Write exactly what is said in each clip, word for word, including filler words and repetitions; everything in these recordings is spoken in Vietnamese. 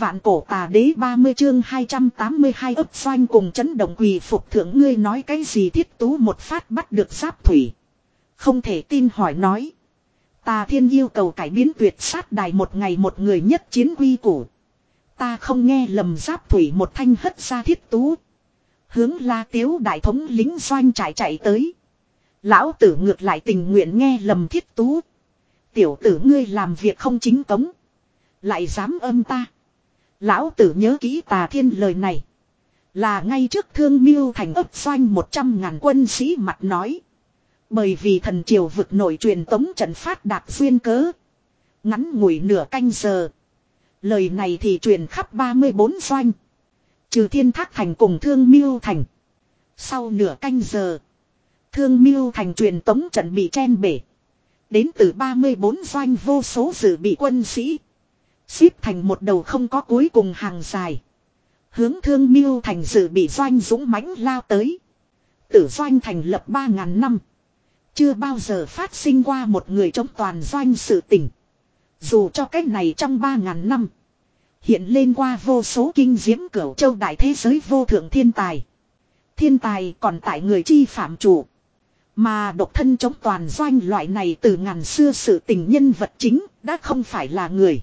Vạn cổ tà đế ba mươi chương hai trăm tám mươi hai ấp doanh cùng chấn động quỳ phục thượng, ngươi nói cái gì? Thiết Tú một phát bắt được Giáp Thủy. Không thể tin hỏi nói. Tà Thiên yêu cầu cải biến tuyệt sát đài một ngày một người nhất chiến quy củ. Ta không nghe lầm. Giáp Thủy một thanh hất ra Thiết Tú. Hướng La Tiếu đại thống lính doanh trại chạy tới. Lão tử ngược lại tình nguyện nghe lầm Thiết Tú. Tiểu tử ngươi làm việc không chính cống. Lại dám âm ta. Lão tử nhớ kỹ Tà Thiên lời này. Là ngay trước Thương Miêu thành ấp doanh một trăm ngàn quân sĩ mặt nói. Bởi vì thần triều vực nổi truyền tống trận phát đạt duyên cớ. Ngắn ngủi nửa canh giờ. Lời này thì truyền khắp ba mươi bốn doanh. Trừ Thiên Thác thành cùng Thương Miêu thành. Sau nửa canh giờ. Thương Miêu thành truyền tống trận bị chen bể. Đến từ ba mươi bốn doanh vô số dự bị quân sĩ. Xếp thành một đầu không có cuối cùng hàng dài. Hướng Thương Miêu thành dự bị doanh dũng mãnh lao tới. Tử doanh thành lập ba ngàn năm. Chưa bao giờ phát sinh qua một người trong toàn doanh sự tình. Dù cho cách này trong ba ngàn năm. Hiện lên qua vô số kinh diễm cửu châu đại thế giới vô thượng thiên tài. Thiên tài còn tại người chi phạm chủ. Mà độc thân chống toàn doanh loại này từ ngàn xưa sự tình nhân vật chính đã không phải là người.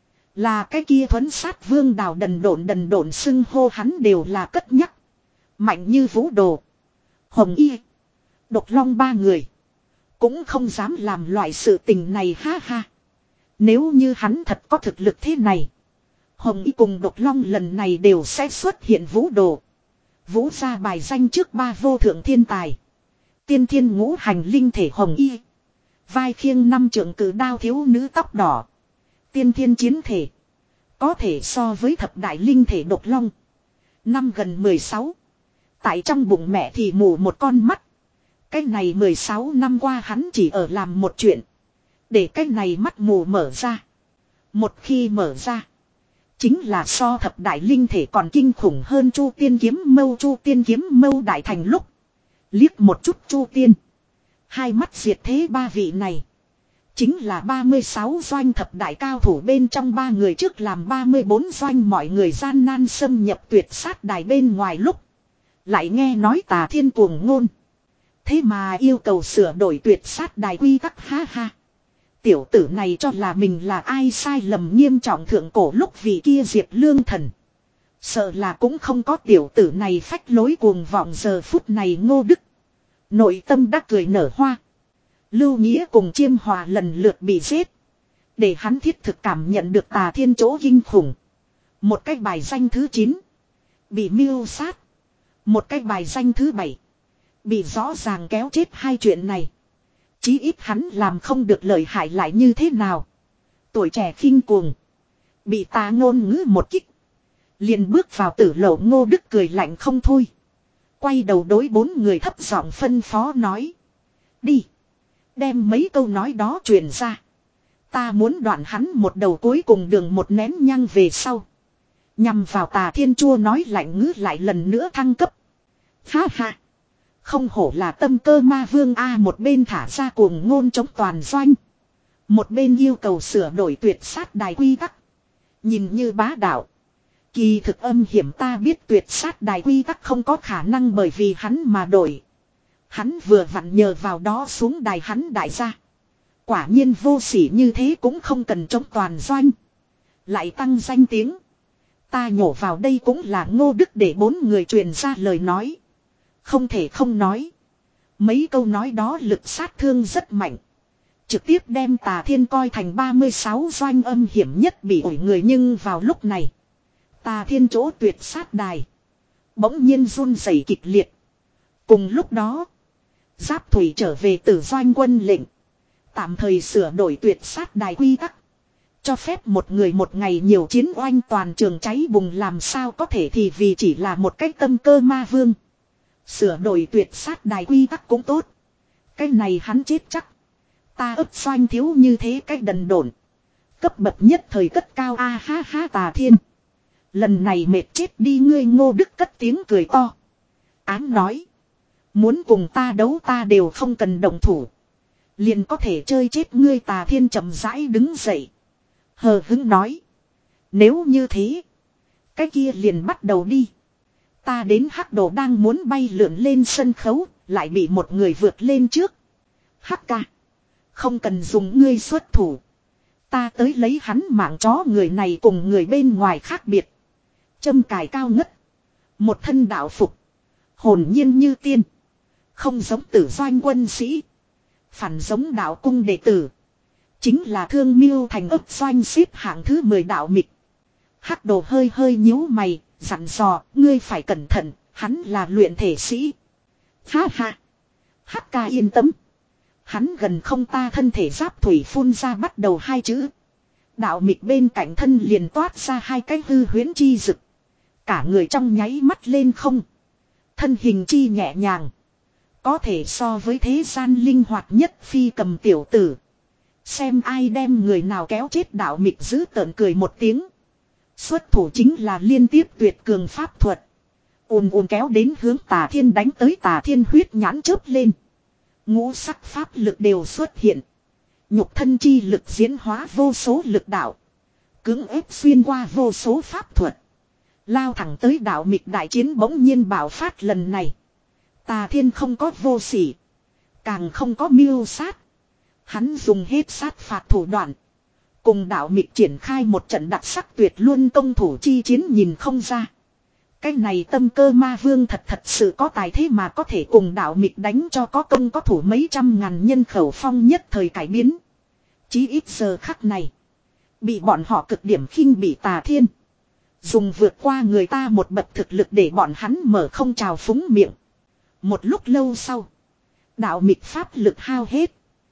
Là cái kia thuấn sát vương đào đần độn đần độn xưng hô hắn đều là cất nhắc. Mạnh như Vũ Đồ, Hồng Y, Độc Long ba người. Cũng không dám làm loại sự tình này ha ha. Nếu như hắn thật có thực lực thế này. Hồng Y cùng Độc Long lần này đều sẽ xuất hiện Vũ Đồ. Vũ ra bài danh trước ba vô thượng thiên tài. Tiên thiên ngũ hành linh thể Hồng Y. Vai khiêng năm trượng cử đao thiếu nữ tóc đỏ. Tiên thiên chiến thể. Có thể so với thập đại linh thể Độc Long. Năm gần mười sáu. Tại trong bụng mẹ thì mù một con mắt. Cái này mười sáu năm qua hắn chỉ ở làm một chuyện. Để cái này mắt mù mở ra. Một khi mở ra. Chính là so thập đại linh thể còn kinh khủng hơn Chu Tiên kiếm mâu. Chu Tiên kiếm mâu đại thành lúc. Liếc một chút Chu Tiên. Hai mắt diệt thế ba vị này. Chính là ba mươi sáu doanh thập đại cao thủ bên trong ba người trước làm ba mươi bốn doanh mọi người gian nan xâm nhập tuyệt sát đài bên ngoài lúc. Lại nghe nói Tà Thiên cuồng ngôn. Thế mà yêu cầu sửa đổi tuyệt sát đài quy tắc ha ha. Tiểu tử này cho là mình là ai sai lầm nghiêm trọng thượng cổ lúc vì kia diệt lương thần. Sợ là cũng không có tiểu tử này phách lối cuồng vọng giờ phút này Ngô Đức. Nội tâm đã cười nở hoa. Lưu Nghĩa cùng Chiêm Hòa lần lượt bị giết. Để hắn thiết thực cảm nhận được Tà Thiên chỗ kinh khủng. Một cái bài danh thứ chín. Bị mưu sát. Một cái bài danh thứ bảy. Bị rõ ràng kéo chết hai chuyện này. Chí ít hắn làm không được lợi hại lại như thế nào. Tuổi trẻ khinh cuồng. Bị tà ngôn ngữ một kích. Liền bước vào tử lộ. Ngô Đức cười lạnh không thôi. Quay đầu đối bốn người thấp giọng phân phó nói. Đi. Đem mấy câu nói đó truyền ra. Ta muốn đoạn hắn một đầu cuối cùng đường một nén nhang về sau. Nhằm vào Tà Thiên chua nói lạnh ngữ lại lần nữa thăng cấp. Ha ha. Không hổ là tâm cơ ma vương A, một bên thả ra cuồng ngôn chống toàn doanh. Một bên yêu cầu sửa đổi tuyệt sát đài quy tắc. Nhìn như bá đạo. Kỳ thực âm hiểm, ta biết tuyệt sát đài quy tắc không có khả năng bởi vì hắn mà đổi. Hắn vừa vặn nhờ vào đó xuống đài hắn đại gia. Quả nhiên vô sỉ như thế cũng không cần chống toàn doanh. Lại tăng danh tiếng. Ta nhổ vào đây cũng là Ngô Đức để bốn người truyền ra lời nói. Không thể không nói. Mấy câu nói đó lực sát thương rất mạnh. Trực tiếp đem Tà Thiên coi thành ba mươi sáu doanh âm hiểm nhất bị ổi người. Nhưng vào lúc này. Tà Thiên chỗ tuyệt sát đài. Bỗng nhiên run rẩy kịch liệt. Cùng lúc đó. Giáp Thủy trở về từ doanh quân lệnh. Tạm thời sửa đổi tuyệt sát đài quy tắc. Cho phép một người một ngày nhiều chiến oanh toàn trường cháy bùng, làm sao có thể thì vì chỉ là một cái tâm cơ ma vương. Sửa đổi tuyệt sát đài quy tắc cũng tốt. Cái này hắn chết chắc. Ta ấp doanh thiếu như thế cách đần độn. Cấp bậc nhất thời cất cao a ha ha. Tà Thiên. Lần này mệt chết đi ngươi. Ngô Đức cất tiếng cười to. Ám nói. Muốn cùng ta đấu ta đều không cần động thủ. Liền có thể chơi chết ngươi. Tà Thiên chậm rãi đứng dậy. Hờ hững nói. Nếu như thế. Cái kia liền bắt đầu đi. Ta đến hắc đồ đang muốn bay lượn lên sân khấu, lại bị một người vượt lên trước. Hắc ca. Không cần dùng ngươi xuất thủ. Ta tới lấy hắn mạng chó, người này cùng người bên ngoài khác biệt. Châm cài cao ngất. Một thân đạo phục. Hồn nhiên như tiên. Không giống tử doanh quân sĩ. Phản giống đạo cung đệ tử. Chính là Thương Miêu Thành ấp doanh xếp hạng thứ mười đạo mịch. Hắc đồ hơi hơi nhíu mày, dặn dò, ngươi phải cẩn thận, hắn là luyện thể sĩ. Ha ha. Hắc ca yên tâm. Hắn gần không ta thân thể giáp thủy phun ra bắt đầu hai chữ. Đạo mịch bên cạnh thân liền toát ra hai cái hư huyễn chi rực. Cả người trong nháy mắt lên không. Thân hình chi nhẹ nhàng. Có thể so với thế gian linh hoạt nhất phi cầm tiểu tử. Xem ai đem người nào kéo chết, đạo mịch giữ tợn cười một tiếng. Xuất thủ chính là liên tiếp tuyệt cường pháp thuật. Ùn ùn kéo đến hướng Tà Thiên đánh tới. Tà Thiên huyết nhãn chớp lên. Ngũ sắc pháp lực đều xuất hiện. Nhục thân chi lực diễn hóa vô số lực đạo. Cưỡng ép xuyên qua vô số pháp thuật. Lao thẳng tới đạo mịch. Đại chiến bỗng nhiên bạo phát lần này. Tà Thiên không có vô sỉ. Càng không có mưu sát. Hắn dùng hết sát phạt thủ đoạn. Cùng đạo mịch triển khai một trận đặc sắc tuyệt luôn công thủ chi chiến, nhìn không ra. Cái này Tâm Cơ Ma Vương thật thật sự có tài thế mà có thể cùng đạo mịch đánh cho có công có thủ, mấy trăm ngàn nhân khẩu phong nhất thời cải biến. Chí ít giờ khắc này. Bị bọn họ cực điểm khinh bị Tà Thiên. Dùng vượt qua người ta một bậc thực lực để bọn hắn mở không trào phúng miệng. Một lúc lâu sau. Đạo mịch pháp lực hao hết.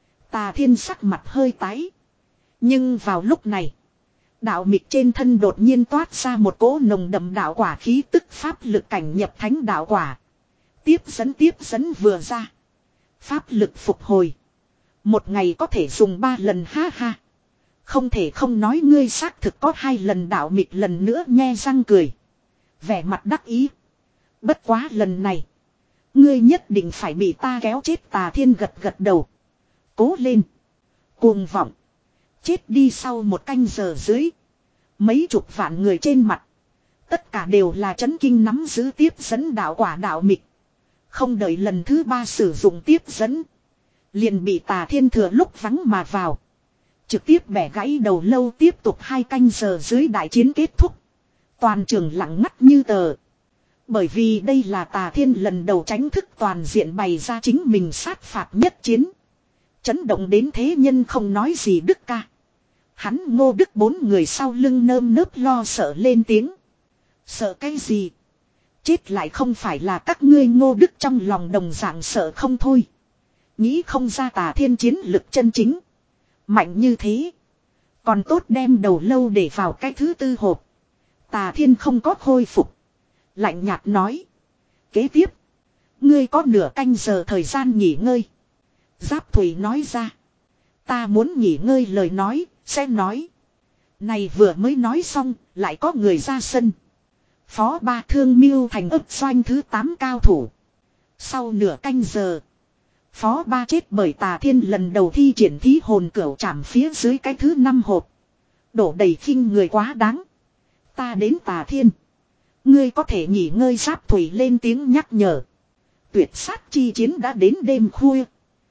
Tà Thiên sắc mặt hơi tái. Nhưng vào lúc này. Đạo mịch trên thân đột nhiên toát ra một cỗ nồng đậm đạo quả khí tức, pháp lực cảnh nhập thánh đạo quả. Tiếp dẫn tiếp dẫn vừa ra. Pháp lực phục hồi. Một ngày có thể dùng ba lần, ha ha. Không thể không nói ngươi xác thực có hai lần. Đạo mịch lần nữa nhe răng cười. Vẻ mặt đắc ý. Bất quá lần này. Ngươi nhất định phải bị ta kéo chết. Tà Thiên gật gật đầu. Cố lên. Cuồng vọng. Chết đi. Sau một canh giờ dưới. Mấy chục vạn người trên mặt. Tất cả đều là chấn kinh nắm giữ tiếp dẫn đạo quả. Đạo mịch. Không đợi lần thứ ba sử dụng tiếp dẫn. Liền bị Tà Thiên thừa lúc vắng mà vào. Trực tiếp bẻ gãy đầu lâu. Tiếp tục hai canh giờ dưới đại chiến kết thúc. Toàn trường lặng ngắt như tờ. Bởi vì đây là Tà Thiên lần đầu tránh thức toàn diện bày ra chính mình sát phạt nhất chiến. Chấn động đến thế nhân không nói gì. Đức ca. Hắn Ngô Đức bốn người sau lưng nơm nớp lo sợ lên tiếng. Sợ cái gì? Chết lại không phải là các ngươi. Ngô Đức trong lòng đồng dạng sợ không thôi. Nghĩ không ra Tà Thiên chiến lực chân chính. Mạnh như thế. Còn tốt đem đầu lâu để vào cái thứ tư hộp. Tà Thiên không có khôi phục. Lạnh nhạt nói. Kế tiếp. Ngươi có nửa canh giờ thời gian nghỉ ngơi. Giáp Thủy nói ra. Ta muốn nghỉ ngơi lời nói. Sẽ nói. Này vừa mới nói xong. Lại có người ra sân. Phó Ba Thương Miêu Thành ấp doanh thứ tám cao thủ. Sau nửa canh giờ. Phó Ba chết bởi Tà Thiên lần đầu thi triển thí hồn cửu trảm phía dưới cái thứ năm hộp. Đổ đầy khinh người quá đáng. Ta đến Tà Thiên. Ngươi có thể nghỉ ngơi. Giáp Thủy lên tiếng nhắc nhở. Tuyệt sát chi chiến đã đến đêm khuya.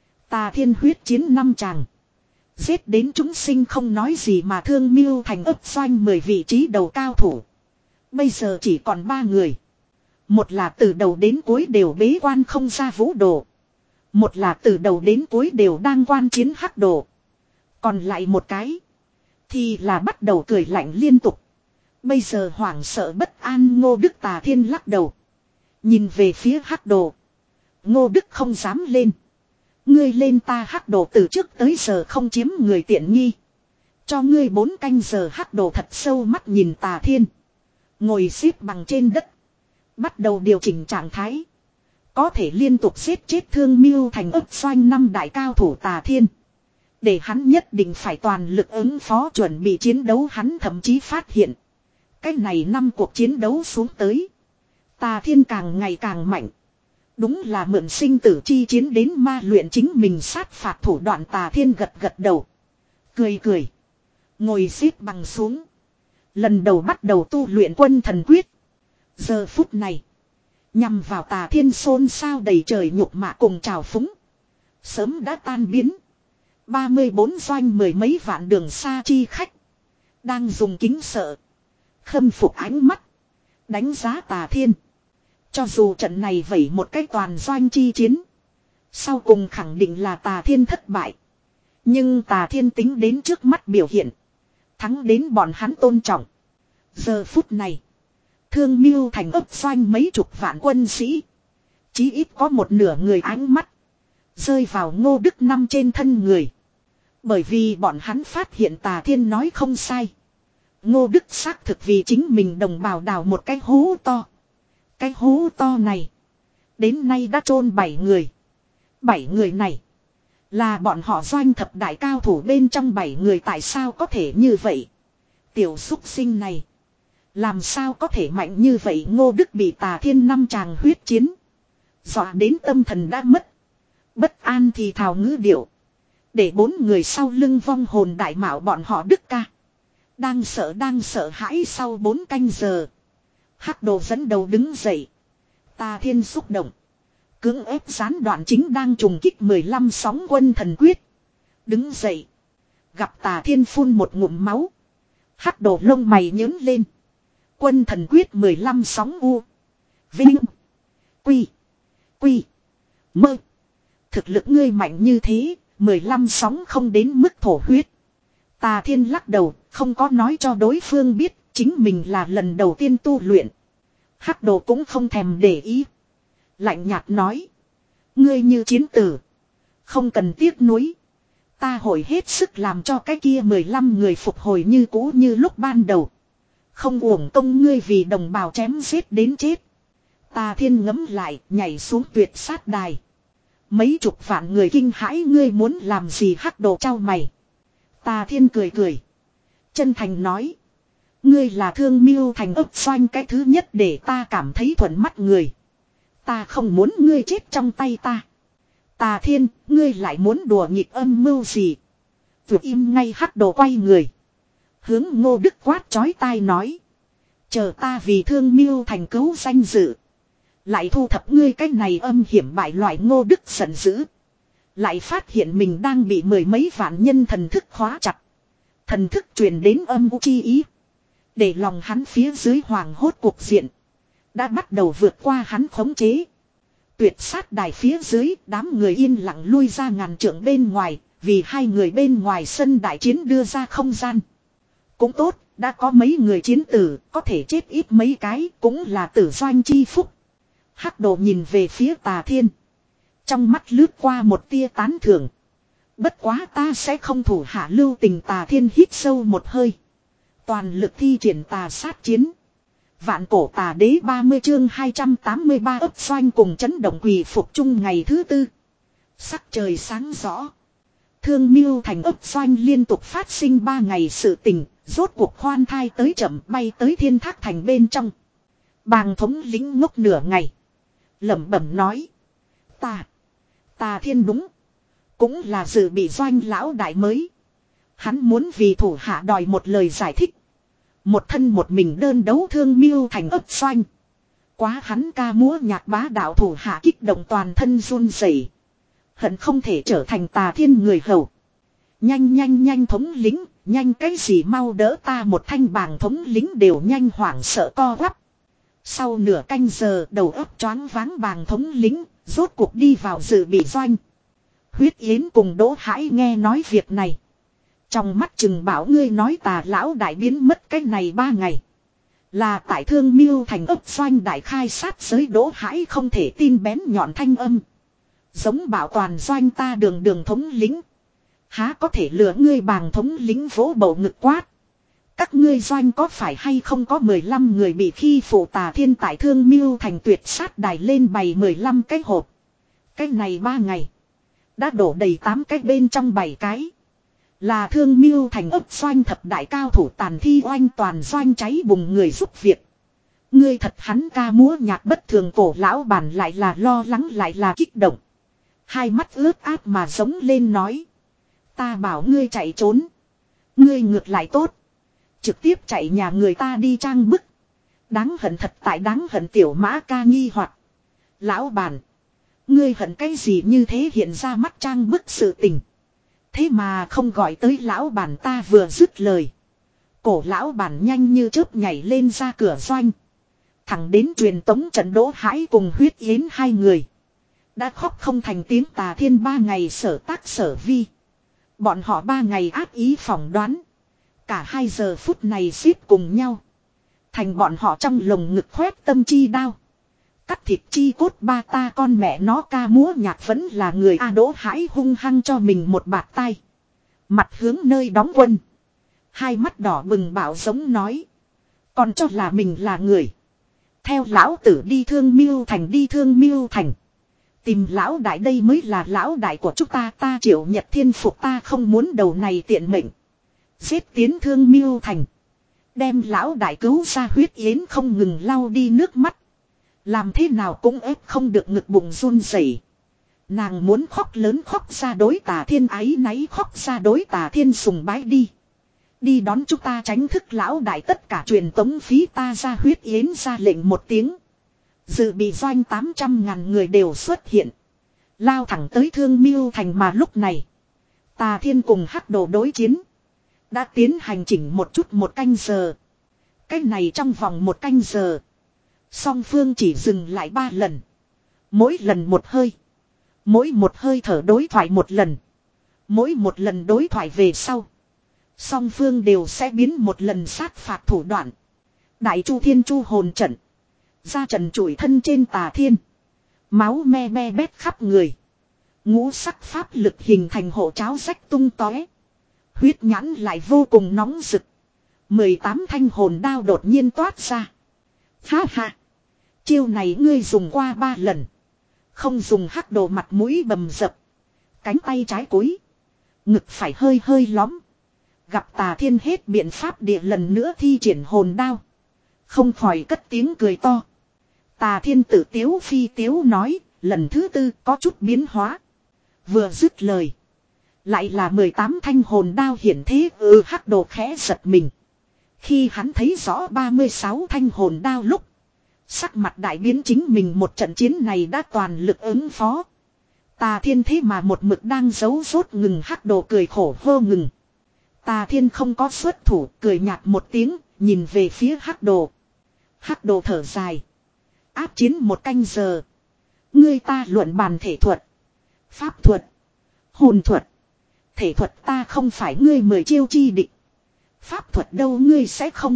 Tà Thiên huyết chiến năm tràng. Giết đến chúng sinh không nói gì mà Thương Miêu Thành ấp doanh mười vị trí đầu cao thủ. Bây giờ chỉ còn ba người. Một là từ đầu đến cuối đều bế quan không ra Vũ Đồ. Một là từ đầu đến cuối đều đang quan chiến Hắc Đồ. Còn lại một cái. Thì là bắt đầu cười lạnh liên tục. Bây giờ hoảng sợ bất an. Ngô Đức. Tà Thiên lắc đầu. Nhìn về phía Hắc Đồ. Ngô Đức không dám lên. Ngươi lên ta. Hắc Đồ từ trước tới giờ không chiếm người tiện nghi. Cho ngươi bốn canh giờ. Hắc Đồ thật sâu mắt nhìn Tà Thiên. Ngồi xếp bằng trên đất. Bắt đầu điều chỉnh trạng thái. Có thể liên tục giết chết Thương Miêu Thành ấp doanh năm đại cao thủ Tà Thiên. Để hắn nhất định phải toàn lực ứng phó chuẩn bị chiến đấu. Hắn thậm chí phát hiện. Cái này năm cuộc chiến đấu xuống tới. Tà Thiên càng ngày càng mạnh. Đúng là mượn sinh tử chi chiến đến ma luyện chính mình sát phạt thủ đoạn. Tà Thiên gật gật đầu. Cười cười. Ngồi xếp bằng xuống. Lần đầu bắt đầu tu luyện quân thần quyết. Giờ phút này. Nhằm vào Tà Thiên xôn xao đầy trời nhục mạ cùng trào phúng. Sớm đã tan biến. ba mươi bốn doanh mười mấy vạn đường xa chi khách. Đang dùng kính sợ. Khâm phục ánh mắt. Đánh giá Tà Thiên. Cho dù trận này vẩy một cái toàn doanh chi chiến. Sau cùng khẳng định là Tà Thiên thất bại. Nhưng Tà Thiên tính đến trước mắt biểu hiện. Thắng đến bọn hắn tôn trọng. Giờ phút này. Thương Mưu Thành ấp doanh mấy chục vạn quân sĩ. Chí ít có một nửa người ánh mắt. Rơi vào Ngô Đức Năm trên thân người. Bởi vì bọn hắn phát hiện Tà Thiên nói không sai. Ngô Đức xác thực vì chính mình đồng bào đào một cái hố to. Cái hố to này. Đến nay đã chôn bảy người. Bảy người này. Là bọn họ doanh thập đại cao thủ bên trong bảy người, tại sao có thể như vậy. Tiểu súc sinh này. Làm sao có thể mạnh như vậy. Ngô Đức bị Tà Thiên năm tràng huyết chiến. Dọa đến tâm thần đã mất. Bất an thì thào ngữ điệu. Để bốn người sau lưng vong hồn đại mạo bọn họ Đức ca. Đang sợ đang sợ hãi sau bốn canh giờ. Hắc Đồ dẫn đầu đứng dậy. Tà Thiên xúc động. Cưỡng ép gián đoạn chính đang trùng kích mười lăm sóng quân thần quyết. Đứng dậy. Gặp Tà Thiên phun một ngụm máu. Hắc Đồ lông mày nhớn lên. Quân thần quyết mười lăm sóng u. Vinh. Quy. Quy. Mơ. Thực lực ngươi mạnh như thế. mười lăm sóng không đến mức thổ huyết. Tà Thiên lắc đầu. Không có nói cho đối phương biết. Chính mình là lần đầu tiên tu luyện. Hắc Đồ cũng không thèm để ý. Lạnh nhạt nói. Ngươi như chiến tử. Không cần tiếc nuối. Ta hội hết sức làm cho cái kia mười lăm người phục hồi như cũ như lúc ban đầu. Không uổng công ngươi vì đồng bào chém giết đến chết. Tà Thiên ngấm lại, nhảy xuống tuyệt sát đài. Mấy chục vạn người kinh hãi, ngươi muốn làm gì? Hắc Đồ trao mày. Tà Thiên cười cười. Chân thành nói. Ngươi là Thương Mưu Thành ấp doanh cái thứ nhất để ta cảm thấy thuận mắt người. Ta không muốn ngươi chết trong tay ta. Tà Thiên, ngươi lại muốn đùa nghịch âm mưu gì? Vượt im ngay. Hắc Đồ quay người. Hướng Ngô Đức quát chói tai nói. Chờ ta vì Thương Mưu Thành cứu danh dự. Lại thu thập ngươi cái này âm hiểm bại loại. Ngô Đức giận dữ. Lại phát hiện mình đang bị mười mấy vạn nhân thần thức khóa chặt. Thần thức truyền đến âm u chi ý. Để lòng hắn phía dưới hoàng hốt cuộc diện. Đã bắt đầu vượt qua hắn khống chế. Tuyệt sát đài phía dưới, đám người yên lặng lui ra ngàn trượng bên ngoài. Vì hai người bên ngoài sân đại chiến đưa ra không gian. Cũng tốt, đã có mấy người chiến tử, có thể chết ít mấy cái, cũng là tử doanh chi phúc. Hắc Đồ nhìn về phía Tà Thiên. Trong mắt lướt qua một tia tán thưởng. Bất quá ta sẽ không thủ hạ lưu tình. Tà Thiên hít sâu một hơi. Toàn lực thi triển tà sát chiến. Vạn cổ tà đế ba mươi chương hai trăm tám mươi ba ấp doanh cùng chấn động quỳ phục chung ngày thứ tư. Sắc trời sáng rõ. Thương Mưu Thành ấp doanh liên tục phát sinh ba ngày sự tình. Rốt cuộc khoan thai tới chậm bay tới Thiên Thác Thành bên trong. Bàng thống lĩnh ngốc nửa ngày. Lẩm bẩm nói. Ta. Tà Thiên đúng. Cũng là dự bị doanh lão đại mới. Hắn muốn vì thủ hạ đòi một lời giải thích. Một thân một mình đơn đấu Thương Mưu Thành ấp doanh. Quá hắn ca múa nhạc bá đạo, thủ hạ kích động toàn thân run rẩy. Hận không thể trở thành Tà Thiên người hầu. Nhanh nhanh nhanh thống lĩnh, nhanh cái gì, mau đỡ ta một thanh. Bàng thống lĩnh đều nhanh hoảng sợ co quắp. Sau nửa canh giờ đầu óc choáng váng Bàng thống lĩnh, rốt cuộc đi vào dự bị doanh. Huyết Yến cùng Đỗ Hãi nghe nói việc này. Trong mắt chừng bảo, ngươi nói Tà lão đại biến mất cái này ba ngày. Là tại Thương Mưu Thành ấp doanh đại khai sát giới. Đỗ Hãi không thể tin bén nhọn thanh âm. Giống bảo toàn doanh ta đường đường thống lĩnh. Há có thể lừa ngươi? Bàng thống lĩnh vỗ bầu ngực quát. Các ngươi doanh có phải hay không có mười lăm người bị khi phụ? Tà Thiên tại Thương Mưu Thành tuyệt sát đài lên bày mười lăm cái hộp. Cái này ba ngày. Đã đổ đầy tám cái, bên trong bảy cái. Là Thương Mưu Thành ấp doanh thập đại cao thủ tàn thi oanh toàn doanh cháy bùng người giúp việc. Ngươi thật hắn ca múa nhạc bất thường. Cổ lão bản lại là lo lắng lại là kích động. Hai mắt ướt át mà giống lên nói. Ta bảo ngươi chạy trốn. Ngươi ngược lại tốt. Trực tiếp chạy nhà người ta đi trang bức. Đáng hận thật tại đáng hận tiểu mã ca nghi hoặc. Lão bản. Ngươi hận cái gì như thế hiện ra mắt trang bức sự tình. Thế mà không gọi tới lão bản ta vừa dứt lời. Cổ lão bản nhanh như chớp nhảy lên ra cửa doanh. Thẳng đến truyền tống trận Đỗ Hãi cùng Huyết Yến hai người. Đã khóc không thành tiếng Tà Thiên ba ngày sở tác sở vi. Bọn họ ba ngày ác ý phỏng đoán. Cả hai giờ phút này xếp cùng nhau. Thành bọn họ trong lồng ngực khoét tâm chi đao. Cắt thịt chi cốt ba ta con mẹ nó ca múa nhạc vẫn là người A Đỗ Hãi hung hăng cho mình một bạt tay. Mặt hướng nơi đóng quân. Hai mắt đỏ bừng bảo giống nói. Còn cho là mình là người. Theo lão tử đi thương Miêu Thành đi thương Miêu Thành. Tìm lão đại đây mới là lão đại của chúng ta ta Triệu Nhật Thiên phục ta không muốn đầu này tiện mệnh. Giết tiến thương Miêu Thành. Đem lão đại cứu ra Huyết Yến không ngừng lau đi nước mắt. Làm thế nào cũng ép không được ngực bụng run rẩy. Nàng muốn khóc lớn khóc ra đối Tà Thiên áy náy khóc ra đối Tà Thiên sùng bái đi. Đi đón chúng ta tránh thức lão đại tất cả truyền tống phí ta ra Huyết Yến ra lệnh một tiếng. Dự bị doanh tám trăm ngàn người đều xuất hiện. Lao thẳng tới thương Miêu Thành mà lúc này. Tà Thiên cùng Hắc Đồ đối chiến. Đã tiến hành chỉnh một chút một canh giờ. Cái này trong vòng một canh giờ. Song phương chỉ dừng lại ba lần. Mỗi lần một hơi. Mỗi một hơi thở đối thoại một lần. Mỗi một lần đối thoại về sau. Song phương đều sẽ biến một lần sát phạt thủ đoạn. Đại Chu Thiên Chu hồn trận. Ra trần trụi thân trên Tà Thiên. Máu me me bét khắp người. Ngũ sắc pháp lực hình thành hộ cháo rách tung tóe. Huyết nhãn lại vô cùng nóng rực. mười tám thanh hồn đao đột nhiên toát ra. Ha ha. Chiêu này ngươi dùng qua ba lần. Không dùng Hắc Đồ mặt mũi bầm dập. Cánh tay trái cúi. Ngực phải hơi hơi lõm. Gặp Tà Thiên hết biện pháp địa lần nữa thi triển hồn đao. Không khỏi cất tiếng cười to. Tà Thiên tự tiếu phi tiếu nói. Lần thứ tư có chút biến hóa. Vừa dứt lời. Lại là mười tám thanh hồn đao hiển thế. Ừ Hắc Đồ khẽ giật mình. Khi hắn thấy rõ ba mươi sáu thanh hồn đao lúc. Sắc mặt đại biến chính mình một trận chiến này đã toàn lực ứng phó. Tà Thiên thế mà một mực đang giấu rốt ngừng Hắc Đồ cười khổ hô ngừng. Tà Thiên không có xuất thủ cười nhạt một tiếng nhìn về phía Hắc Đồ. Hắc Đồ thở dài. Áp chiến một canh giờ. Ngươi ta luận bàn thể thuật. Pháp thuật. Hồn thuật. Thể thuật ta không phải ngươi mười chiêu chi địch. Pháp thuật đâu ngươi sẽ không.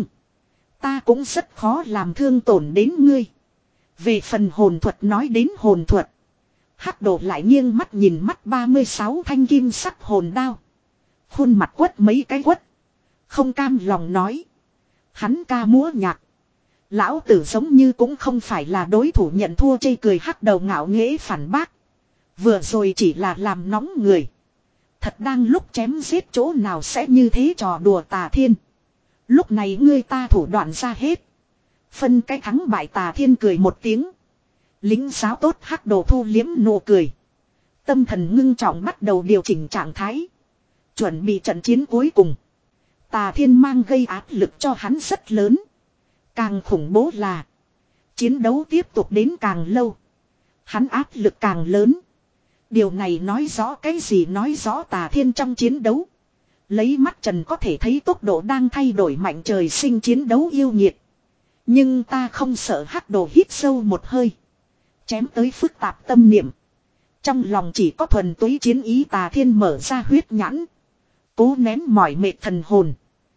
Ta cũng rất khó làm thương tổn đến ngươi. Về phần hồn thuật nói đến hồn thuật. Hắc Đồ lại nghiêng mắt nhìn mắt ba mươi sáu thanh kim sắc hồn đao. Khuôn mặt quất mấy cái quất. Không cam lòng nói. Hắn ca múa nhạc. Lão tử giống như cũng không phải là đối thủ nhận thua chê cười Hắc Đầu ngạo nghễ phản bác. Vừa rồi chỉ là làm nóng người. Thật đang lúc chém giết chỗ nào sẽ như thế trò đùa Tà Thiên. Lúc này ngươi ta thủ đoạn ra hết. Phân cái thắng bại Tà Thiên cười một tiếng. Lính giáo tốt Hắc Đồ thu liếm nụ cười. Tâm thần ngưng trọng bắt đầu điều chỉnh trạng thái. Chuẩn bị trận chiến cuối cùng. Tà Thiên mang gây áp lực cho hắn rất lớn. Càng khủng bố là. Chiến đấu tiếp tục đến càng lâu. Hắn áp lực càng lớn. Điều này nói rõ cái gì nói rõ Tà Thiên trong chiến đấu. Lấy mắt trần có thể thấy tốc độ đang thay đổi mạnh trời sinh chiến đấu yêu nhiệt. Nhưng ta không sợ Hắc Đồ hít sâu một hơi. Chém tới phức tạp tâm niệm. Trong lòng chỉ có thuần túy chiến ý Tà Thiên mở ra huyết nhãn. Cố nén mỏi mệt thần hồn.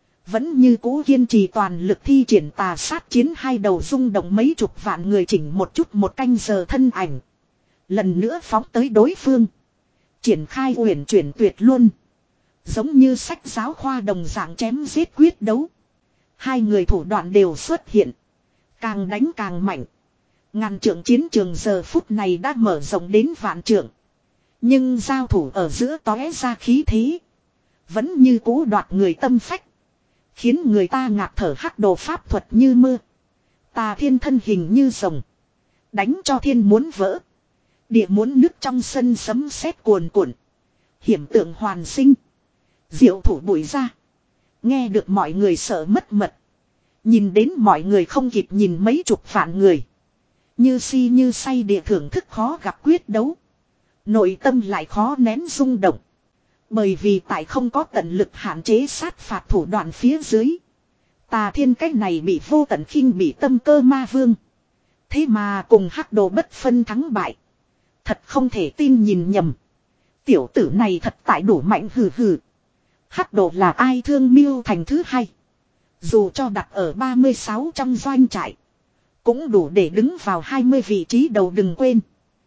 Vẫn như cố kiên trì toàn lực thi triển tà sát chiến hai đầu rung động mấy chục vạn người chỉnh một chút một canh giờ thân ảnh. Lần nữa phóng tới đối phương. Triển khai uyển chuyển tuyệt luôn. Giống như sách giáo khoa đồng dạng chém giết quyết đấu. Hai người thủ đoạn đều xuất hiện. Càng đánh càng mạnh. Ngàn trượng chiến trường giờ phút này đã mở rộng đến vạn trượng. Nhưng giao thủ ở giữa tóe ra khí thế. Vẫn như cố đoạt người tâm phách. Khiến người ta ngạt thở Hắc Đồ pháp thuật như mưa. Tà Thiên thân hình như rồng. Đánh cho thiên muốn vỡ. Địa muốn nứt trong sân sấm sét cuồn cuộn. Hiểm tượng hoàn sinh. Diệu thủ bụi ra. Nghe được mọi người sợ mất mật. Nhìn đến mọi người không kịp nhìn mấy chục vạn người. Như si như say địa thưởng thức khó gặp quyết đấu. Nội tâm lại khó nén rung động. Bởi vì tại không có tận lực hạn chế sát phạt thủ đoạn phía dưới. Tà Thiên cách này bị vô tận khinh bị tâm cơ ma vương. Thế mà cùng hắc đồ bất phân thắng bại. Thật không thể tin nhìn nhầm. Tiểu tử này thật tại đủ mạnh hừ hừ. Hắc đồ là ai thương miêu thành thứ hai. Dù cho đặt ở ba mươi sáu trong doanh trại. Cũng đủ để đứng vào hai mươi vị trí đầu đừng quên.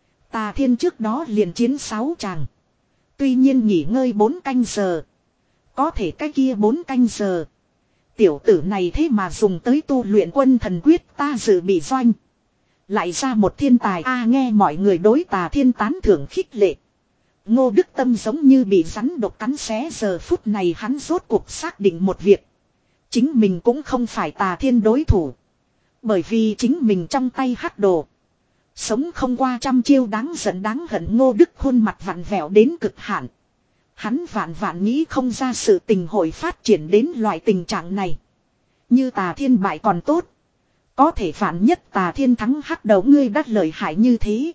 Tà Thiên trước đó liền chiến sáu tràng. Tuy nhiên nghỉ ngơi bốn canh giờ. Có thể cái kia bốn canh giờ. Tiểu tử này thế mà dùng tới tu luyện quân thần quyết ta dự bị doanh. Lại ra một thiên tài a nghe mọi người đối Tà Thiên tán thưởng khích lệ. Ngô Đức Tâm giống như bị rắn độc cắn xé giờ phút này hắn rốt cuộc xác định một việc. Chính mình cũng không phải Tà Thiên đối thủ. Bởi vì chính mình trong tay hắc đồ. Sống không qua trăm chiêu đáng giận đáng hận Ngô Đức khuôn mặt vặn vẹo đến cực hạn. Hắn vạn vạn nghĩ không ra sự tình hội phát triển đến loại tình trạng này. Như Tà Thiên bại còn tốt. Có thể phản nhất Tà Thiên thắng hắc đầu ngươi đắt lợi hại như thế.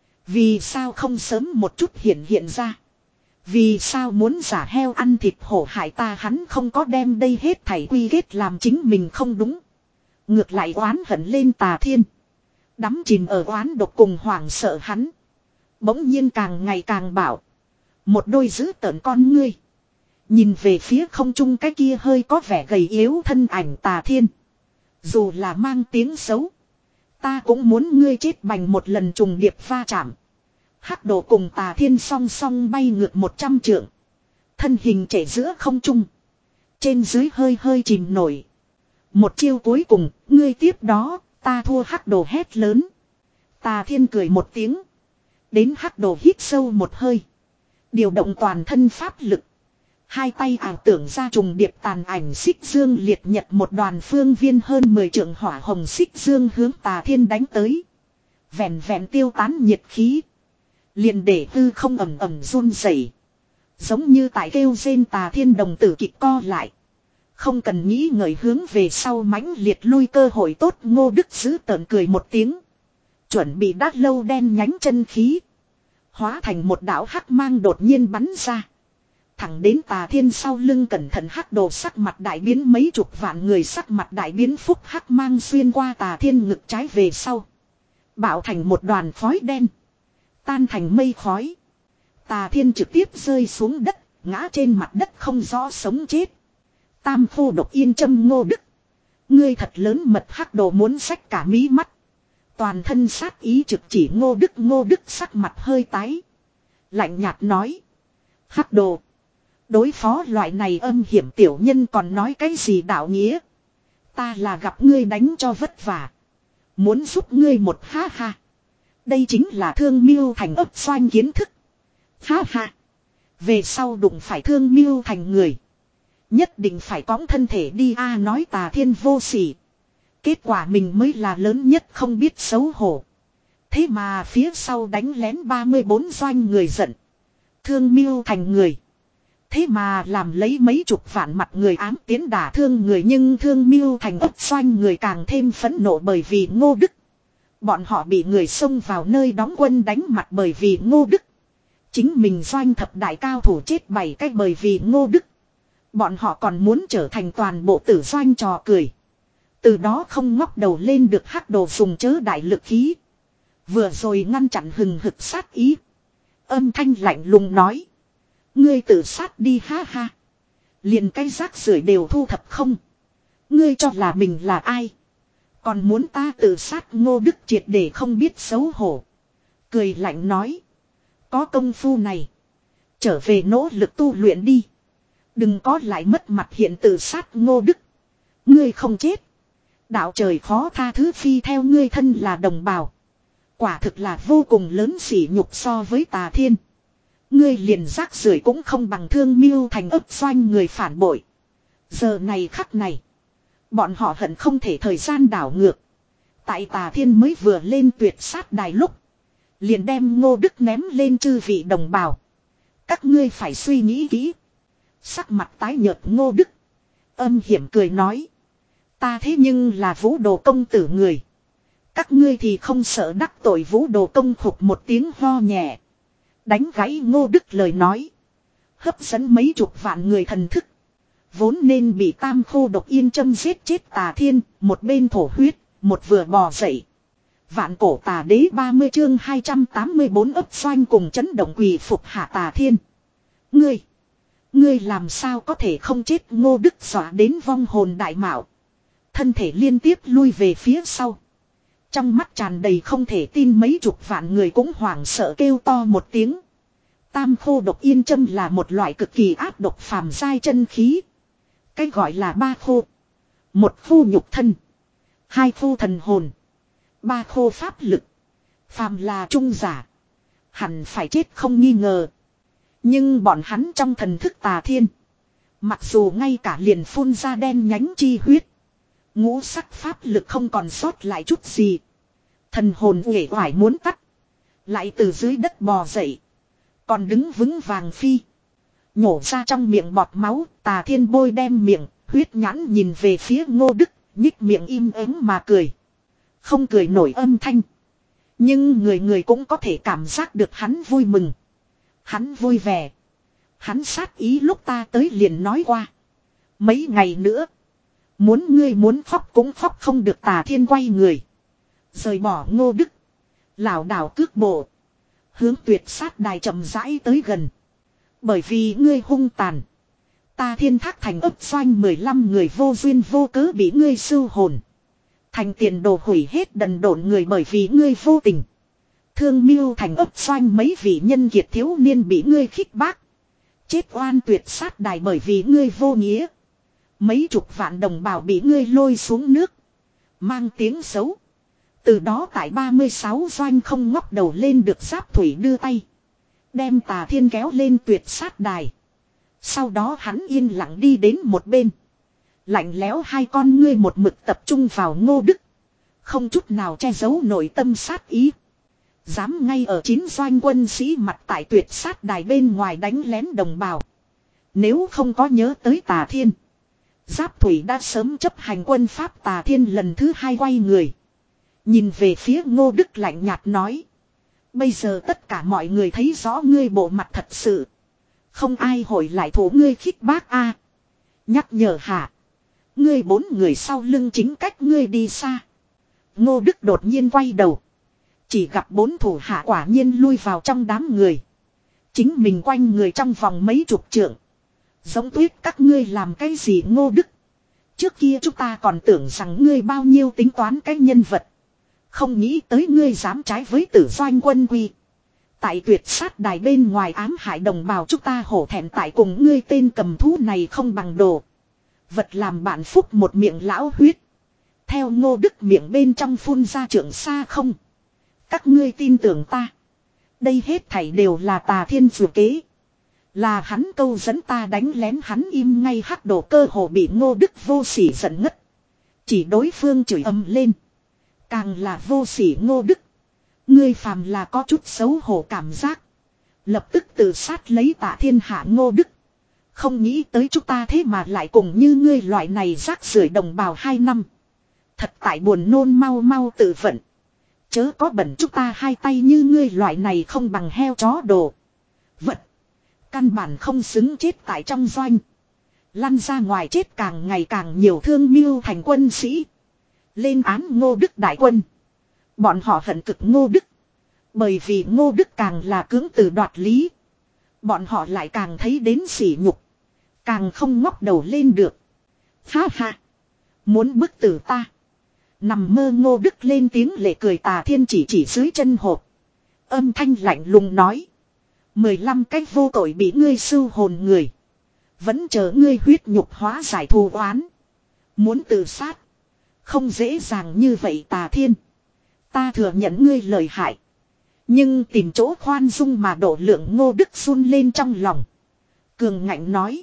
Vì sao không sớm một chút hiện hiện ra. Vì sao muốn giả heo ăn thịt hổ hại ta hắn không có đem đây hết thảy quy kết làm chính mình không đúng. Ngược lại oán hận lên Tà Thiên. Đắm chìm ở oán độc cùng hoảng sợ hắn. Bỗng nhiên càng ngày càng bảo. Một đôi dữ tợn con ngươi. Nhìn về phía không trung cái kia hơi có vẻ gầy yếu thân ảnh Tà Thiên. Dù là mang tiếng xấu. Ta cũng muốn ngươi chết bành một lần trùng điệp va chạm. Hắc đồ cùng Tà Thiên song song bay ngược một trăm trượng. Thân hình chảy giữa không trung. Trên dưới hơi hơi chìm nổi. Một chiêu cuối cùng, ngươi tiếp đó, ta thua hắc đồ hét lớn. Tà Thiên cười một tiếng. Đến hắc đồ hít sâu một hơi. Điều động toàn thân pháp lực. Hai tay ảo tưởng ra trùng điệp tàn ảnh xích dương liệt nhật một đoàn phương viên hơn mười trượng hỏa hồng xích dương hướng Tà Thiên đánh tới. Vẹn vẹn tiêu tán nhiệt khí. Liền để hư không ẩm ẩm run rẩy. Giống như tại kêu rên Tà Thiên đồng tử kịch co lại. Không cần nghĩ ngợi hướng về sau mãnh liệt lui cơ hội tốt Ngô Đức giữ tợn cười một tiếng. Chuẩn bị đát lâu đen nhánh chân khí. Hóa thành một đạo hắc mang đột nhiên bắn ra. Thẳng đến Tà Thiên sau lưng cẩn thận hắc đồ sắc mặt đại biến mấy chục vạn người sắc mặt đại biến phúc hắc mang xuyên qua Tà Thiên ngực trái về sau. Bạo thành một đoàn khói đen. Tan thành mây khói. Tà Thiên trực tiếp rơi xuống đất, ngã trên mặt đất không rõ sống chết. Tam khô độc yên châm Ngô Đức. Ngươi thật lớn mật hắc đồ muốn xách cả mí mắt. Toàn thân sát ý trực chỉ Ngô Đức. Ngô Đức sắc mặt hơi tái. Lạnh nhạt nói. Hắc đồ. Đối phó loại này âm hiểm tiểu nhân còn nói cái gì đạo nghĩa. Ta là gặp ngươi đánh cho vất vả. Muốn giúp ngươi một ha ha. Đây chính là thương miêu thành ấp xoanh kiến thức. Ha ha. Về sau đụng phải thương miêu thành người. Nhất định phải cõng thân thể đi a nói Tà Thiên vô sỉ. Kết quả mình mới là lớn nhất không biết xấu hổ. Thế mà phía sau đánh lén ba mươi bốn doanh người giận. Thương miêu thành người. Thế mà làm lấy mấy chục vạn mặt người ám tiến đả thương người nhưng thương miêu thành ấp doanh người càng thêm phẫn nộ bởi vì Ngô Đức. Bọn họ bị người xông vào nơi đóng quân đánh mặt bởi vì Ngô Đức. Chính mình doanh thập đại cao thủ chết bảy cách bởi vì Ngô Đức. Bọn họ còn muốn trở thành toàn bộ tử doanh trò cười. Từ đó không ngóc đầu lên được hắc đồ dùng chớ đại lực khí. Vừa rồi ngăn chặn hừng hực sát ý. Âm thanh lạnh lùng nói. Ngươi tự sát đi ha ha. Liền cái rác rưởi đều thu thập không. Ngươi cho là mình là ai. Còn muốn ta tự sát Ngô Đức triệt để không biết xấu hổ. Cười lạnh nói. Có công phu này. Trở về nỗ lực tu luyện đi. Đừng có lại mất mặt hiện tự sát Ngô Đức. Ngươi không chết. Đạo trời khó tha thứ phi theo ngươi thân là đồng bào. Quả thực là vô cùng lớn sỉ nhục so với Tà Thiên. Ngươi liền rác rưởi cũng không bằng thương miêu thành ấp doanh người phản bội. Giờ này khắc này. Bọn họ hận không thể thời gian đảo ngược. Tại Tà Thiên mới vừa lên tuyệt sát đài lúc. Liền đem Ngô Đức ném lên chư vị đồng bào. Các ngươi phải suy nghĩ kỹ. Sắc mặt tái nhợt Ngô Đức. Âm hiểm cười nói. Ta thế nhưng là Vũ Đồ công tử người. Các ngươi thì không sợ đắc tội Vũ Đồ công khục một tiếng ho nhẹ. Đánh gãy Ngô Đức lời nói. Hấp dẫn mấy chục vạn người thần thức. Vốn nên bị tam khô độc yên châm giết chết Tà Thiên. Một bên thổ huyết, một vừa bò dậy. Vạn cổ tà đế ba mươi chương hai trăm tám mươi bốn ấp xoanh cùng chấn động quỳ phục hạ Tà Thiên. Ngươi! Ngươi làm sao có thể không chết? Ngô Đức dọa đến vong hồn đại mạo. Thân thể liên tiếp lui về phía sau. Trong mắt tràn đầy không thể tin, mấy chục vạn người cũng hoảng sợ kêu to một tiếng. Tam khô độc yên châm là một loại cực kỳ ác độc phàm giai chân khí. Cái gọi là ba khô. Một khô nhục thân. Hai khô thần hồn. Ba khô pháp lực. Phàm là trung giả. Hẳn phải chết không nghi ngờ. Nhưng bọn hắn trong thần thức Tà Thiên. Mặc dù ngay cả liền phun ra đen nhánh chi huyết. Ngũ sắc pháp lực không còn sót lại chút gì. Thần hồn uể oải muốn tắt. Lại từ dưới đất bò dậy. Còn đứng vững vàng phi. Nhổ ra trong miệng bọt máu. Tà Thiên bôi đem miệng. Huyết nhãn nhìn về phía Ngô Đức. Nhích miệng im ắng mà cười. Không cười nổi âm thanh. Nhưng người người cũng có thể cảm giác được hắn vui mừng. Hắn vui vẻ. Hắn sát ý lúc ta tới liền nói qua. Mấy ngày nữa. Muốn ngươi muốn khóc cũng khóc không được. Tà Thiên quay người. Rời bỏ Ngô Đức. Lảo đảo cước bộ. Hướng tuyệt sát đài chậm rãi tới gần. Bởi vì ngươi hung tàn. Ta Thiên Thác thành ấp doanh mười lăm người vô duyên vô cớ bị ngươi sưu hồn. Thành tiền đồ hủy hết đần độn người bởi vì ngươi vô tình. Thương mưu thành ấp doanh mấy vị nhân kiệt thiếu niên bị ngươi khích bác. Chết oan tuyệt sát đài bởi vì ngươi vô nghĩa. Mấy chục vạn đồng bào bị ngươi lôi xuống nước. Mang tiếng xấu. Từ đó tại ba mươi sáu doanh không ngóc đầu lên được Giáp Thủy đưa tay. Đem Tà Thiên kéo lên tuyệt sát đài. Sau đó hắn yên lặng đi đến một bên. Lạnh lẽo hai con ngươi một mực tập trung vào Ngô Đức. Không chút nào che giấu nội tâm sát ý. Dám ngay ở chín doanh quân sĩ mặt tại tuyệt sát đài bên ngoài đánh lén đồng bào. Nếu không có nhớ tới Tà Thiên. Giáp Thủy đã sớm chấp hành quân pháp. Tà Thiên lần thứ hai quay người. Nhìn về phía Ngô Đức lạnh nhạt nói. Bây giờ tất cả mọi người thấy rõ ngươi bộ mặt thật sự. Không ai hồi lại thủ ngươi khích bác a. Nhắc nhở hả. Ngươi bốn người sau lưng chính cách ngươi đi xa. Ngô Đức đột nhiên quay đầu. Chỉ gặp bốn thủ hạ quả nhiên lui vào trong đám người. Chính mình quanh người trong vòng mấy chục trượng. Giống tuyết các ngươi làm cái gì Ngô Đức. Trước kia chúng ta còn tưởng rằng ngươi bao nhiêu tính toán cái nhân vật. Không nghĩ tới ngươi dám trái với tử doanh quân quy. Tại tuyệt sát đài bên ngoài ám hại đồng bào chúng ta hổ thẹn tại cùng ngươi tên cầm thú này không bằng đồ. Vật làm bạn phúc một miệng lão huyết. Theo Ngô Đức miệng bên trong phun ra trượng xa không. Các ngươi tin tưởng ta. Đây hết thảy đều là Tà Thiên dự kế. Là hắn câu dẫn ta đánh lén hắn im ngay hắc đồ cơ hồ bị Ngô Đức vô sỉ giận ngất. Chỉ đối phương chửi ầm lên. Càng là vô sỉ Ngô Đức. Ngươi phàm là có chút xấu hổ cảm giác. Lập tức tự sát lấy Tạ Thiên hạ Ngô Đức. Không nghĩ tới chúng ta thế mà lại cùng như ngươi loại này rác rưởi đồng bào hai năm. Thật tại buồn nôn mau mau tự vận. Chớ có bẩn chúng ta hai tay như ngươi loại này không bằng heo chó đồ. Vật. Căn bản không xứng chết tại trong doanh. Lăn ra ngoài chết càng ngày càng nhiều thương mưu thành quân sĩ. Lên án Ngô Đức đại quân. Bọn họ hận cực Ngô Đức. Bởi vì Ngô Đức càng là cưỡng từ đoạt lý. Bọn họ lại càng thấy đến sỉ nhục. Càng không ngóc đầu lên được. Ha ha. Muốn bức tử ta. Nằm mơ Ngô Đức lên tiếng lệ cười. Tà Thiên chỉ chỉ dưới chân hộp. Âm thanh lạnh lùng nói. Mười lăm cái vô tội bị ngươi sưu hồn người. Vẫn chờ ngươi huyết nhục hóa giải thù oán. Muốn tự sát. Không dễ dàng như vậy Tà Thiên. Ta thừa nhận ngươi lời hại. Nhưng tìm chỗ khoan dung mà độ lượng Ngô Đức run lên trong lòng. Cường ngạnh nói.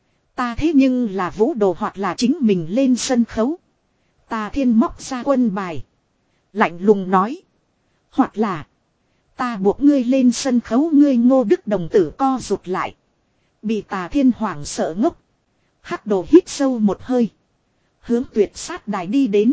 Ta thế nhưng là vũ đồ hoặc là chính mình lên sân khấu. Tà Thiên móc ra quân bài. Lạnh lùng nói. Hoặc là. Ta buộc ngươi lên sân khấu. Ngươi Ngô Đức đồng tử co rụt lại. Bị Tà Thiên hoảng sợ ngốc. Hắc đồ hít sâu một hơi. Hướng tuyệt sát đài đi đến.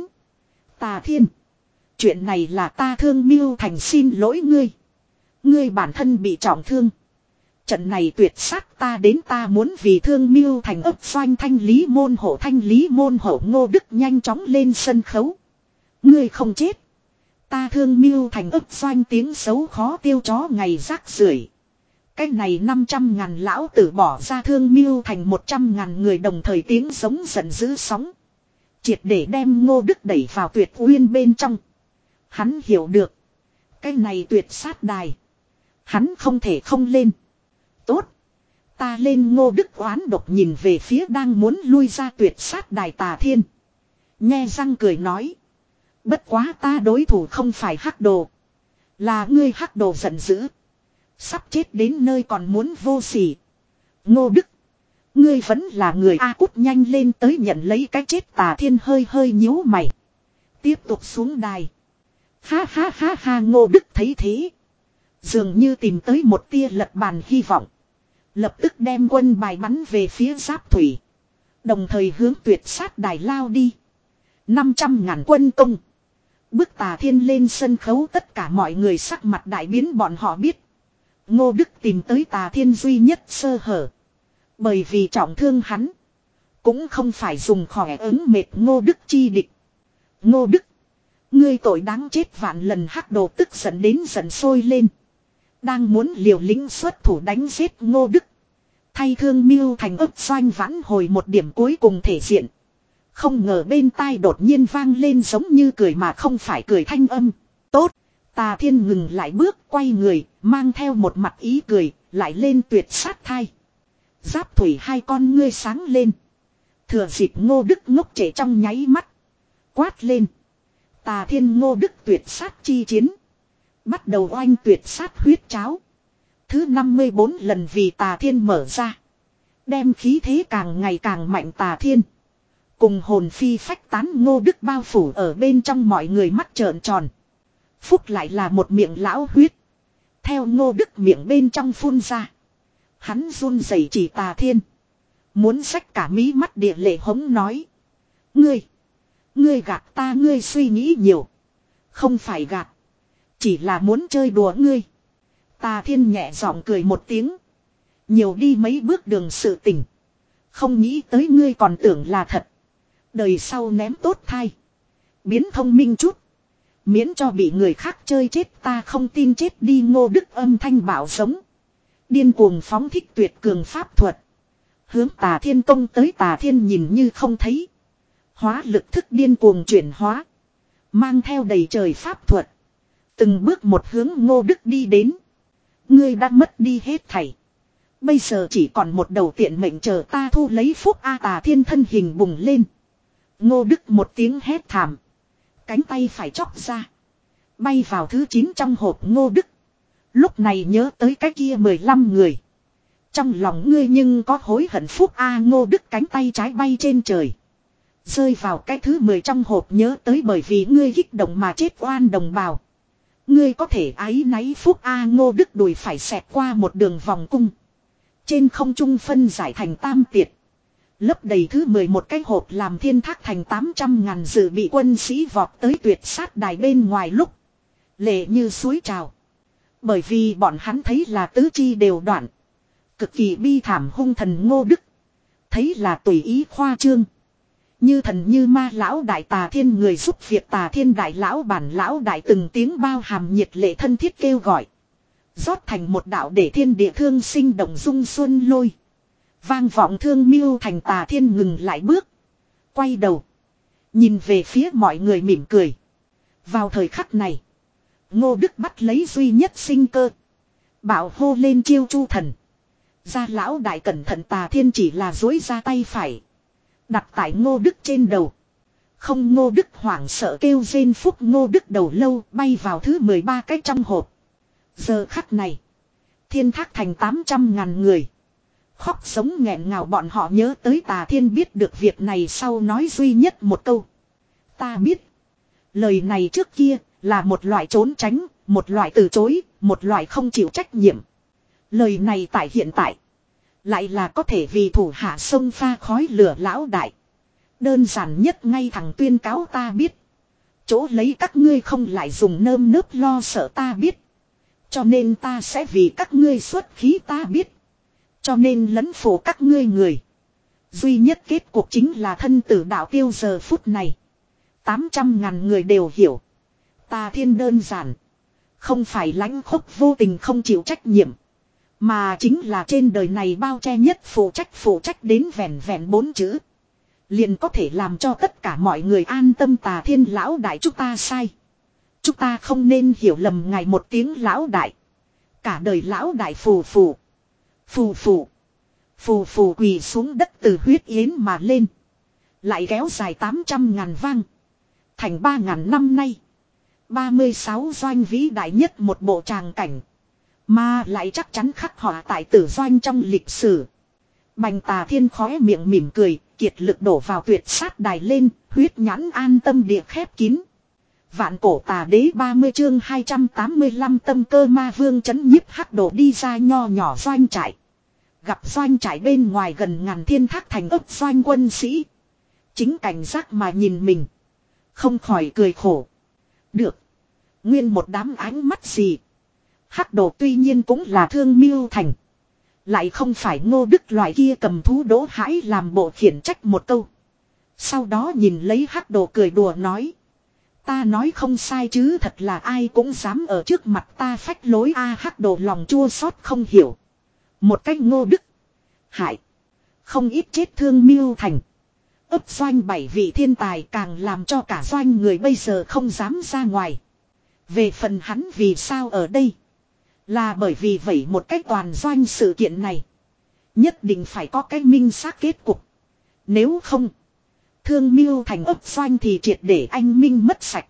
Tà Thiên. Chuyện này là ta Thương Miêu Thành xin lỗi ngươi. Ngươi bản thân bị trọng thương. Trận này tuyệt sát ta đến ta muốn vì Thương Miêu Thành ấp doanh thanh lý môn hộ thanh lý môn hộ Ngô Đức nhanh chóng lên sân khấu. Ngươi không chết. Ta Thương Miêu Thành ấp doanh tiếng xấu khó tiêu chó ngày rác rưởi. Cái này năm trăm ngàn lão tử bỏ ra Thương Miêu Thành một trăm ngàn người đồng thời tiếng giống giận dữ sóng. Triệt để đem Ngô Đức đẩy vào tuyệt uyên bên trong. Hắn hiểu được. Cái này tuyệt sát đài. Hắn không thể không lên. Tốt. Ta lên. Ngô Đức oán độc nhìn về phía đang muốn lui ra tuyệt sát đài Tà Thiên. Nhe răng cười nói. Bất quá ta đối thủ không phải Hắc Đồ. Là ngươi Hắc Đồ giận dữ. Sắp chết đến nơi còn muốn vô sỉ. Ngô Đức. Ngươi vẫn là người A cút nhanh lên tới nhận lấy cái chết. Tà Thiên hơi hơi nhíu mày. Tiếp tục xuống đài. Ha ha ha ha. Ngô Đức thấy thế. Dường như tìm tới một tia lật bàn hy vọng. Lập tức đem quân bài bắn về phía Giáp Thủy. Đồng thời hướng tuyệt sát đài lao đi. năm trăm ngàn quân công. Bước Tà Thiên lên sân khấu tất cả mọi người sắc mặt đại biến bọn họ biết. Ngô Đức tìm tới Tà Thiên duy nhất sơ hở. Bởi vì trọng thương hắn. Cũng không phải dùng khỏe ứng mệt Ngô Đức chi địch. Ngô Đức. Ngươi tội đáng chết vạn lần. Hắc Đồ tức giận đến giận sôi lên. Đang muốn liều lĩnh xuất thủ đánh giết Ngô Đức. Thay Thương Miêu Thành ấp doanh vãn hồi một điểm cuối cùng thể diện. Không ngờ bên tai đột nhiên vang lên giống như cười mà không phải cười thanh âm. Tốt. Tà Thiên ngừng lại bước quay người. Mang theo một mặt ý cười. Lại lên tuyệt sát thai. Giáp Thủy hai con ngươi sáng lên. Thừa dịp Ngô Đức ngốc trệ trong nháy mắt. Quát lên. Tà Thiên Ngô Đức tuyệt sát chi chiến. Bắt đầu oanh tuyệt sát huyết cháo. Thứ năm mươi bốn lần vì Tà Thiên mở ra. Đem khí thế càng ngày càng mạnh Tà Thiên. Cùng hồn phi phách tán Ngô Đức bao phủ ở bên trong mọi người mắt trợn tròn. Phúc lại là một miệng lão huyết. Theo Ngô Đức miệng bên trong phun ra. Hắn run rẩy chỉ Tà Thiên. Muốn xách cả mí mắt địa lệ hống nói. Ngươi. Ngươi gạt ta ngươi suy nghĩ nhiều. Không phải gạt. Chỉ là muốn chơi đùa ngươi. Tà Thiên nhẹ giọng cười một tiếng. Nhiều đi mấy bước đường sự tình. Không nghĩ tới ngươi còn tưởng là thật. Đời sau ném tốt thai. Biến thông minh chút. Miễn cho bị người khác chơi chết ta không tin chết đi. Ngô Đức âm thanh bảo sống. Điên cuồng phóng thích tuyệt cường pháp thuật. Hướng Tà Thiên công tới. Tà Thiên nhìn như không thấy. Hóa lực thức điên cuồng chuyển hóa. Mang theo đầy trời pháp thuật. Từng bước một hướng Ngô Đức đi đến. Ngươi đã mất đi hết thảy. Bây giờ chỉ còn một đầu tiện mệnh chờ ta thu lấy phúc A. Tà Thiên thân hình bùng lên. Ngô Đức một tiếng hét thảm. Cánh tay phải chóc ra. Bay vào thứ chín trong hộp Ngô Đức. Lúc này nhớ tới cái kia mười lăm người. Trong lòng ngươi nhưng có hối hận phúc A. Ngô Đức cánh tay trái bay trên trời. Rơi vào cái thứ mười trong hộp nhớ tới bởi vì ngươi kích động mà chết oan đồng bào. Ngươi có thể áy náy phúc A. Ngô Đức đùi phải xẹt qua một đường vòng cung. Trên không trung phân giải thành tam tiệt. Lấp đầy thứ mười một cái hộp làm thiên thác thành tám trăm ngàn dự bị quân sĩ vọt tới tuyệt sát đài bên ngoài lúc. Lệ như suối trào. Bởi vì bọn hắn thấy là tứ chi đều đoạn. Cực kỳ bi thảm hung thần Ngô Đức. Thấy là tùy ý khoa trương. Như thần như ma lão đại Tà Thiên người giúp việc Tà Thiên đại lão bản lão đại từng tiếng bao hàm nhiệt lệ thân thiết kêu gọi. Rót thành một đạo để thiên địa thương sinh động dung xuân lôi. Vang vọng Thương Miêu Thành. Tà Thiên ngừng lại bước. Quay đầu. Nhìn về phía mọi người mỉm cười. Vào thời khắc này. Ngô Đức bắt lấy duy nhất sinh cơ. Bảo hô lên chiêu chu thần. Ra lão đại cẩn thận. Tà Thiên chỉ là dối ra tay phải. Đặt tại Ngô Đức trên đầu. Không. Ngô Đức hoảng sợ kêu rên phúc. Ngô Đức đầu lâu bay vào thứ mười ba cái trong hộp. Giờ khắc này. Thiên thác thành tám trăm ngàn người. Khóc sống nghẹn ngào bọn họ nhớ tới Tà Thiên biết được việc này sau nói duy nhất một câu. Ta biết. Lời này trước kia là một loại trốn tránh, một loại từ chối, một loại không chịu trách nhiệm. Lời này tại hiện tại Lại là có thể vì thủ hạ sông pha khói lửa lão đại. Đơn giản nhất ngay thẳng tuyên cáo ta biết. Chỗ lấy các ngươi không lại dùng nơm nớp lo sợ ta biết. Cho nên ta sẽ vì các ngươi xuất khí ta biết. Cho nên lấn phủ các ngươi người. Duy nhất kết cuộc chính là thân tử đạo tiêu giờ phút này. Tám trăm ngàn người đều hiểu. Tà Thiên đơn giản. Không phải lãnh khốc vô tình không chịu trách nhiệm. Mà chính là trên đời này bao che nhất phụ trách phụ trách đến vẹn vẹn bốn chữ. Liền có thể làm cho tất cả mọi người an tâm. Tà Thiên lão đại chúng ta sai. Chúng ta không nên hiểu lầm ngài một tiếng lão đại. Cả đời lão đại phù phù. Phù phù. Phù phù quỳ xuống đất từ huyết yến mà lên. Lại kéo dài tám trăm ngàn vang. Thành ba ngàn năm nay. ba mươi sáu doanh vĩ đại nhất một bộ tràng cảnh. Mà lại chắc chắn khắc họa tại tử doanh trong lịch sử. Bành Tà Thiên khóe miệng mỉm cười. Kiệt lực đổ vào tuyệt sát đài lên. Huyết nhãn an tâm địa khép kín. Vạn cổ tà đế ba mươi chương hai trăm tám mươi lăm tâm cơ ma vương chấn nhiếp hắc đồ đi ra nho nhỏ doanh trại. Gặp doanh trại bên ngoài gần ngàn thiên thác thành ấp doanh quân sĩ. Chính cảnh giác mà nhìn mình. Không khỏi cười khổ. Được. Nguyên một đám ánh mắt gì. Hắc đồ tuy nhiên cũng là thương mưu thành. Lại không phải Ngô Đức loại kia cầm thú đỗ hãi làm bộ khiển trách một câu. Sau đó nhìn lấy hắc đồ cười đùa nói. Ta nói không sai chứ thật là ai cũng dám ở trước mặt ta phách lối a. Hắc đồ lòng chua xót không hiểu. Một cách Ngô Đức. Hại. Không ít chết thương mưu thành. Ấp doanh bảy vị thiên tài càng làm cho cả doanh người bây giờ không dám ra ngoài. Về phần hắn vì sao ở đây. Là bởi vì vậy một cách toàn doanh sự kiện này. Nhất định phải có cái minh xác kết cục. Nếu không. Thương mưu thành ấp doanh thì triệt để anh minh mất sạch.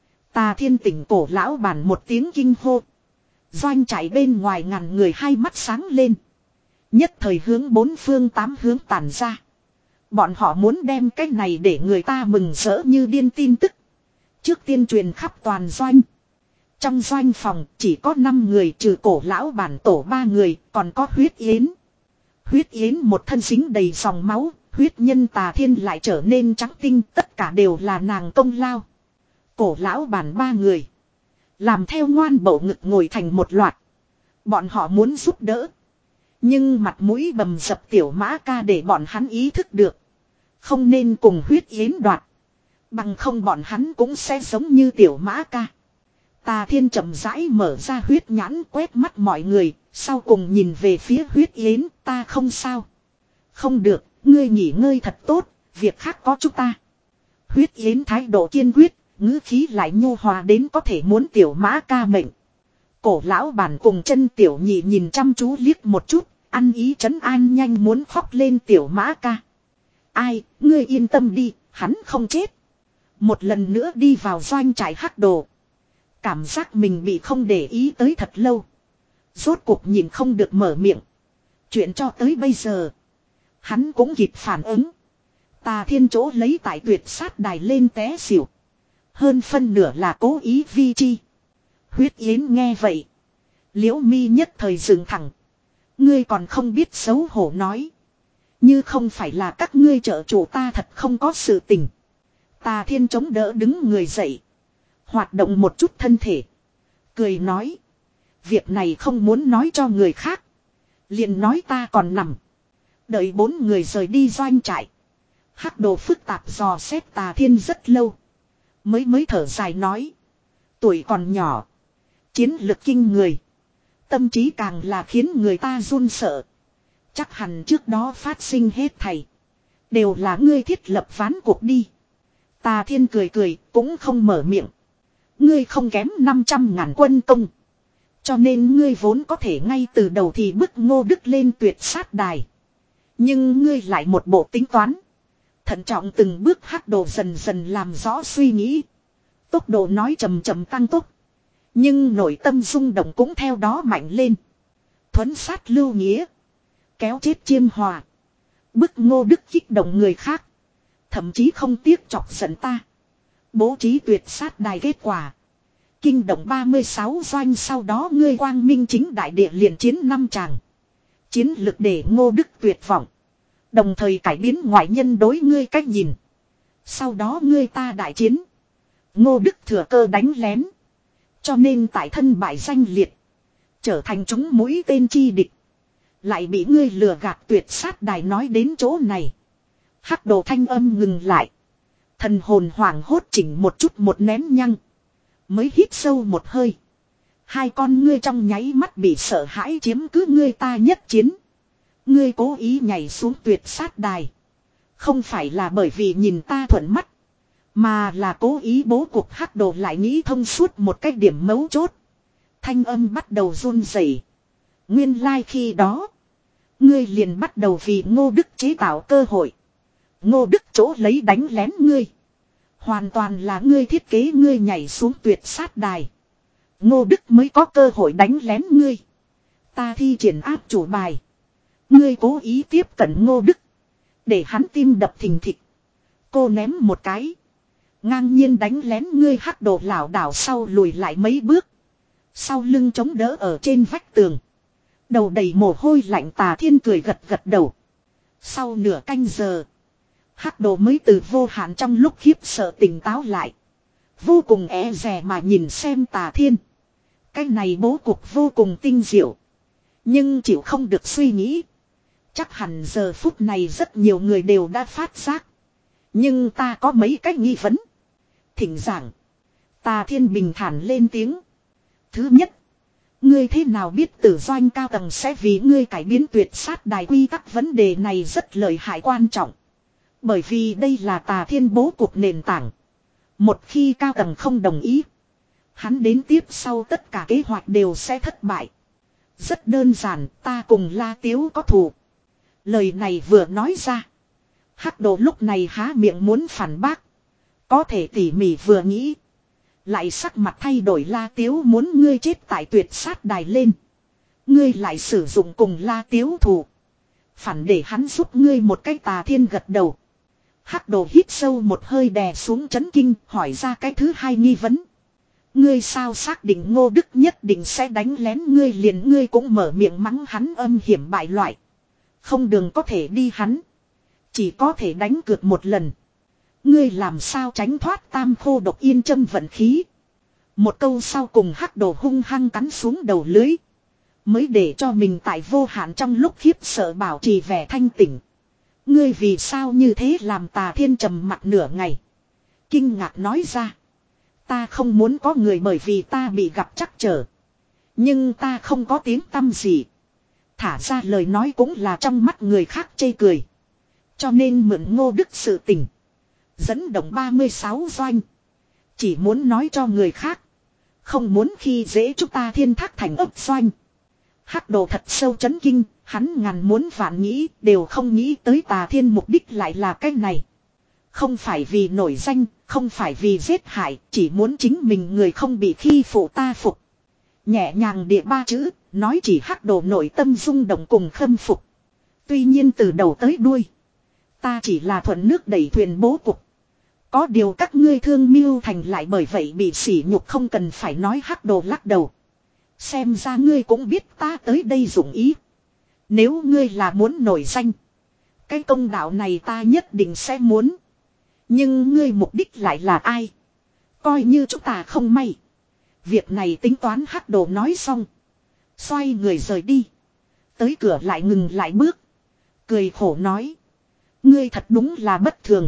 Tà Thiên tỉnh cổ lão bản một tiếng kinh hô. Doanh chạy bên ngoài ngàn người hai mắt sáng lên. Nhất thời hướng bốn phương tám hướng tản ra. Bọn họ muốn đem cái này để người ta mừng rỡ như điên tin tức. Trước tiên truyền khắp toàn doanh. Trong doanh phòng chỉ có năm người trừ cổ lão bản tổ ba người còn có huyết yến. Huyết yến một thân dính đầy dòng máu. Huyết nhân Tà Thiên lại trở nên trắng tinh, tất cả đều là nàng công lao. Cổ lão bản ba người. Làm theo ngoan bổ ngực ngồi thành một loạt. Bọn họ muốn giúp đỡ. Nhưng mặt mũi bầm dập tiểu mã ca để bọn hắn ý thức được. Không nên cùng huyết yến đoạt. Bằng không bọn hắn cũng sẽ giống như tiểu mã ca. Tà Thiên chậm rãi mở ra huyết nhãn quét mắt mọi người. Sau cùng nhìn về phía huyết yến, ta không sao. Không được. Ngươi nghỉ ngơi thật tốt, việc khác có chúng ta. Huyết yến thái độ kiên quyết, ngữ khí lại nhu hòa đến có thể muốn tiểu mã ca mệnh. Cổ lão bản cùng chân tiểu nhị nhìn chăm chú liếc một chút, ăn ý trấn an nhanh muốn khóc lên tiểu mã ca. Ai, ngươi yên tâm đi, hắn không chết. Một lần nữa đi vào doanh trại hắc đồ. Cảm giác mình bị không để ý tới thật lâu. Rốt cuộc nhìn không được mở miệng. Chuyện cho tới bây giờ. Hắn cũng kịp phản ứng. Tà Thiên chỗ lấy tại tuyệt sát đài lên té xỉu. Hơn phân nửa là cố ý vi chi. Huyết yến nghe vậy. Liễu mi nhất thời dừng thẳng. Ngươi còn không biết xấu hổ nói. Như không phải là các ngươi trợ chủ ta thật không có sự tình. Tà Thiên chống đỡ đứng người dậy. Hoạt động một chút thân thể. Cười nói. Việc này không muốn nói cho người khác. Liền nói ta còn nằm. Đợi bốn người rời đi doanh trại. Hắc đồ phức tạp dò xét Tà Thiên rất lâu. Mới mới thở dài nói. Tuổi còn nhỏ. Chiến lực kinh người. Tâm trí càng là khiến người ta run sợ. Chắc hẳn trước đó phát sinh hết thảy. Đều là ngươi thiết lập ván cuộc đi. Tà Thiên cười cười cũng không mở miệng. Ngươi không kém năm trăm ngàn quân công. Cho nên ngươi vốn có thể ngay từ đầu thì bức Ngô Đức lên tuyệt sát đài. Nhưng ngươi lại một bộ tính toán. Thận trọng từng bước hắc đồ dần dần làm rõ suy nghĩ. Tốc độ nói chậm chậm tăng tốc. Nhưng nội tâm rung động cũng theo đó mạnh lên. Thuấn sát lưu nghĩa. Kéo chết chiêm hòa. Bức Ngô Đức kích động người khác. Thậm chí không tiếc chọc giận ta. Bố trí tuyệt sát đài kết quả. Kinh động ba mươi sáu doanh sau đó ngươi quang minh chính đại địa liền chiến năm tràng. Chiến lực để Ngô Đức tuyệt vọng. Đồng thời cải biến ngoại nhân đối ngươi cách nhìn. Sau đó ngươi ta đại chiến. Ngô Đức thừa cơ đánh lén. Cho nên tại thân bại danh liệt. Trở thành chúng mũi tên chi địch. Lại bị ngươi lừa gạt tuyệt sát đài nói đến chỗ này. Hắc đồ thanh âm ngừng lại. Thần hồn hoảng hốt chỉnh một chút một nén nhăng. Mới hít sâu một hơi. Hai con ngươi trong nháy mắt bị sợ hãi chiếm cứ ngươi ta nhất chiến. Ngươi cố ý nhảy xuống tuyệt sát đài. Không phải là bởi vì nhìn ta thuận mắt. Mà là cố ý bố cục hắc đồ lại nghĩ thông suốt một cái điểm mấu chốt. Thanh âm bắt đầu run rẩy. Nguyên lai like khi đó. Ngươi liền bắt đầu vì Ngô Đức chế tạo cơ hội. Ngô Đức chỗ lấy đánh lén ngươi. Hoàn toàn là ngươi thiết kế ngươi nhảy xuống tuyệt sát đài. Ngô Đức mới có cơ hội đánh lén ngươi. Ta thi triển áp chủ bài. Ngươi cố ý tiếp cận Ngô Đức. Để hắn tim đập thình thịch. Cô ném một cái. Ngang nhiên đánh lén ngươi hắc đồ lảo đảo sau lùi lại mấy bước. Sau lưng chống đỡ ở trên vách tường. Đầu đầy mồ hôi lạnh Tà Thiên cười gật gật đầu. Sau nửa canh giờ. Hắc đồ mới từ vô hạn trong lúc khiếp sợ tỉnh táo lại. Vô cùng e dè mà nhìn xem Tà Thiên. Cái này bố cục vô cùng tinh diệu. Nhưng chịu không được suy nghĩ. Chắc hẳn giờ phút này rất nhiều người đều đã phát giác. Nhưng ta có mấy cách nghi vấn. Thỉnh giảng. Tà Thiên bình thản lên tiếng. Thứ nhất. Ngươi thế nào biết tử doanh cao tầng sẽ vì ngươi cải biến tuyệt sát đài quy tắc vấn đề này rất lợi hại quan trọng. Bởi vì đây là Tà Thiên bố cục nền tảng. Một khi cao tầng không đồng ý. Hắn đến tiếp sau tất cả kế hoạch đều sẽ thất bại. Rất đơn giản, ta cùng La Tiếu có thù. Lời này vừa nói ra. Hắc đồ lúc này há miệng muốn phản bác. Có thể tỉ mỉ vừa nghĩ. Lại sắc mặt thay đổi. La Tiếu muốn ngươi chết tại tuyệt sát đài lên. Ngươi lại sử dụng cùng La Tiếu thù. Phản để hắn giúp ngươi một cách. Tà Thiên gật đầu. Hắc đồ hít sâu một hơi đè xuống chấn kinh. Hỏi ra cái thứ hai nghi vấn. Ngươi sao xác định Ngô Đức nhất định sẽ đánh lén ngươi liền. Ngươi cũng mở miệng mắng hắn âm hiểm bại loại. Không đường có thể đi hắn. Chỉ có thể đánh cược một lần. Ngươi làm sao tránh thoát tam khô độc yên châm vận khí. Một câu sau cùng hắc đồ hung hăng cắn xuống đầu lưới. Mới để cho mình tại vô hạn trong lúc khiếp sợ bảo trì vẻ thanh tỉnh. Ngươi vì sao như thế làm Tà Thiên trầm mặt nửa ngày. Kinh ngạc nói ra. Ta không muốn có người bởi vì ta bị gặp trắc trở. Nhưng ta không có tiếng tăm gì. Thả ra lời nói cũng là trong mắt người khác chê cười. Cho nên mượn Ngô Đức sự tình. Dẫn động ba mươi sáu doanh. Chỉ muốn nói cho người khác. Không muốn khi dễ chúng ta Thiên Thác thành ấp doanh. Hắc đồ thật sâu chấn kinh. Hắn ngàn muốn vạn nghĩ đều không nghĩ tới Tà Thiên mục đích lại là cái này. Không phải vì nổi danh. Không phải vì giết hại. Chỉ muốn chính mình người không bị khi phụ ta phục. Nhẹ nhàng địa ba chữ. Nói chỉ hắc đồ nội tâm rung động cùng khâm phục. Tuy nhiên từ đầu tới đuôi. Ta chỉ là thuận nước đẩy thuyền bố cục. Có điều các ngươi thương mưu thành lại bởi vậy bị sỉ nhục không cần phải nói hắc đồ lắc đầu. Xem ra ngươi cũng biết ta tới đây dụng ý. Nếu ngươi là muốn nổi danh. Cái công đạo này ta nhất định sẽ muốn. Nhưng ngươi mục đích lại là ai? Coi như chúng ta không may. Việc này tính toán hắc đồ nói xong. Xoay người rời đi. Tới cửa lại ngừng lại bước. Cười khổ nói. Ngươi thật đúng là bất thường.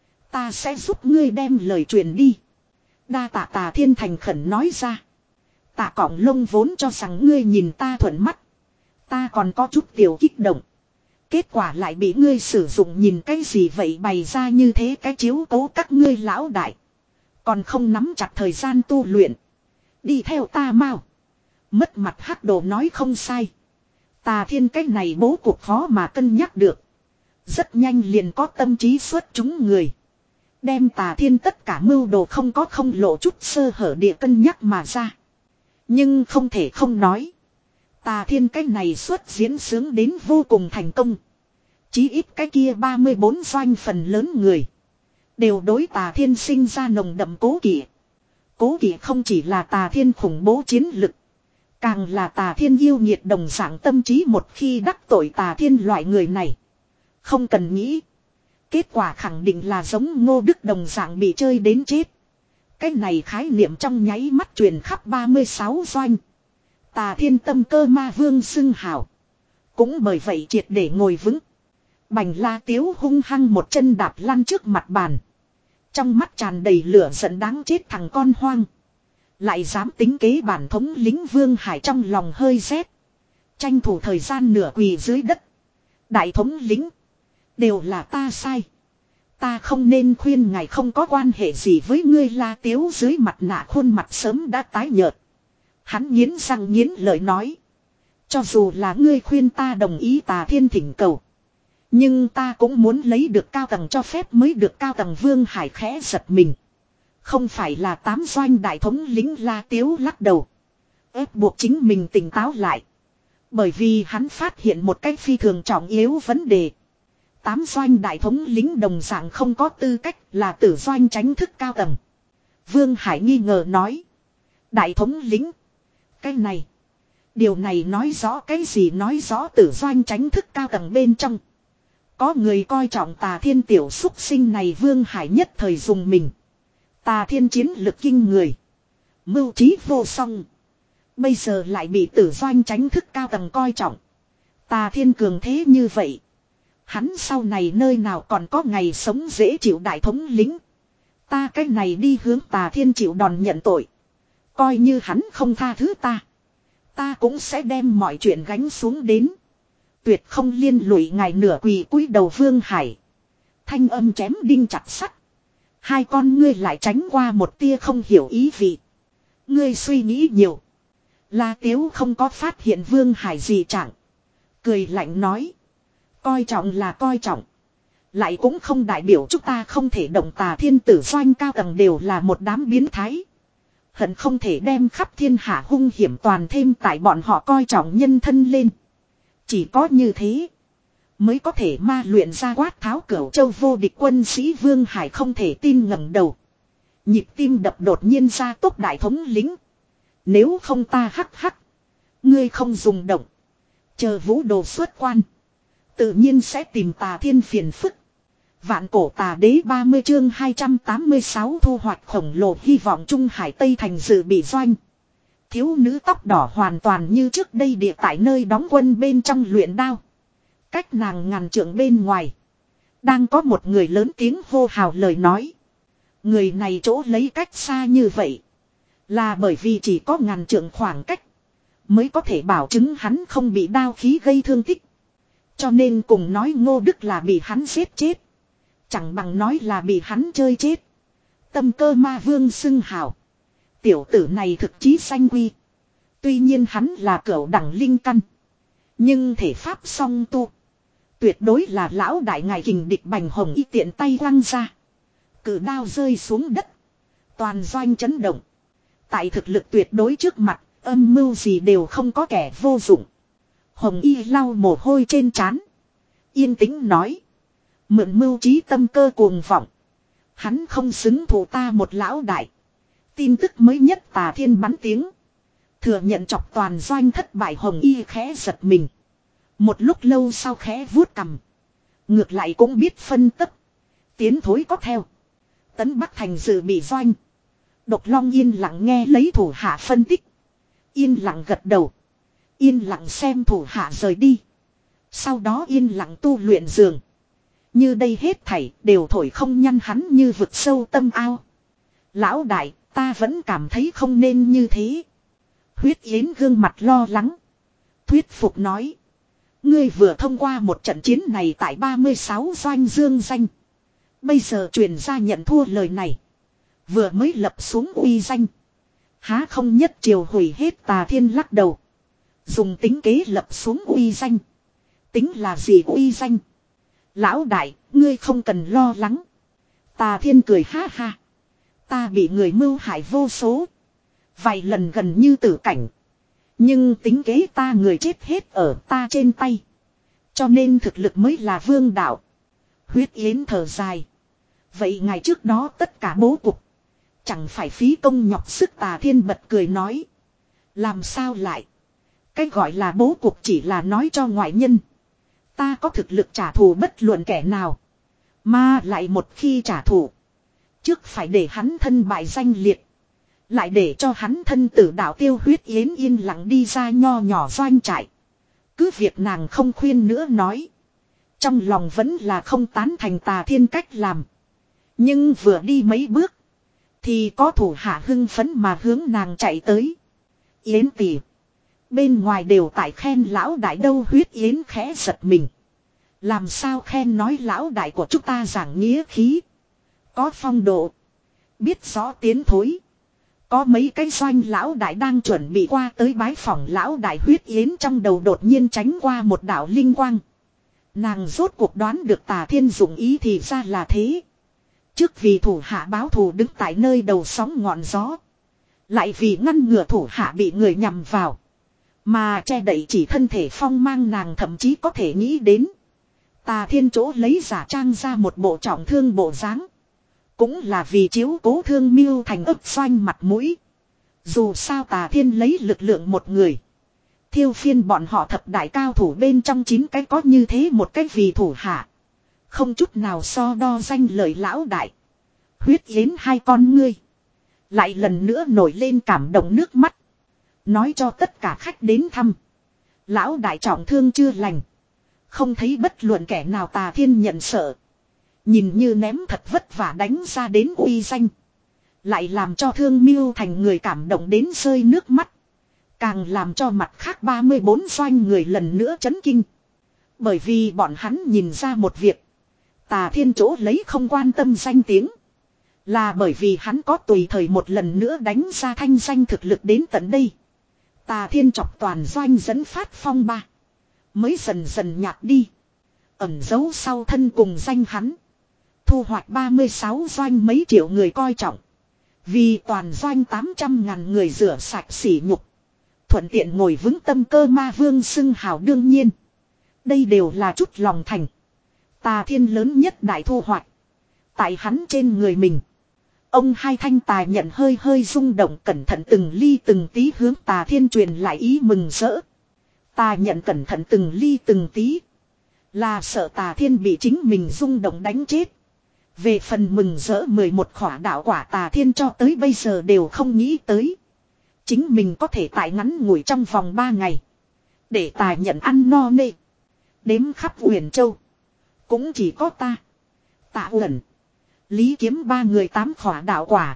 Ta sẽ giúp ngươi đem lời truyền đi. Đa tạ Tà Thiên thành khẩn nói ra. Tạ cỏng lông vốn cho rằng ngươi nhìn ta thuận mắt. Ta còn có chút tiểu kích động. Kết quả lại bị ngươi sử dụng nhìn cái gì vậy bày ra như thế cái chiếu cố các ngươi lão đại. Còn không nắm chặt thời gian tu luyện. Đi theo ta mau. Mất mặt hắc đồ nói không sai. Tà Thiên cái này bố cục khó mà cân nhắc được. Rất nhanh liền có tâm trí xuất chúng người. Đem Tà Thiên tất cả mưu đồ không có không lộ chút sơ hở địa cân nhắc mà ra. Nhưng không thể không nói. Tà Thiên cái này xuất diễn sướng đến vô cùng thành công. Chí ít cái kia ba mươi bốn doanh phần lớn người. Đều đối Tà Thiên sinh ra nồng đậm cố kỵ. Cố kỵ không chỉ là Tà Thiên khủng bố chiến lực. Càng là Tà Thiên yêu nghiệt đồng dạng tâm trí, một khi đắc tội Tà Thiên loại người này. Không cần nghĩ. Kết quả khẳng định là giống Ngô Đức đồng dạng bị chơi đến chết. Cái này khái niệm trong nháy mắt truyền khắp ba mươi sáu doanh. Tà Thiên tâm cơ ma vương xưng hào. Cũng bởi vậy triệt để ngồi vững. Bành La Tiếu hung hăng một chân đạp lăn trước mặt bàn. Trong mắt tràn đầy lửa giận đáng chết thằng con hoang. Lại dám tính kế bản thống lính Vương Hải, trong lòng hơi rét. Tranh thủ thời gian nửa quỳ dưới đất. Đại thống lính. Đều là ta sai. Ta không nên khuyên ngài, không có quan hệ gì với ngươi. La Tiếu dưới mặt nạ khuôn mặt sớm đã tái nhợt. Hắn nghiến răng nghiến lợi nói. Cho dù là ngươi khuyên ta đồng ý Tà Thiên thỉnh cầu. Nhưng ta cũng muốn lấy được cao tầng cho phép mới được. Cao tầng Vương Hải khẽ giật mình. Không phải là tám doanh đại thống lính. La Tiếu lắc đầu. Ép buộc chính mình tỉnh táo lại. Bởi vì hắn phát hiện một cách phi thường trọng yếu vấn đề. Tám doanh đại thống lính đồng dạng không có tư cách là tử doanh tránh thức cao tầng. Vương Hải nghi ngờ nói. Đại thống lính. Cái này. Điều này nói rõ cái gì? Nói rõ tử doanh tránh thức cao tầng bên trong. Có người coi trọng Tà Thiên tiểu xúc sinh này. Vương Hải nhất thời dùng mình. Tà Thiên chiến lực kinh người. Mưu trí vô song. Bây giờ lại bị tử doanh tránh thức cao tầng coi trọng. Tà Thiên cường thế như vậy. Hắn sau này nơi nào còn có ngày sống dễ chịu. Đại thống lính. Ta cái này đi hướng Tà Thiên chịu đòn nhận tội. Coi như hắn không tha thứ ta. Ta cũng sẽ đem mọi chuyện gánh xuống đến. Tuyệt không liên lụy ngài. Nửa quỳ cúi đầu Vương Hải. Thanh âm chém đinh chặt sắt. Hai con ngươi lại tránh qua một tia không hiểu ý vị. Ngươi suy nghĩ nhiều. La Tiếu không có phát hiện Vương Hải gì chẳng. Cười lạnh nói. Coi trọng là coi trọng. Lại cũng không đại biểu chúng ta không thể động. Tà Thiên tử doanh cao tầng đều là một đám biến thái. Hận không thể đem khắp thiên hạ hung hiểm toàn thêm tại bọn họ coi trọng nhân thân lên. Chỉ có như thế. Mới có thể ma luyện ra quát tháo cửu châu vô địch quân sĩ. Vương Hải không thể tin ngẩng đầu. Nhịp tim đập đột nhiên ra tốc. Đại thống lính. Nếu không ta hắc hắc. Ngươi không dùng động. Chờ vũ đồ xuất quan. Tự nhiên sẽ tìm Tà Thiên phiền phức. Vạn cổ tà đế ba mươi chương hai trăm tám mươi sáu thu hoạch khổng lồ. Hy vọng Trung Hải Tây thành dự bị doanh. Thiếu nữ tóc đỏ hoàn toàn như trước đây địa tại nơi đóng quân bên trong luyện đao. Cách nàng ngàn trượng bên ngoài. Đang có một người lớn tiếng hô hào lời nói. Người này chỗ lấy cách xa như vậy. Là bởi vì chỉ có ngàn trượng khoảng cách. Mới có thể bảo chứng hắn không bị đao khí gây thương tích. Cho nên cùng nói Ngô Đức là bị hắn giết chết. Chẳng bằng nói là bị hắn chơi chết. Tâm cơ ma vương xưng hào. Tiểu tử này thực chí sanh quy. Tuy nhiên hắn là cửu đẳng linh căn. Nhưng thể pháp song tu. Tuyệt đối là lão đại ngài kình địch. Bành Hồng Y tiện tay quăng ra. Cử đao rơi xuống đất. Toàn doanh chấn động. Tại thực lực tuyệt đối trước mặt, âm mưu gì đều không có kẻ vô dụng. Hồng Y lau mồ hôi trên trán. Yên tĩnh nói. Mượn mưu trí tâm cơ cuồng vọng. Hắn không xứng thủ ta một lão đại. Tin tức mới nhất Tà Thiên bắn tiếng. Thừa nhận chọc toàn doanh thất bại. Hồng Y khẽ giật mình. Một lúc lâu sau khẽ vuốt cằm. Ngược lại cũng biết phân tích. Tiến thối có theo. Tấn Bắc thành dự bị doanh. Độc Long yên lặng nghe lấy thủ hạ phân tích. Yên lặng gật đầu. Yên lặng xem thủ hạ rời đi. Sau đó yên lặng tu luyện giường. Như đây hết thảy đều thổi không nhăn hắn như vực sâu tâm ao. Lão đại, ta vẫn cảm thấy không nên như thế. Huyết Yến gương mặt lo lắng. Thuyết phục nói. Ngươi vừa thông qua một trận chiến này tại ba mươi sáu doanh dương danh. Bây giờ truyền ra nhận thua lời này. Vừa mới lập xuống uy danh. Há không nhất triều hủy hết. Tà Thiên lắc đầu. Dùng tính kế lập xuống uy danh. Tính là gì uy danh? Lão đại, ngươi không cần lo lắng. Tà Thiên cười ha ha. Ta bị người mưu hại vô số. Vài lần gần như tử cảnh. Nhưng tính kế ta người chết hết ở ta trên tay. Cho nên thực lực mới là vương đạo. Huyết Yến thở dài. Vậy ngày trước đó tất cả bố cục. Chẳng phải phí công nhọc sức. Tà Thiên bật cười nói. Làm sao lại? Cái gọi là bố cục chỉ là nói cho ngoại nhân. Ta có thực lực trả thù bất luận kẻ nào. Mà lại một khi trả thù. Trước phải để hắn thân bại danh liệt. Lại để cho hắn thân tử đạo Tiêu Huyết Yến yên lặng đi ra nho nhỏ doanh trại. Cứ việc nàng không khuyên nữa nói. Trong lòng vẫn là không tán thành Tà Thiên cách làm. Nhưng vừa đi mấy bước. Thì có thủ hạ hưng phấn mà hướng nàng chạy tới. Yến tỷ. Bên ngoài đều tại khen lão đại đâu. Huyết Yến khẽ giật mình. Làm sao khen nói lão đại của chúng ta giảng nghĩa khí. Có phong độ. Biết rõ tiến thối. Có mấy cái doanh lão đại đang chuẩn bị qua tới bái phỏng lão đại. Huyết Yến trong đầu đột nhiên tránh qua một đạo linh quang. Nàng rốt cuộc đoán được Tà Thiên dụng ý thì ra là thế. Trước vì thủ hạ báo thù đứng tại nơi đầu sóng ngọn gió. Lại vì ngăn ngừa thủ hạ bị người nhằm vào. Mà che đậy chỉ thân thể phong mang, nàng thậm chí có thể nghĩ đến. Tà Thiên chỗ lấy giả trang ra một bộ trọng thương bộ dáng. Cũng là vì chiếu cố Thương Miêu Thành ấp doanh mặt mũi. Dù sao Tà Thiên lấy lực lượng một người. Thiêu phiên bọn họ thập đại cao thủ bên trong chín cái có như thế một cái vì thủ hạ. Không chút nào so đo danh lời lão đại. Huyết Yến hai con ngươi. Lại lần nữa nổi lên cảm động nước mắt. Nói cho tất cả khách đến thăm. Lão đại trọng thương chưa lành. Không thấy bất luận kẻ nào Tà Thiên nhận sợ. Nhìn như ném thật vất vả đánh ra đến uy danh. Lại làm cho Thương Miêu Thành người cảm động đến rơi nước mắt. Càng làm cho mặt khác ba mươi bốn doanh người lần nữa chấn kinh. Bởi vì bọn hắn nhìn ra một việc. Tà Thiên chỗ lấy không quan tâm danh tiếng. Là bởi vì hắn có tùy thời một lần nữa đánh ra thanh danh thực lực đến tận đây. Tà Thiên chọc toàn doanh dẫn phát phong ba. Mới dần dần nhạt đi. Ẩn giấu sau thân cùng danh hắn. Thu hoạch ba mươi sáu doanh mấy triệu người coi trọng. Vì toàn doanh tám trăm ngàn người rửa sạch sỉ nhục. Thuận tiện ngồi vững tâm cơ ma vương xưng hào đương nhiên. Đây đều là chút lòng thành. Tà Thiên lớn nhất đại thu hoạch. Tại hắn trên người mình. Ông hai thanh tài nhận hơi hơi rung động, cẩn thận từng ly từng tí hướng Tà Thiên truyền lại ý mừng rỡ. Tà nhận cẩn thận từng ly từng tí. Là sợ Tà Thiên bị chính mình rung động đánh chết. Về phần mừng rỡ mười một khỏa đạo quả, Tà Thiên cho tới bây giờ đều không nghĩ tới. Chính mình có thể tại ngắn ngủi trong vòng ba ngày. Để Tà nhận ăn no nê. Đếm khắp Uyển Châu. Cũng chỉ có ta. Tạ Uẩn. Lý Kiếm ba người tám khỏa đạo quả.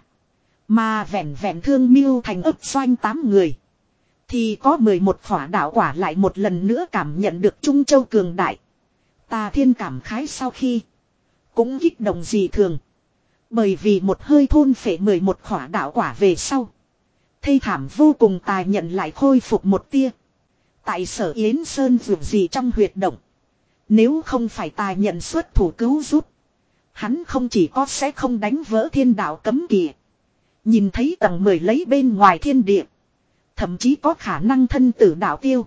Mà vẹn vẹn Thương Miêu Thành ấp doanh tám người. Thì có mười một khỏa đạo quả lại một lần nữa cảm nhận được Trung Châu cường đại. Tà Thiên cảm khái sau khi. Cũng kích động dị thường. Bởi vì một hơi thôn phệ mười một khỏa đạo quả về sau. Thê thảm vô cùng, Tà nhận lại khôi phục một tia. Tại Sở Yến Sơn vượt gì trong huyệt động. Nếu không phải Tà nhận xuất thủ cứu giúp. Hắn không chỉ có sẽ không đánh vỡ thiên đạo cấm kỵ. Nhìn thấy tầng mười lấy bên ngoài thiên địa. Thậm chí có khả năng thân tử đạo tiêu.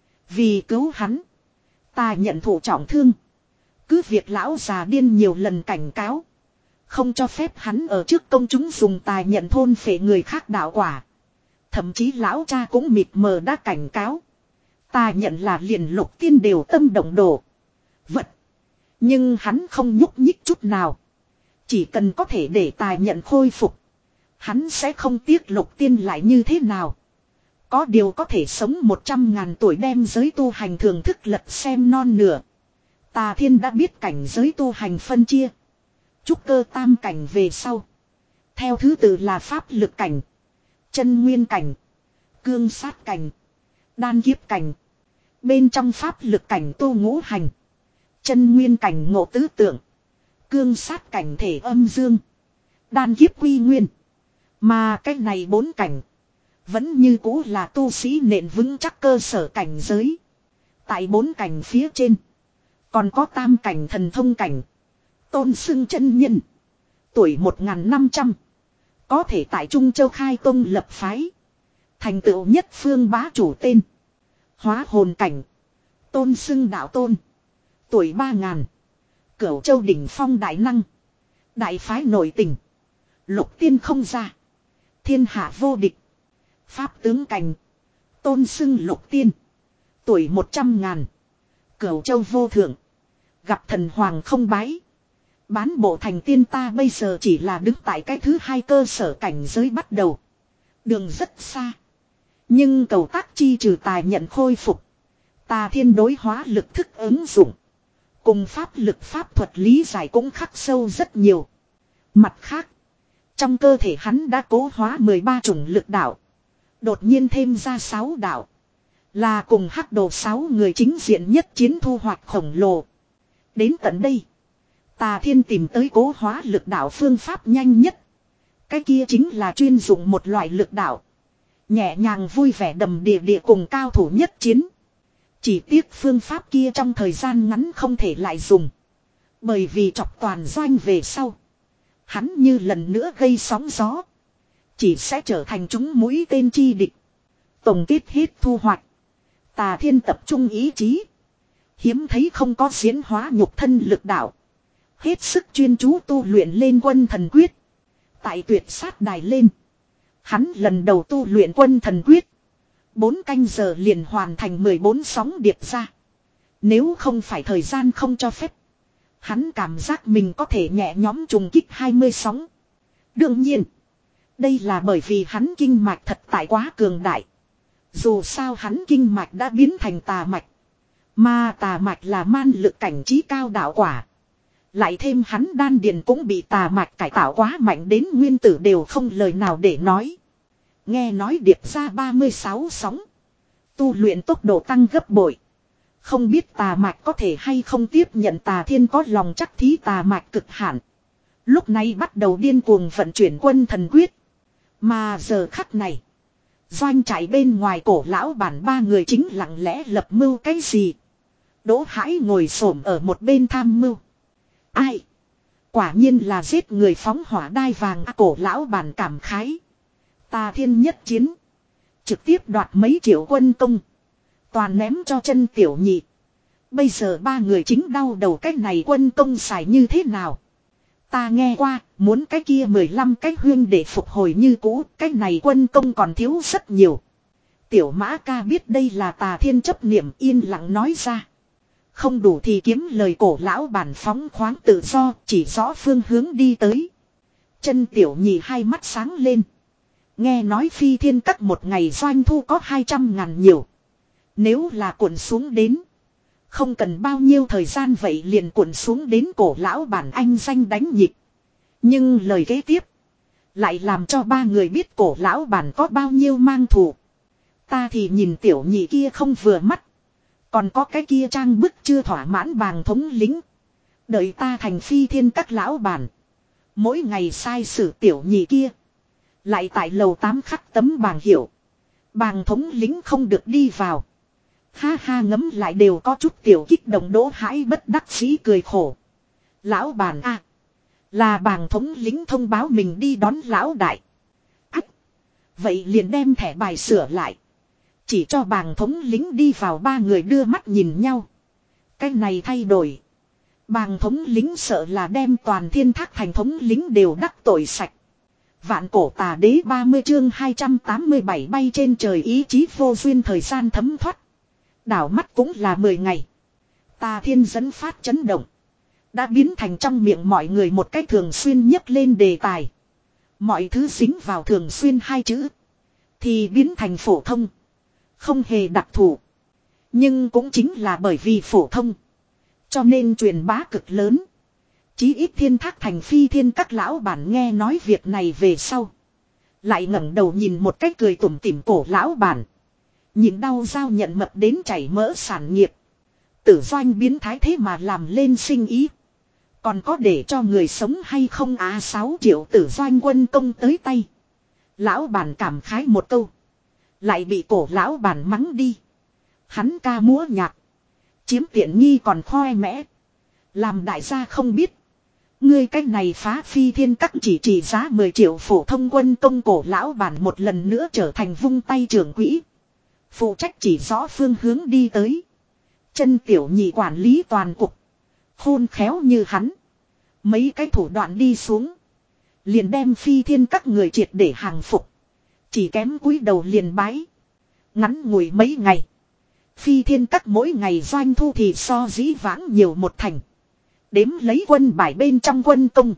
Vì cứu hắn. Tà nhận thụ trọng thương. Cứ việc lão già điên nhiều lần cảnh cáo. Không cho phép hắn ở trước công chúng dùng Tà nhận thôn phệ người khác đạo quả. Thậm chí lão cha cũng mịt mờ đã cảnh cáo. Tà nhận là liền lục tiên đều tâm động đồ. Vật. Nhưng hắn không nhúc nhích chút nào. Chỉ cần có thể để Tà nhận khôi phục. Hắn sẽ không tiếc lục tiên lại như thế nào. Có điều có thể sống một trăm ngàn tuổi đem giới tu hành thường thức lật xem non nửa. Tà Thiên đã biết cảnh giới tu hành phân chia. Trúc cơ tam cảnh về sau. Theo thứ tự là pháp lực cảnh. Chân nguyên cảnh. Cương sát cảnh. Đan kiếp cảnh. Bên trong pháp lực cảnh tu ngũ hành. Chân nguyên cảnh ngộ tứ tượng. Cương sát cảnh thể âm dương. Đan kiếp quy nguyên. Mà cái này bốn cảnh. Vẫn như cũ là tu sĩ nền vững chắc cơ sở cảnh giới. Tại bốn cảnh phía trên. Còn có tam cảnh thần thông cảnh. Tôn xưng chân nhân. Tuổi một nghìn năm trăm. Có thể tại Trung Châu khai tông lập phái. Thành tựu nhất phương bá chủ tên. Hóa hồn cảnh. Tôn xưng đạo tôn. Tuổi ba ngàn. Cửu Châu đỉnh phong đại năng. Đại phái nổi tình. Lục tiên không ra. Thiên hạ vô địch. Pháp tướng cảnh. Tôn xưng lục tiên. Tuổi một trăm ngàn. Cửu châu vô thượng. Gặp thần hoàng không bái. Bán bộ thành tiên ta bây giờ chỉ là đứng tại cái thứ hai cơ sở cảnh giới bắt đầu. Đường rất xa. Nhưng cầu tác chi trừ tài nhận khôi phục. Tà thiên đối hóa lực thức ứng dụng. Cùng pháp lực pháp thuật lý giải cũng khắc sâu rất nhiều. Mặt khác. Trong cơ thể hắn đã cố hóa mười ba chủng lực đạo. Đột nhiên thêm ra sáu đạo. Là cùng hắc đồ sáu người chính diện nhất chiến thu hoạch khổng lồ. Đến tận đây. Tà thiên tìm tới cố hóa lực đạo phương pháp nhanh nhất. Cái kia chính là chuyên dụng một loại lực đạo. Nhẹ nhàng vui vẻ đầm địa địa cùng cao thủ nhất chiến. Chỉ tiếc phương pháp kia trong thời gian ngắn không thể lại dùng. Bởi vì chọc toàn doanh về sau. Hắn như lần nữa gây sóng gió. Chỉ sẽ trở thành chúng mũi tên chi địch. Tổng kết hết thu hoạch. Tà thiên tập trung ý chí. Hiếm thấy không có diễn hóa nhục thân lực đạo. Hết sức chuyên chú tu luyện lên quân thần quyết. Tại tuyệt sát đài lên. Hắn lần đầu tu luyện quân thần quyết. Bốn canh giờ liền hoàn thành mười bốn sóng điệp ra. Nếu không phải thời gian không cho phép. Hắn cảm giác mình có thể nhẹ nhõm trùng kích hai mươi sóng. Đương nhiên. Đây là bởi vì hắn kinh mạch thật tại quá cường đại. Dù sao hắn kinh mạch đã biến thành tà mạch. Mà tà mạch là man lực cảnh trí cao đạo quả. Lại thêm hắn đan điền cũng bị tà mạch cải tạo quá mạnh đến nguyên tử đều không lời nào để nói. Nghe nói điệp ra ba mươi sáu sóng. Tu luyện tốc độ tăng gấp bội. Không biết tà mạch có thể hay không tiếp nhận tà thiên có lòng chắc thí tà mạch cực hạn. Lúc này bắt đầu điên cuồng vận chuyển quân thần quyết. Mà giờ khắc này. Doanh trại bên ngoài cổ lão bản ba người chính lặng lẽ lập mưu cái gì. Đỗ Hãi ngồi xổm ở một bên tham mưu. Ai? Quả nhiên là giết người phóng hỏa đai vàng à, cổ lão bản cảm khái. Tà thiên nhất chiến. Trực tiếp đoạt mấy triệu quân công. Toàn ném cho chân tiểu nhị. Bây giờ ba người chính đau đầu cái này quân công xài như thế nào. Ta nghe qua, muốn cái kia mười lăm cái huyên để phục hồi như cũ, cái này quân công còn thiếu rất nhiều. Tiểu Mã Ca biết đây là tà thiên chấp niệm yên lặng nói ra. Không đủ thì kiếm lời cổ lão bản phóng khoáng tự do, chỉ rõ phương hướng đi tới. Chân tiểu nhị hai mắt sáng lên. Nghe nói phi thiên các một ngày doanh thu có hai trăm ngàn nhiều. Nếu là cuộn xuống đến. Không cần bao nhiêu thời gian vậy liền cuộn xuống đến cổ lão bản anh danh đánh nhịp. Nhưng lời kế tiếp. Lại làm cho ba người biết cổ lão bản có bao nhiêu mang thù. Ta thì nhìn tiểu nhị kia không vừa mắt. Còn có cái kia trang bức chưa thỏa mãn bàng thống lính. Đợi ta thành phi thiên các lão bản. Mỗi ngày sai sử tiểu nhị kia. Lại tại lầu tám khắc tấm bàng hiệu. Bàng thống lính không được đi vào. Ha ha ngấm lại đều có chút tiểu kích động Đỗ Hãi bất đắc dĩ cười khổ. Lão bản a, là bàng thống lính thông báo mình đi đón lão đại. Ách. Vậy liền đem thẻ bài sửa lại. Chỉ cho bàng thống lính đi vào ba người đưa mắt nhìn nhau. Cái này thay đổi. Bàng thống lính sợ là đem toàn thiên thác thành thống lính đều đắc tội sạch. Vạn cổ tà đế ba mươi chương hai trăm tám mươi bảy bay trên trời ý chí vô duyên thời gian thấm thoát. Đảo mắt cũng là mười ngày. Tà thiên dẫn phát chấn động. Đã biến thành trong miệng mọi người một cách thường xuyên nhấc lên đề tài. Mọi thứ dính vào thường xuyên hai chữ. Thì biến thành phổ thông. Không hề đặc thù. Nhưng cũng chính là bởi vì phổ thông. Cho nên truyền bá cực lớn. Chí ít thiên thác thành phi thiên các lão bản nghe nói việc này về sau. Lại ngẩng đầu nhìn một cách cười tủm tỉm cổ lão bản. Nhìn đau giao nhận mập đến chảy mỡ sản nghiệp. Tử doanh biến thái thế mà làm lên sinh ý. Còn có để cho người sống hay không á à, sáu triệu tử doanh quân công tới tay. Lão bản cảm khái một câu. Lại bị cổ lão bản mắng đi. Hắn ca múa nhạc. Chiếm tiện nghi còn khoe mẽ. Làm đại gia không biết. Ngươi cách này phá phi thiên các chỉ trị giá mười triệu phổ thông quân công cổ lão bản một lần nữa trở thành vung tay trưởng quỹ. Phụ trách chỉ rõ phương hướng đi tới. Chân tiểu nhị quản lý toàn cục. Khôn khéo như hắn. Mấy cái thủ đoạn đi xuống. Liền đem phi thiên các người triệt để hàng phục. Chỉ kém cúi đầu liền bái. Ngắn ngủi mấy ngày. Phi thiên các mỗi ngày doanh thu thì so dĩ vãng nhiều một thành. Đếm lấy quân bài bên trong quân công.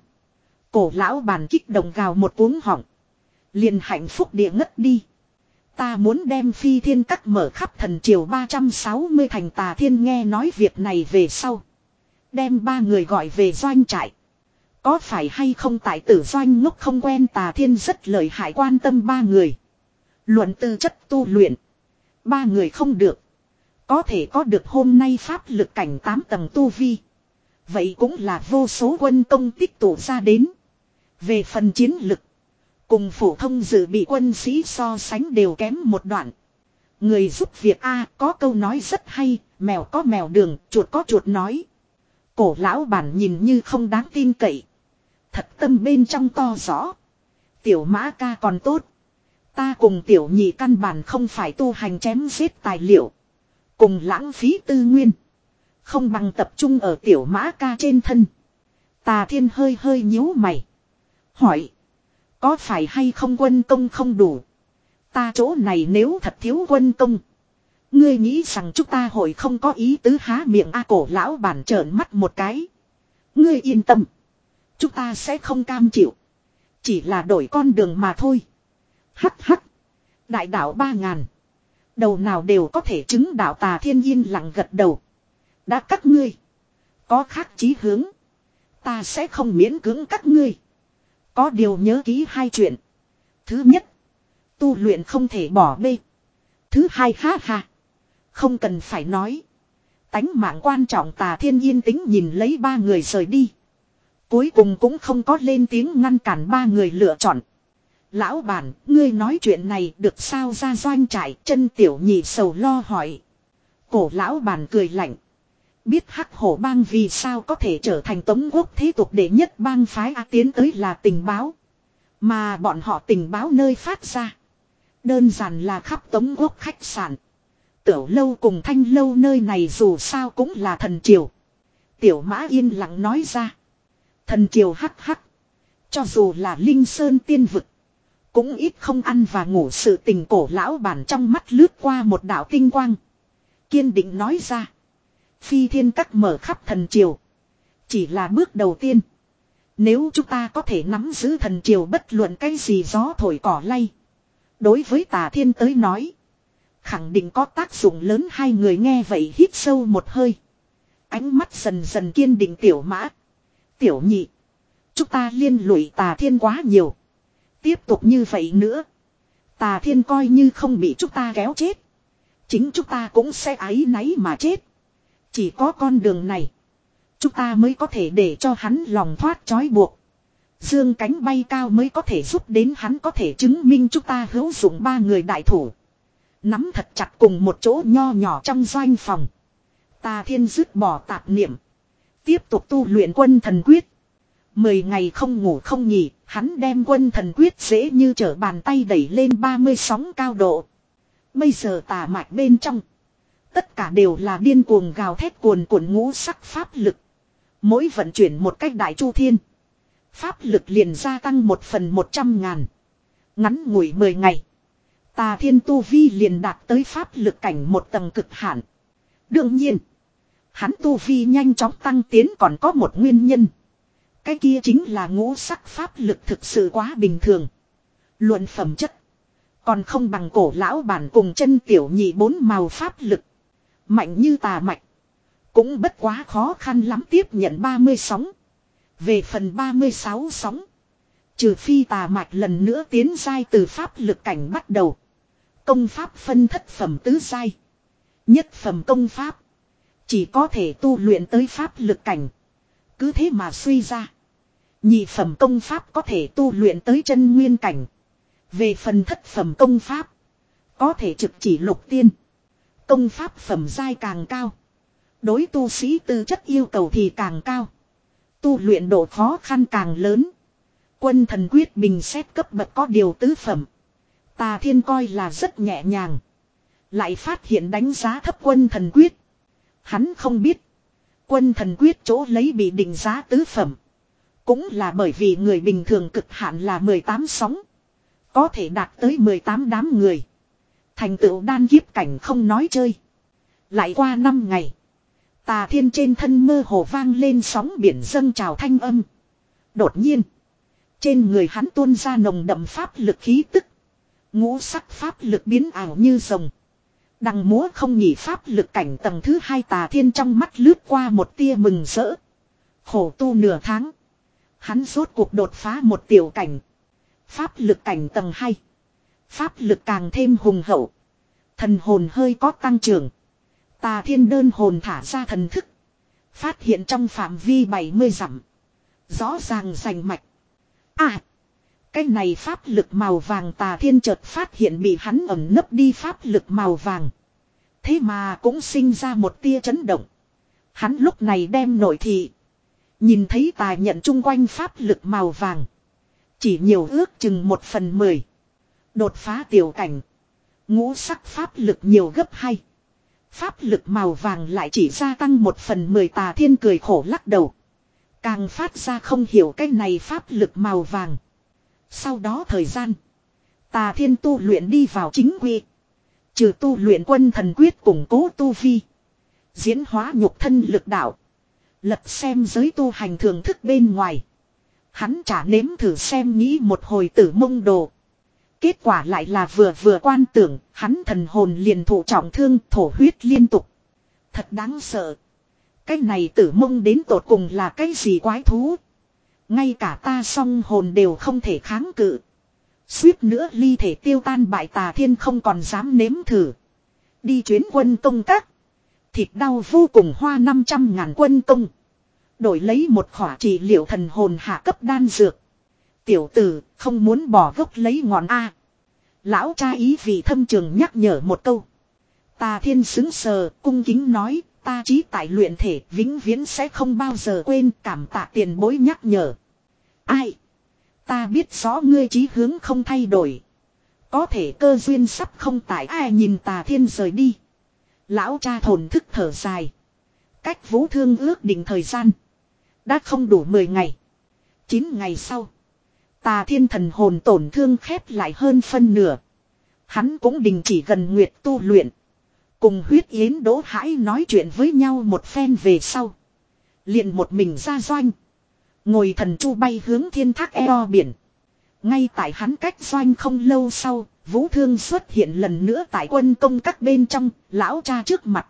Cổ lão bàn kích động gào một cuống họng. Liền hạnh phúc địa ngất đi. Ta muốn đem phi thiên các mở khắp thần triều ba trăm sáu mươi thành. Tà Thiên nghe nói việc này về sau. Đem ba người gọi về doanh trại. Có phải hay không tại tử doanh ngốc không quen. Tà Thiên rất lợi hại quan tâm ba người. Luận tư chất tu luyện. Ba người không được. Có thể có được hôm nay pháp lực cảnh tám tầng tu vi. Vậy cũng là vô số quân công tích tụ ra đến. Về phần chiến lực. Cùng phổ thông dự bị quân sĩ so sánh đều kém một đoạn. Người giúp việc A có câu nói rất hay. Mèo có mèo đường, chuột có chuột nói. Cổ lão bản nhìn như không đáng tin cậy. Thật tâm bên trong to rõ. Tiểu mã ca còn tốt. Ta cùng tiểu nhị căn bản không phải tu hành chém giết tài liệu. Cùng lãng phí tư nguyên. Không bằng tập trung ở tiểu mã ca trên thân. Tà Thiên hơi hơi nhíu mày. Hỏi. Có phải hay không quân công không đủ? Ta chỗ này nếu thật thiếu quân công. Ngươi nghĩ rằng chúng ta hội không có ý tứ há miệng A cổ lão bản trợn mắt một cái. Ngươi yên tâm. Chúng ta sẽ không cam chịu. Chỉ là đổi con đường mà thôi. Hắc hắc. Đại đạo ba ngàn. Đầu nào đều có thể chứng đạo. Tà Thiên yên lặng gật đầu. Đã các ngươi. Có khác chí hướng. Ta sẽ không miễn cưỡng các ngươi. Có điều nhớ kỹ hai chuyện. Thứ nhất. Tu luyện không thể bỏ bê. Thứ hai ha ha. Không cần phải nói. Tánh mạng quan trọng. Tà Thiên yên tĩnh nhìn lấy ba người rời đi. Cuối cùng cũng không có lên tiếng ngăn cản ba người lựa chọn. Lão bản, ngươi nói chuyện này được sao ra doanh trại. Chân tiểu nhị sầu lo hỏi. Cổ lão bản cười lạnh. Biết hắc hổ bang vì sao có thể trở thành tống quốc thế tục đệ nhất bang phái A tiến tới là tình báo. Mà bọn họ tình báo nơi phát ra. Đơn giản là khắp tống quốc khách sạn. Tiểu lâu cùng thanh lâu nơi này dù sao cũng là thần triều. Tiểu mã yên lặng nói ra. Thần triều hắc hắc. Cho dù là linh sơn tiên vực. Cũng ít không ăn và ngủ. Sự tình cổ lão bản trong mắt lướt qua một đạo tinh quang. Kiên định nói ra. Phi thiên các mở khắp thần triều. Chỉ là bước đầu tiên. Nếu chúng ta có thể nắm giữ thần triều bất luận cái gì gió thổi cỏ lay. Đối với Tà Thiên tới nói. Khẳng định có tác dụng lớn. Hai người nghe vậy hít sâu một hơi. Ánh mắt dần dần kiên định. Tiểu mã. Tiểu nhị. Chúng ta liên lụy Tà Thiên quá nhiều. Tiếp tục như vậy nữa. Tà Thiên coi như không bị chúng ta kéo chết. Chính chúng ta cũng sẽ áy náy mà chết. Chỉ có con đường này. Chúng ta mới có thể để cho hắn lòng thoát trói buộc. Dương cánh bay cao mới có thể giúp đến hắn có thể chứng minh chúng ta hữu dụng ba người đại thủ. Nắm thật chặt cùng một chỗ nho nhỏ trong doanh phòng. Tà Thiên dứt bỏ tạp niệm. Tiếp tục tu luyện quân thần quyết. Mười ngày không ngủ không nghỉ, hắn đem quân thần quyết dễ như trở bàn tay đẩy lên ba mươi sóng cao độ. Bây giờ tà mạch bên trong. Tất cả đều là điên cuồng gào thét cuồn cuộn ngũ sắc pháp lực. Mỗi vận chuyển một cách đại chu thiên. Pháp lực liền gia tăng một phần một trăm ngàn. Ngắn ngủi mười ngày. Tà Thiên tu vi liền đạt tới pháp lực cảnh một tầng cực hạn. Đương nhiên. Hắn tu vi nhanh chóng tăng tiến còn có một nguyên nhân. Cái kia chính là ngũ sắc pháp lực thực sự quá bình thường. Luận phẩm chất. Còn không bằng cổ lão bản cùng chân tiểu nhị bốn màu pháp lực. Mạnh như tà mạch. Cũng bất quá khó khăn lắm tiếp nhận ba mươi sóng. Về phần ba mươi sáu sóng. Trừ phi tà mạch lần nữa tiến giai từ pháp lực cảnh bắt đầu. Công pháp phân thất phẩm tứ giai. Nhất phẩm công pháp. Chỉ có thể tu luyện tới pháp lực cảnh. Cứ thế mà suy ra. Nhị phẩm công pháp có thể tu luyện tới chân nguyên cảnh. Về phần thất phẩm công pháp. Có thể trực chỉ lục tiên. Công pháp phẩm giai càng cao. Đối tu sĩ tư chất yêu cầu thì càng cao. Tu luyện độ khó khăn càng lớn. Quân thần quyết bình xét cấp bậc có điều tứ phẩm. Tà Thiên coi là rất nhẹ nhàng. Lại phát hiện đánh giá thấp quân thần quyết. Hắn không biết. Quân thần quyết chỗ lấy bị định giá tứ phẩm. Cũng là bởi vì người bình thường cực hạn là mười tám sóng. Có thể đạt tới mười tám đám người. Thành tựu đan kiếp cảnh không nói chơi. Lại qua năm ngày. Tà Thiên trên thân mơ hồ vang lên sóng biển dâng trào thanh âm. Đột nhiên. Trên người hắn tuôn ra nồng đậm pháp lực khí tức. Ngũ sắc pháp lực biến ảo như rồng. Đằng múa không nhỉ, pháp lực cảnh tầng thứ hai Tà Thiên trong mắt lướt qua một tia mừng rỡ. Khổ tu nửa tháng. Hắn rốt cuộc đột phá một tiểu cảnh. Pháp lực cảnh tầng hai. Pháp lực càng thêm hùng hậu. Thần hồn hơi có tăng trưởng. Tà Thiên đơn hồn thả ra thần thức. Phát hiện trong phạm vi bảy mươi dặm. Rõ ràng rành mạch. À. Cái này pháp lực màu vàng Tà Thiên chợt phát hiện bị hắn ẩn nấp đi pháp lực màu vàng. Thế mà cũng sinh ra một tia chấn động. Hắn lúc này đem nội thị. Nhìn thấy tà nhận chung quanh pháp lực màu vàng. Chỉ nhiều ước chừng một phần mười. Đột phá tiểu cảnh. Ngũ sắc pháp lực nhiều gấp hai. Pháp lực màu vàng lại chỉ gia tăng một phần mười. Tà Thiên cười khổ lắc đầu. Càng phát ra không hiểu cái này pháp lực màu vàng. Sau đó thời gian. Tà Thiên tu luyện đi vào chính quy. Trừ tu luyện quân thần quyết củng cố tu vi. Diễn hóa nhục thân lực đạo. Lật xem giới tu hành thường thức bên ngoài. Hắn chả nếm thử xem nghĩ một hồi tử mông đồ. Kết quả lại là vừa vừa quan tưởng, hắn thần hồn liền thụ trọng thương, thổ huyết liên tục. Thật đáng sợ. Cái này tử mông đến tột cùng là cái gì quái thú. Ngay cả ta song hồn đều không thể kháng cự. Suýt nữa ly thể tiêu tan bại. Tà Thiên không còn dám nếm thử. Đi chuyến quân công các. Thịt đau vô cùng hoa năm trăm ngàn quân công. Đổi lấy một khỏa trị liệu thần hồn hạ cấp đan dược. Tiểu tử không muốn bỏ gốc lấy ngọn A. Lão cha ý vị thâm trường nhắc nhở một câu. Tà Thiên xứng sờ cung kính nói. Ta chí tại luyện thể vĩnh viễn sẽ không bao giờ quên, cảm tạ tiền bối nhắc nhở. Ai? Ta biết rõ ngươi chí hướng không thay đổi. Có thể cơ duyên sắp không tại. Ai nhìn Tà Thiên rời đi. Lão cha thổn thức thở dài. Cách Vũ Thương ước định thời gian. Đã không đủ mười ngày. chín ngày sau. Tà Thiên thần hồn tổn thương khép lại hơn phân nửa. Hắn cũng đình chỉ gần nguyệt tu luyện. Cùng Huyết Yến Đỗ Hãi nói chuyện với nhau một phen về sau. Liền một mình ra doanh. Ngồi thần chu bay hướng thiên thác eo biển. Ngay tại hắn cách doanh không lâu sau, Vũ Thương xuất hiện lần nữa tại quân công các bên trong, lão cha trước mặt.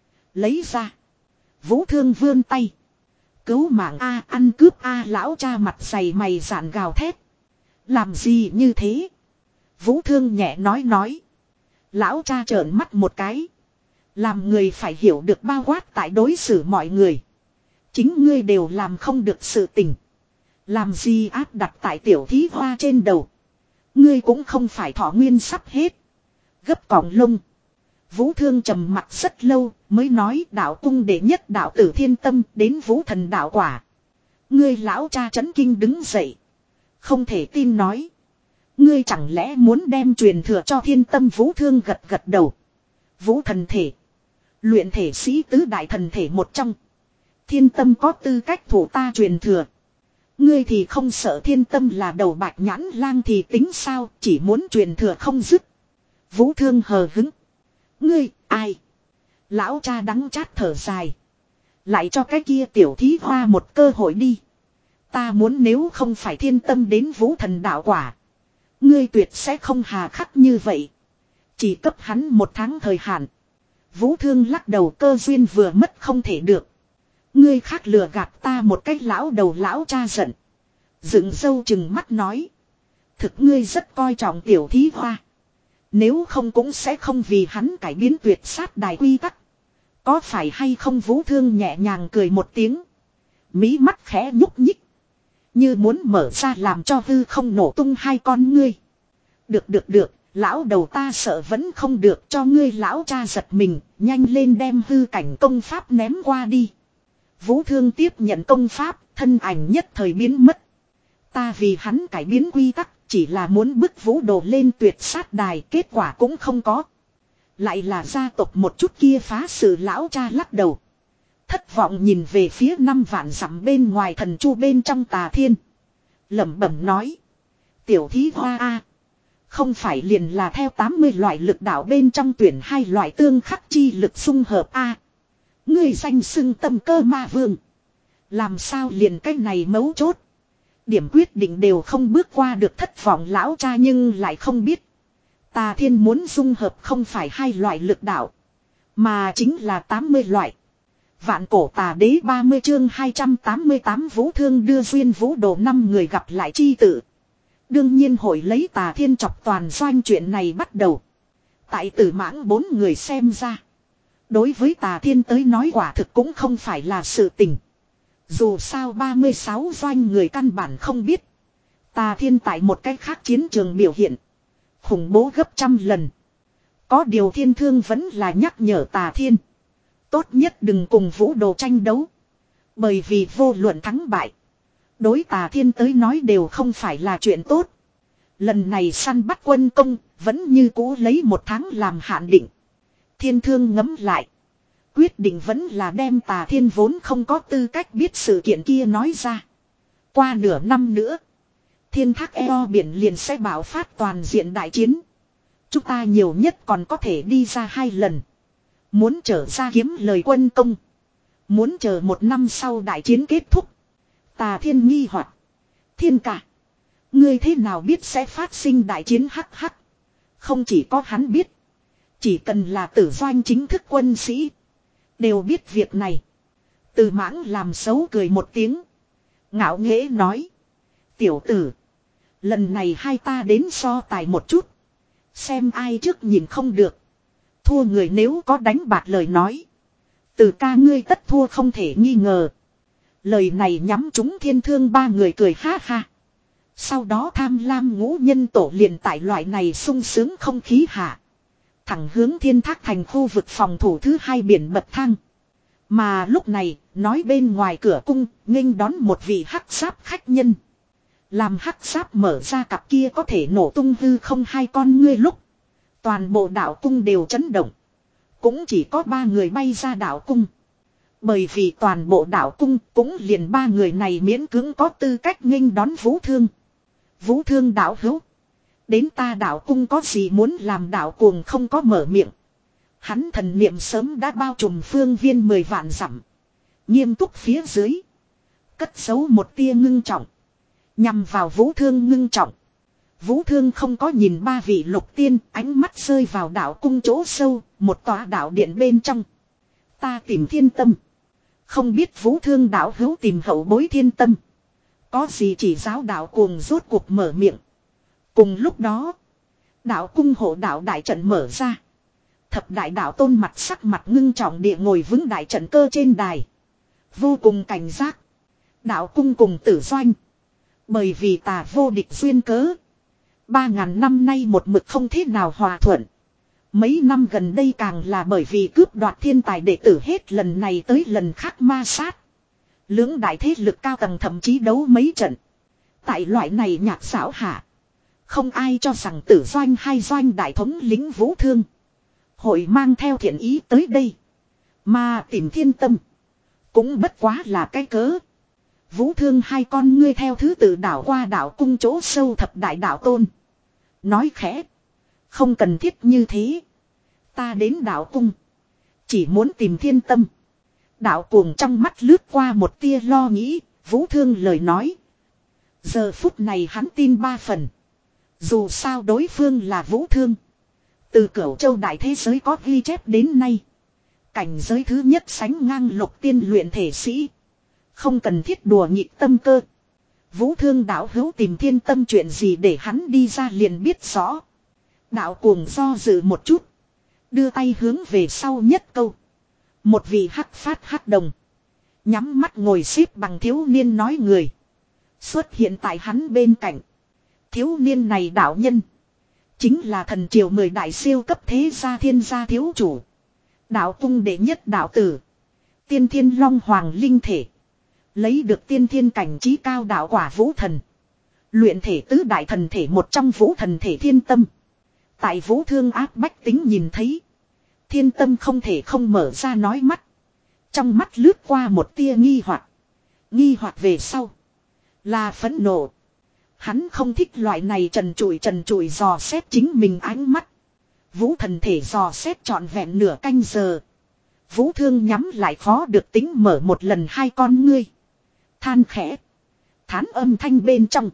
Lấy ra. Vũ Thương vươn tay. Cứu mạng A, ăn cướp A. Lão cha mặt dày mày dạn gào thét. Làm gì như thế? Vũ Thương nhẹ nói nói. Lão cha trợn mắt một cái. Làm người phải hiểu được bao quát tại đối xử mọi người. Chính ngươi đều làm không được sự tình. Làm gì áp đặt tại tiểu thí hoa trên đầu. Ngươi cũng không phải thọ nguyên sắp hết. Gấp còng lông. Vũ Thương trầm mặt rất lâu mới nói đạo cung đệ nhất đạo tử Thiên Tâm đến Vũ Thần đạo quả. Ngươi lão cha chấn kinh đứng dậy. Không thể tin nói. Ngươi chẳng lẽ muốn đem truyền thừa cho Thiên Tâm? Vũ Thương gật gật đầu. Vũ thần thể. Luyện thể sĩ tứ đại thần thể một trong. Thiên Tâm có tư cách thủ ta truyền thừa. Ngươi thì không sợ Thiên Tâm là đầu bạch nhãn lang thì tính sao, chỉ muốn truyền thừa không dứt. Vũ Thương hờ hứng. Ngươi, ai? Lão cha đắng chát thở dài. Lại cho cái kia tiểu thí hoa một cơ hội đi. Ta muốn nếu không phải Thiên Tâm đến Vũ Thần đạo quả. Ngươi tuyệt sẽ không hà khắc như vậy. Chỉ cấp hắn một tháng thời hạn. Vũ Thương lắc đầu, cơ duyên vừa mất không thể được. Ngươi khác lừa gạt ta một cách. Lão đầu lão cha giận. Dựng râu chừng mắt nói. Thực ngươi rất coi trọng tiểu thí hoa. Nếu không cũng sẽ không vì hắn cải biến tuyệt sát đài quy tắc. Có phải hay không? Vũ Thương nhẹ nhàng cười một tiếng. Mí mắt khẽ nhúc nhích. Như muốn mở ra làm cho hư không nổ tung hai con ngươi. Được được được. Lão đầu ta sợ vẫn không được, cho ngươi. Lão cha giật mình, nhanh lên đem hư cảnh công pháp ném qua đi. Vũ Thương tiếp nhận công pháp, thân ảnh nhất thời biến mất. Ta vì hắn cải biến quy tắc, chỉ là muốn bức Vũ Đồ lên tuyệt sát đài, kết quả cũng không có. Lại là gia tộc một chút kia phá sự. Lão cha lắc đầu. Thất vọng nhìn về phía năm vạn dặm bên ngoài thần chu bên trong Tà Thiên. Lẩm bẩm nói. Tiểu thí hoa a, Không phải liền là theo tám mươi loại lực đạo bên trong tuyển hai loại tương khắc chi lực xung hợp a. Ngươi danh xưng tâm cơ ma vương. Làm sao liền cái này mấu chốt. Điểm quyết định đều không bước qua được thất vọng lão cha nhưng lại không biết. Tà thiên muốn dung hợp không phải hai loại lực đạo. Mà chính là tám mươi loại. Vạn cổ tà đế ba mươi chương hai trăm tám mươi tám vũ thương đưa duyên vũ đồ năm người gặp lại chi tử. Đương nhiên hội lấy tà thiên chọc toàn doanh chuyện này bắt đầu. Tại tử mãng bốn người xem ra. Đối với tà thiên tới nói quả thực cũng không phải là sự tình. Dù sao ba mươi sáu doanh người căn bản không biết. Tà thiên tại một cách khác chiến trường biểu hiện. Khủng bố gấp trăm lần. Có điều thiên thương vẫn là nhắc nhở tà thiên. Tốt nhất đừng cùng vũ đồ tranh đấu. Bởi vì vô luận thắng bại. Đối tà thiên tới nói đều không phải là chuyện tốt. Lần này săn bắt quân công vẫn như cũ lấy một tháng làm hạn định. Thiên thương ngấm lại. Quyết định vẫn là đem tà thiên vốn không có tư cách biết sự kiện kia nói ra. Qua nửa năm nữa. Thiên thác eo biển liền sẽ bạo phát toàn diện đại chiến. Chúng ta nhiều nhất còn có thể đi ra hai lần. Muốn trở ra kiếm lời quân công. Muốn chờ một năm sau đại chiến kết thúc. Tà thiên nghi hoặc. Thiên cả. Ngươi thế nào biết sẽ phát sinh đại chiến hắc hắc. Không chỉ có hắn biết. Chỉ cần là tử doanh chính thức quân sĩ. Đều biết việc này. Từ mãng làm xấu cười một tiếng. Ngạo nghễ nói. Tiểu tử. Lần này hai ta đến so tài một chút. Xem ai trước nhìn không được. Thua người nếu có đánh bạc lời nói. Từ ca ngươi tất thua không thể nghi ngờ. Lời này nhắm chúng thiên thương ba người cười ha ha. Sau đó tham lam ngũ nhân tổ liền tại loại này sung sướng không khí hạ. Thẳng hướng thiên thác thành khu vực phòng thủ thứ hai biển bậc thang. Mà lúc này, nói bên ngoài cửa cung, nghênh đón một vị hắc giáp khách nhân. Làm hắc giáp mở ra cặp kia có thể nổ tung hư không hai con ngươi lúc. Toàn bộ đảo cung đều chấn động. Cũng chỉ có ba người bay ra đảo cung. Bởi vì toàn bộ đảo cung cũng liền ba người này miễn cưỡng có tư cách nghênh đón vũ thương. Vũ thương đảo hữu. Đến ta đảo cung có gì muốn làm đảo cuồng không có mở miệng. Hắn thần niệm sớm đã bao trùm phương viên mười vạn dặm. Nghiêm túc phía dưới. Cất giấu một tia ngưng trọng. Nhằm vào vũ thương ngưng trọng. Vũ thương không có nhìn ba vị lục tiên, ánh mắt rơi vào đảo cung chỗ sâu, một tòa đảo điện bên trong. Ta tìm thiên tâm. Không biết vũ thương đảo hữu tìm hậu bối thiên tâm. Có gì chỉ giáo đảo cuồng rốt cuộc mở miệng. Cùng lúc đó, đảo cung hộ đảo đại trận mở ra. Thập đại đảo tôn mặt sắc mặt ngưng trọng địa ngồi vững đại trận cơ trên đài. Vô cùng cảnh giác. Đảo cung cùng tử doanh. Bởi vì tà vô địch duyên cớ. Ba ngàn năm nay một mực không thế nào hòa thuận. Mấy năm gần đây càng là bởi vì cướp đoạt thiên tài đệ tử hết lần này tới lần khác ma sát. Lưỡng đại thế lực cao tầng thậm chí đấu mấy trận. Tại loại này nhạc xảo hạ. Không ai cho rằng tử doanh hay doanh đại thống lính vũ thương. Hội mang theo thiện ý tới đây. Mà tìm thiên tâm. Cũng bất quá là cái cớ. Vũ thương hai con ngươi theo thứ tự đảo qua đảo cung chỗ sâu thập đại đảo tôn. Nói khẽ. Không cần thiết như thế. Ta đến đảo cung. Chỉ muốn tìm thiên tâm. Đảo cuồng trong mắt lướt qua một tia lo nghĩ. Vũ thương lời nói. Giờ phút này hắn tin ba phần. Dù sao đối phương là vũ thương. Từ cửu châu đại thế giới có ghi chép đến nay. Cảnh giới thứ nhất sánh ngang lục tiên luyện thể sĩ. Không cần thiết đùa nghịch tâm cơ. Vũ thương đạo hữu tìm thiên tâm chuyện gì để hắn đi ra liền biết rõ. Đạo cuồng do dự một chút. Đưa tay hướng về sau nhất câu. Một vị hắc phát hắc đồng. Nhắm mắt ngồi xếp bằng thiếu niên nói người. Xuất hiện tại hắn bên cạnh. Thiếu niên này đạo nhân. Chính là thần triều mười đại siêu cấp thế gia thiên gia thiếu chủ. Đạo cung đệ nhất đạo tử. Tiên thiên long hoàng linh thể. Lấy được tiên thiên cảnh trí cao đạo quả vũ thần. Luyện thể tứ đại thần thể một trong vũ thần thể thiên tâm. Tại vũ thương áp bách tính nhìn thấy. Thiên tâm không thể không mở ra nói mắt. Trong mắt lướt qua một tia nghi hoặc. Nghi hoặc về sau. Là phẫn nộ. Hắn không thích loại này trần trụi trần trụi dò xét chính mình ánh mắt. Vũ thần thể dò xét trọn vẹn nửa canh giờ. Vũ Thương nhắm lại khó được tính mở một lần hai con ngươi. Than khẽ. Thán âm thanh bên trong.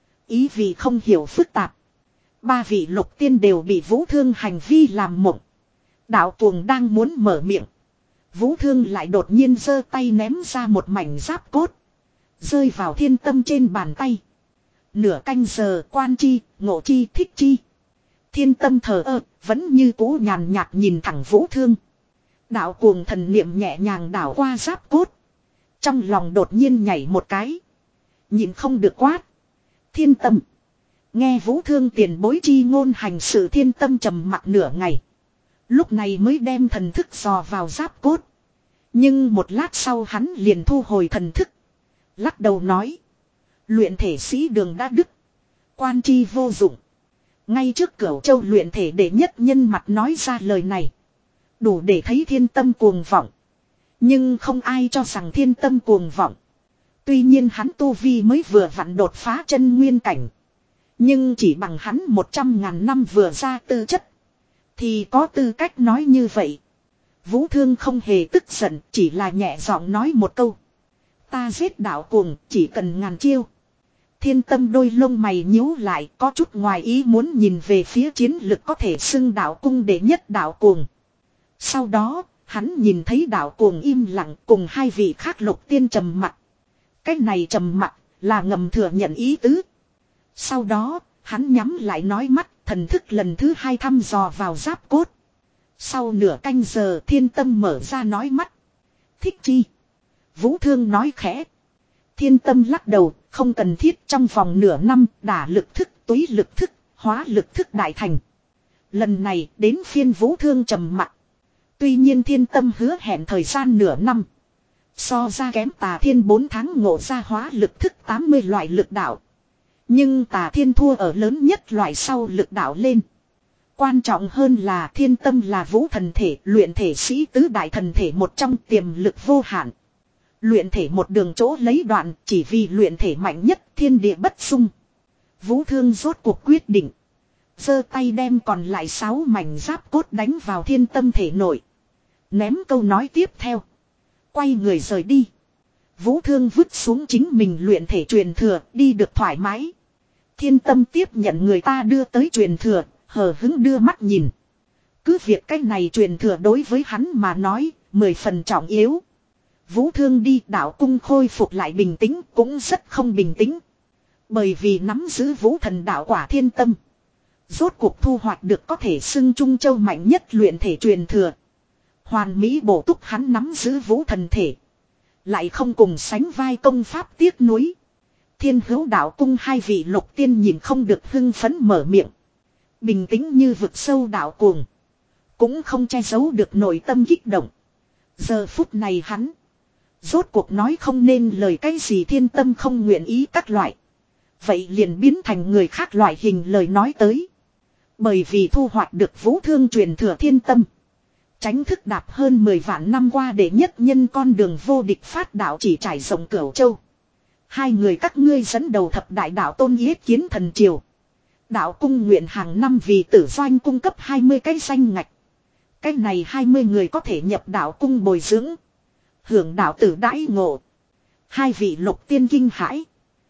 Ý vị không hiểu phức tạp. Ba vị lục tiên đều bị Vũ Thương hành vi làm mộng. Đạo cuồng đang muốn mở miệng. Vũ Thương lại đột nhiên giơ tay ném ra một mảnh giáp cốt. Rơi vào Thiên Tâm trên bàn tay. Nửa canh giờ quan chi, ngộ chi, thích chi. Thiên Tâm thờ ơ, vẫn như cũ nhàn nhạt nhìn thẳng Vũ Thương. Đạo cuồng thần niệm nhẹ nhàng đảo qua giáp cốt. Trong lòng đột nhiên nhảy một cái. Nhìn không được quát. Thiên Tâm. Nghe Vũ Thương tiền bối chi ngôn hành sự. Thiên Tâm trầm mặc nửa ngày. Lúc này mới đem thần thức dò vào giáp cốt. Nhưng một lát sau hắn liền thu hồi thần thức. Lắc đầu nói. Luyện thể sĩ đường đã đứt. Quan chi vô dụng. Ngay trước Cửu Châu luyện thể đệ nhất nhân mặt nói ra lời này. Đủ để thấy Thiên Tâm cuồng vọng. Nhưng không ai cho rằng Thiên Tâm cuồng vọng. Tuy nhiên hắn tu vi mới vừa vặn đột phá chân nguyên cảnh. Nhưng chỉ bằng hắn một trăm ngàn năm vừa ra tư chất. Thì có tư cách nói như vậy. Vũ Thương không hề tức giận, chỉ là nhẹ giọng nói một câu. Ta giết đạo cuồng, chỉ cần ngàn chiêu. Thiên Tâm đôi lông mày nhíu lại, có chút ngoài ý muốn nhìn về phía chiến lực có thể xưng đạo cung đệ nhất đạo cuồng. Sau đó, hắn nhìn thấy đạo cuồng im lặng cùng hai vị khác lục tiên trầm mặc. Cái này trầm mặc là ngầm thừa nhận ý tứ. Sau đó, hắn nhắm lại nói mắt, thần thức lần thứ hai thăm dò vào giáp cốt. Sau nửa canh giờ Thiên Tâm mở ra nói mắt. Thích chi? Vũ Thương nói khẽ. Thiên Tâm lắc đầu, không cần thiết. Trong vòng nửa năm đả lực thức, túy lực thức, hóa lực thức đại thành. Lần này đến phiên Vũ Thương trầm mặc. Tuy nhiên Thiên Tâm hứa hẹn thời gian nửa năm. So ra kém Tà Thiên bốn tháng ngộ ra hóa lực thức tám mươi loại lực đạo. Nhưng Tà Thiên thua ở lớn nhất loại sau lực đạo lên. Quan trọng hơn là Thiên Tâm là vũ thần thể, luyện thể sĩ tứ đại thần thể một trong, tiềm lực vô hạn. Luyện thể một đường chỗ lấy đoạn, chỉ vì luyện thể mạnh nhất, thiên địa bất xung. Vũ Thương rốt cuộc quyết định. Giơ tay đem còn lại sáu mảnh giáp cốt đánh vào Thiên Tâm thể nội. Ném câu nói tiếp theo. Quay người rời đi. Vũ Thương vứt xuống chính mình luyện thể truyền thừa, đi được thoải mái. Thiên Tâm tiếp nhận người ta đưa tới truyền thừa, hờ hững đưa mắt nhìn. Cứ việc cách này truyền thừa đối với hắn mà nói, mười phần trọng yếu. Vũ Thương đi, đạo cung khôi phục lại bình tĩnh, cũng rất không bình tĩnh. Bởi vì nắm giữ vũ thần đạo quả Thiên Tâm. Rốt cuộc thu hoạch được có thể xưng Trung Châu mạnh nhất luyện thể truyền thừa. Hoàn mỹ bổ túc hắn nắm giữ vũ thần thể. Lại không cùng sánh vai công pháp tiếc nuối. Thiên Hữu đạo cung hai vị lục tiên nhìn không được hưng phấn mở miệng. Bình tĩnh như vực sâu đạo cuồng. Cũng không che giấu được nội tâm kích động. Giờ phút này hắn. Rốt cuộc nói không nên lời cái gì. Thiên Tâm không nguyện ý các loại. Vậy liền biến thành người khác loại hình lời nói tới. Bởi vì thu hoạch được Vũ Thương truyền thừa Thiên Tâm. Tránh thức đạp hơn mười vạn năm qua để nhất nhân con đường vô địch phát đạo chỉ trải rộng Cửu Châu. Hai người các ngươi dẫn đầu thập đại đạo tôn yết kiến thần triều. Đạo cung nguyện hàng năm vì tử doanh cung cấp hai mươi cái danh ngạch. Cái này hai mươi người có thể nhập đạo cung bồi dưỡng. Hưởng đạo tử đãi ngộ. Hai vị lục tiên kinh hãi.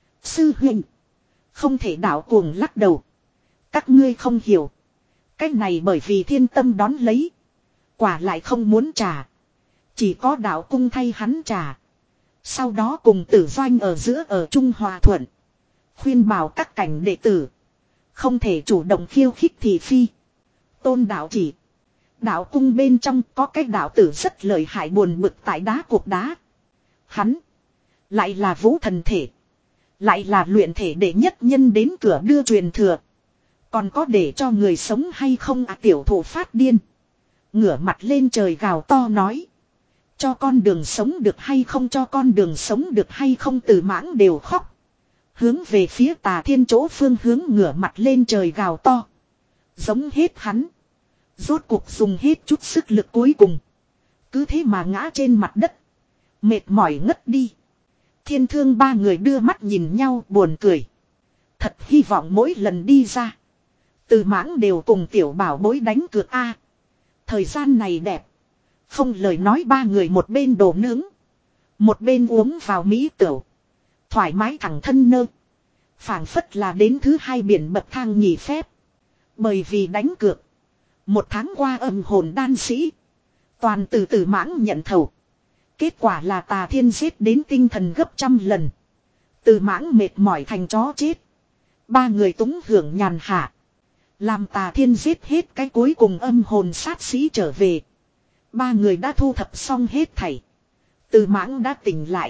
Sư huynh. Không thể đạo cuồng lắc đầu. Các ngươi không hiểu. Cái này bởi vì Thiên Tâm đón lấy. Quả lại không muốn trả. Chỉ có đạo cung thay hắn trả. Sau đó cùng tử doanh ở giữa ở Trung Hòa Thuận. Khuyên bảo các cảnh đệ tử. Không thể chủ động khiêu khích thị phi. Tôn đạo chỉ. Đạo cung bên trong có cái đạo tử rất lợi hại buồn bực tại đá cuộc đá. Hắn. Lại là vũ thần thể. Lại là luyện thể đệ nhất nhân đến cửa đưa truyền thừa. Còn có để cho người sống hay không à, tiểu thủ phát điên. Ngửa mặt lên trời gào to nói. Cho con đường sống được hay không, cho con đường sống được hay không, từ mãng đều khóc. Hướng về phía Tà Thiên chỗ phương hướng ngửa mặt lên trời gào to. Giống hết hắn. Rốt cuộc dùng hết chút sức lực cuối cùng. Cứ thế mà ngã trên mặt đất. Mệt mỏi ngất đi. Thiên Thương ba người đưa mắt nhìn nhau buồn cười. Thật hy vọng mỗi lần đi ra. Từ Mãng đều cùng tiểu bảo bối đánh cược a. Thời gian này đẹp. Không lời nói ba người một bên đồ nướng. Một bên uống vào mỹ tửu. Thoải mái thẳng thân nơ. Phảng phất là đến thứ hai biển bậc thang nghỉ phép. Bởi vì đánh cược. Một tháng qua âm hồn đan sĩ. Toàn từ Từ Mãng nhận thầu. Kết quả là Tà Thiên giết đến tinh thần gấp trăm lần. Từ Mãng mệt mỏi thành chó chết. Ba người túng hưởng nhàn hạ. Làm Tà Thiên giết hết cái cuối cùng âm hồn sát sĩ trở về. Ba người đã thu thập xong hết thảy. Từ Mãng đã tỉnh lại.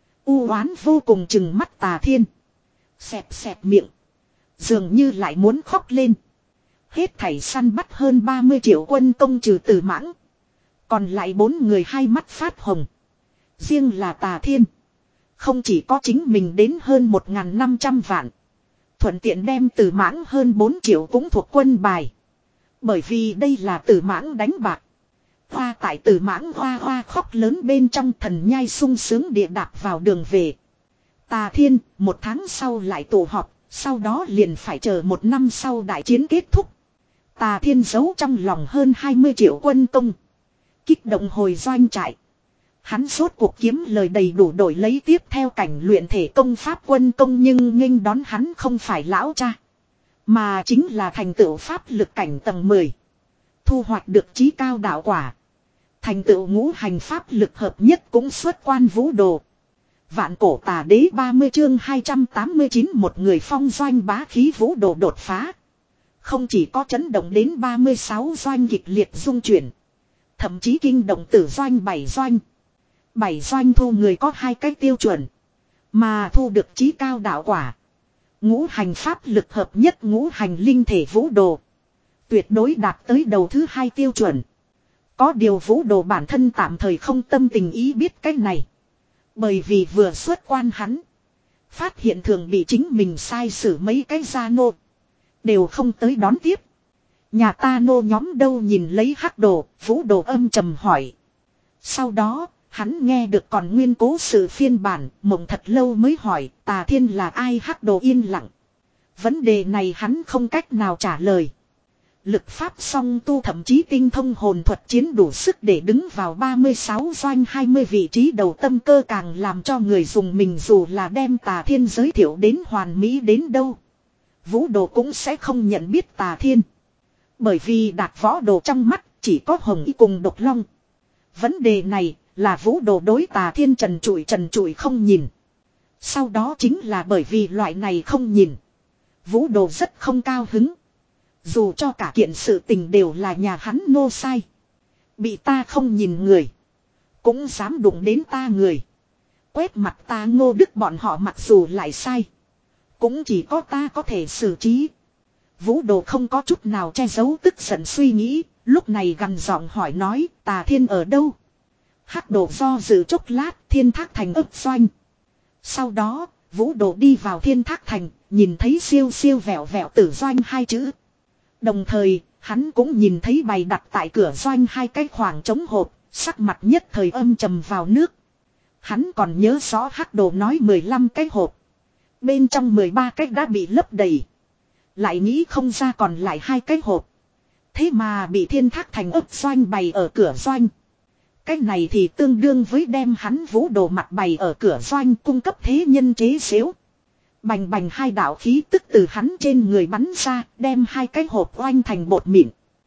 U oán vô cùng chừng mắt Tà Thiên. Xẹp xẹp miệng. Dường như lại muốn khóc lên. Hết thảy săn bắt hơn ba mươi triệu quân công trừ Từ Mãng. Còn lại bốn người hai mắt phát hồng. Riêng là Tà Thiên. Không chỉ có chính mình đến hơn một nghìn năm trăm vạn. Thuận tiện đem Từ Mãng hơn bốn triệu cũng thuộc quân bài. Bởi vì đây là Từ Mãng đánh bạc. Hoa tại Từ Mãng hoa hoa khóc lớn bên trong thần nhai sung sướng địa đạp vào đường về. Tà Thiên một tháng sau lại tụ họp. Sau đó liền phải chờ một năm sau đại chiến kết thúc. Tà Thiên giấu trong lòng hơn hai mươi triệu quân công. Kích động hồi doanh trại. Hắn rốt cuộc kiếm lời đầy đủ đổi lấy tiếp theo cảnh luyện thể công pháp quân công, nhưng nghênh đón hắn không phải lão cha. Mà chính là thành tựu pháp lực cảnh tầng mười. Thu hoạch được chí cao đạo quả. Thành tựu ngũ hành pháp lực hợp nhất cũng xuất quan vũ đồ. Vạn cổ tà đế ba mươi chương hai trăm tám mươi chín một người phong doanh bá khí vũ đồ đột phá. Không chỉ có chấn động đến ba mươi sáu doanh kịch liệt dung chuyển. Thậm chí kinh động tử doanh bảy doanh. Bảy doanh thu người có hai cái tiêu chuẩn. Mà thu được chí cao đạo quả. Ngũ hành pháp lực hợp nhất ngũ hành linh thể vũ đồ. Tuyệt đối đạt tới đầu thứ hai tiêu chuẩn. Có điều vũ đồ bản thân tạm thời không tâm tình ý biết cái này. Bởi vì vừa xuất quan hắn. Phát hiện thường bị chính mình sai xử mấy cái gia nô. Đều không tới đón tiếp. Nhà ta nô nhóm đâu nhìn lấy hắc đồ, vũ đồ âm trầm hỏi. Sau đó, hắn nghe được còn nguyên cố sự phiên bản, mộng thật lâu mới hỏi, Tà Thiên là ai? Hắc đồ yên lặng. Vấn đề này hắn không cách nào trả lời. Lực pháp song tu thậm chí tinh thông hồn thuật chiến đủ sức để đứng vào ba mươi sáu doanh hai mươi vị trí đầu, tâm cơ càng làm cho người dùng mình, dù là đem Tà Thiên giới thiệu đến hoàn mỹ đến đâu. Vũ đồ cũng sẽ không nhận biết Tà Thiên. Bởi vì đạt võ đồ trong mắt chỉ có hồng y cùng độc long. Vấn đề này là vũ đồ đối Tà Thiên trần trụi trần trụi không nhìn. Sau đó chính là bởi vì loại này không nhìn. Vũ đồ rất không cao hứng. Dù cho cả kiện sự tình đều là nhà hắn nô sai. Bị ta không nhìn người. Cũng dám đụng đến ta người. Quét mặt ta Ngô Đức bọn họ mặc dù lại sai. Cũng chỉ có ta có thể xử trí. Vũ đồ không có chút nào che giấu tức giận suy nghĩ. Lúc này gằn giọng hỏi nói, Tà Thiên ở đâu? Hắc đồ do dự chốc lát, Thiên Thác Thành ấp doanh. Sau đó, vũ đồ đi vào Thiên Thác Thành, nhìn thấy siêu siêu vẹo vẹo tử doanh hai chữ. Đồng thời, hắn cũng nhìn thấy bày đặt tại cửa doanh hai cái khoảng trống hộp, sắc mặt nhất thời âm trầm vào nước. Hắn còn nhớ rõ hắc đồ nói mười lăm cái hộp. Bên trong mười ba cái đã bị lấp đầy. Lại nghĩ không ra còn lại hai cái hộp. Thế mà bị Thiên Thác Thành ấp doanh bày ở cửa doanh. Cái này thì tương đương với đem hắn vũ đồ mặt bày ở cửa doanh cung cấp thế nhân chế xếu. Bành bành hai đạo khí tức từ hắn trên người bắn ra, đem hai cái hộp oanh thành bột mịn.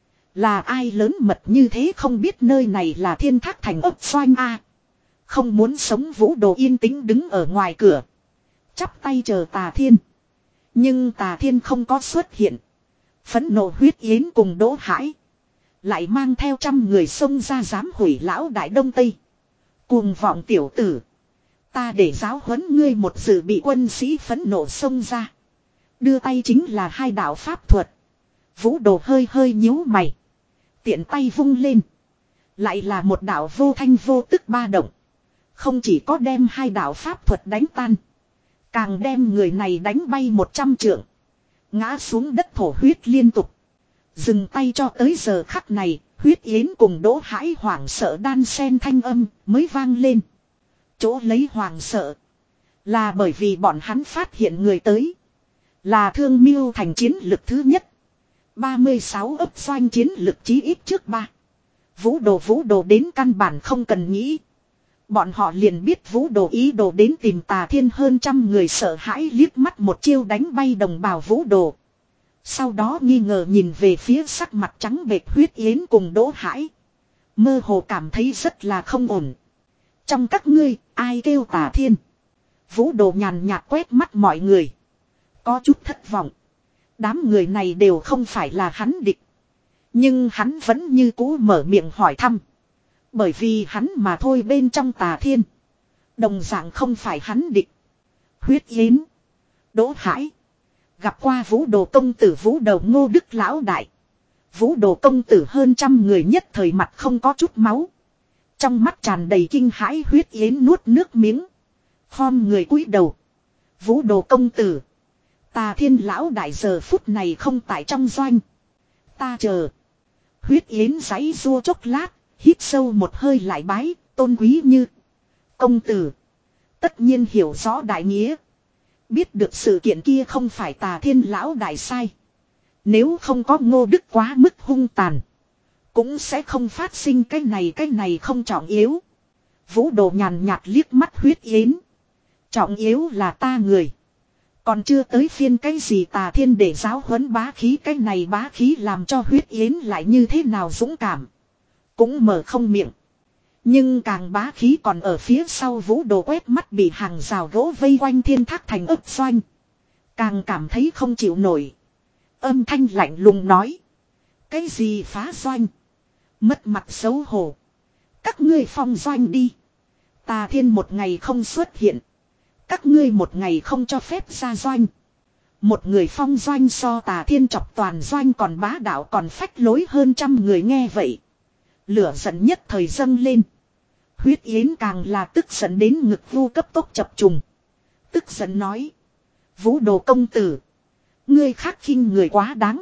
Là ai lớn mật như thế không biết nơi này là Thiên Thác Thành ấp doanh a. Không muốn sống vũ đồ yên tĩnh đứng ở ngoài cửa. Chắp tay chờ Tà Thiên. Nhưng Tà Thiên không có xuất hiện. Phẫn nộ Huyết Yến cùng Đỗ Hải. Lại mang theo trăm người xông ra dám hủy lão đại Đông Tây. Cuồng vọng tiểu tử. Ta để giáo huấn ngươi một sự bị quân sĩ phẫn nộ xông ra. Đưa tay chính là hai đạo pháp thuật. Vũ đồ hơi hơi nhíu mày. Tiện tay vung lên. Lại là một đạo vô thanh vô tức ba động. Không chỉ có đem hai đạo pháp thuật đánh tan. Càng đem người này đánh bay một trăm trượng. Ngã xuống đất thổ huyết liên tục. Dừng tay cho tới giờ khắc này. Huyết Yến cùng Đỗ Hải hoảng sợ đan sen thanh âm mới vang lên. Chỗ lấy hoàng sợ. Là bởi vì bọn hắn phát hiện người tới. Là Thương Miêu thành chiến lực thứ nhất. ba mươi sáu ấp doanh chiến lực chí ít trước ba. Vũ Đồ Vũ Đồ đến căn bản không cần nghĩ. Bọn họ liền biết Vũ Đồ ý đồ đến tìm Tà Thiên, hơn trăm người sợ hãi liếc mắt một chiêu đánh bay đồng bào Vũ Đồ. Sau đó nghi ngờ nhìn về phía sắc mặt trắng bệch Huyết Yến cùng Đỗ Hải. Mơ hồ cảm thấy rất là không ổn. Trong các ngươi, ai kêu Tà Thiên? Vũ Đồ nhàn nhạt quét mắt mọi người. Có chút thất vọng. Đám người này đều không phải là hắn địch. Nhưng hắn vẫn như cũ mở miệng hỏi thăm. Bởi vì hắn mà thôi bên trong Tà Thiên. Đồng dạng không phải hắn địch. Huyết Yến, Đỗ Hải. Gặp qua Vũ Đồ công tử Vũ Đầu Ngô Đức lão đại. Vũ Đồ công tử hơn trăm người nhất thời mặt không có chút máu. Trong mắt tràn đầy kinh hãi. Huyết Yến nuốt nước miếng. Khom người cúi đầu. Vũ Đồ công tử. Tà Thiên lão đại giờ phút này không tại trong doanh. Ta chờ. Huyết Yến giãy rua chốc lát. Hít sâu một hơi lại bái. Tôn quý như. Công tử. Tất nhiên hiểu rõ đại nghĩa. Biết được sự kiện kia không phải Tà Thiên lão đại sai. Nếu không có Ngô Đức quá mức hung tàn. Cũng sẽ không phát sinh cái này cái này không trọng yếu. Vũ Đồ nhàn nhạt liếc mắt Huyết Yến. Trọng yếu là ta người. Còn chưa tới phiên cái gì Tà Thiên để giáo huấn bá khí, cái này bá khí làm cho Huyết Yến lại như thế nào dũng cảm. Cũng mở không miệng. Nhưng càng bá khí còn ở phía sau. Vũ Đồ quét mắt bị hàng rào gỗ vây quanh Thiên Thác thành ấp doanh. Càng cảm thấy không chịu nổi. Âm thanh lạnh lùng nói. Cái gì phá doanh? Mất mặt xấu hổ. Các ngươi phong doanh đi. Tà Thiên một ngày không xuất hiện. Các ngươi một ngày không cho phép ra doanh. Một người phong doanh so Tà Thiên chọc toàn doanh còn bá đạo còn phách lối hơn trăm người nghe vậy. Lửa giận nhất thời dâng lên. Huyết Yến càng là tức giận đến ngực vu cấp tốc chập trùng. Tức giận nói. Vũ Đồ công tử. Ngươi khác khinh người quá đáng.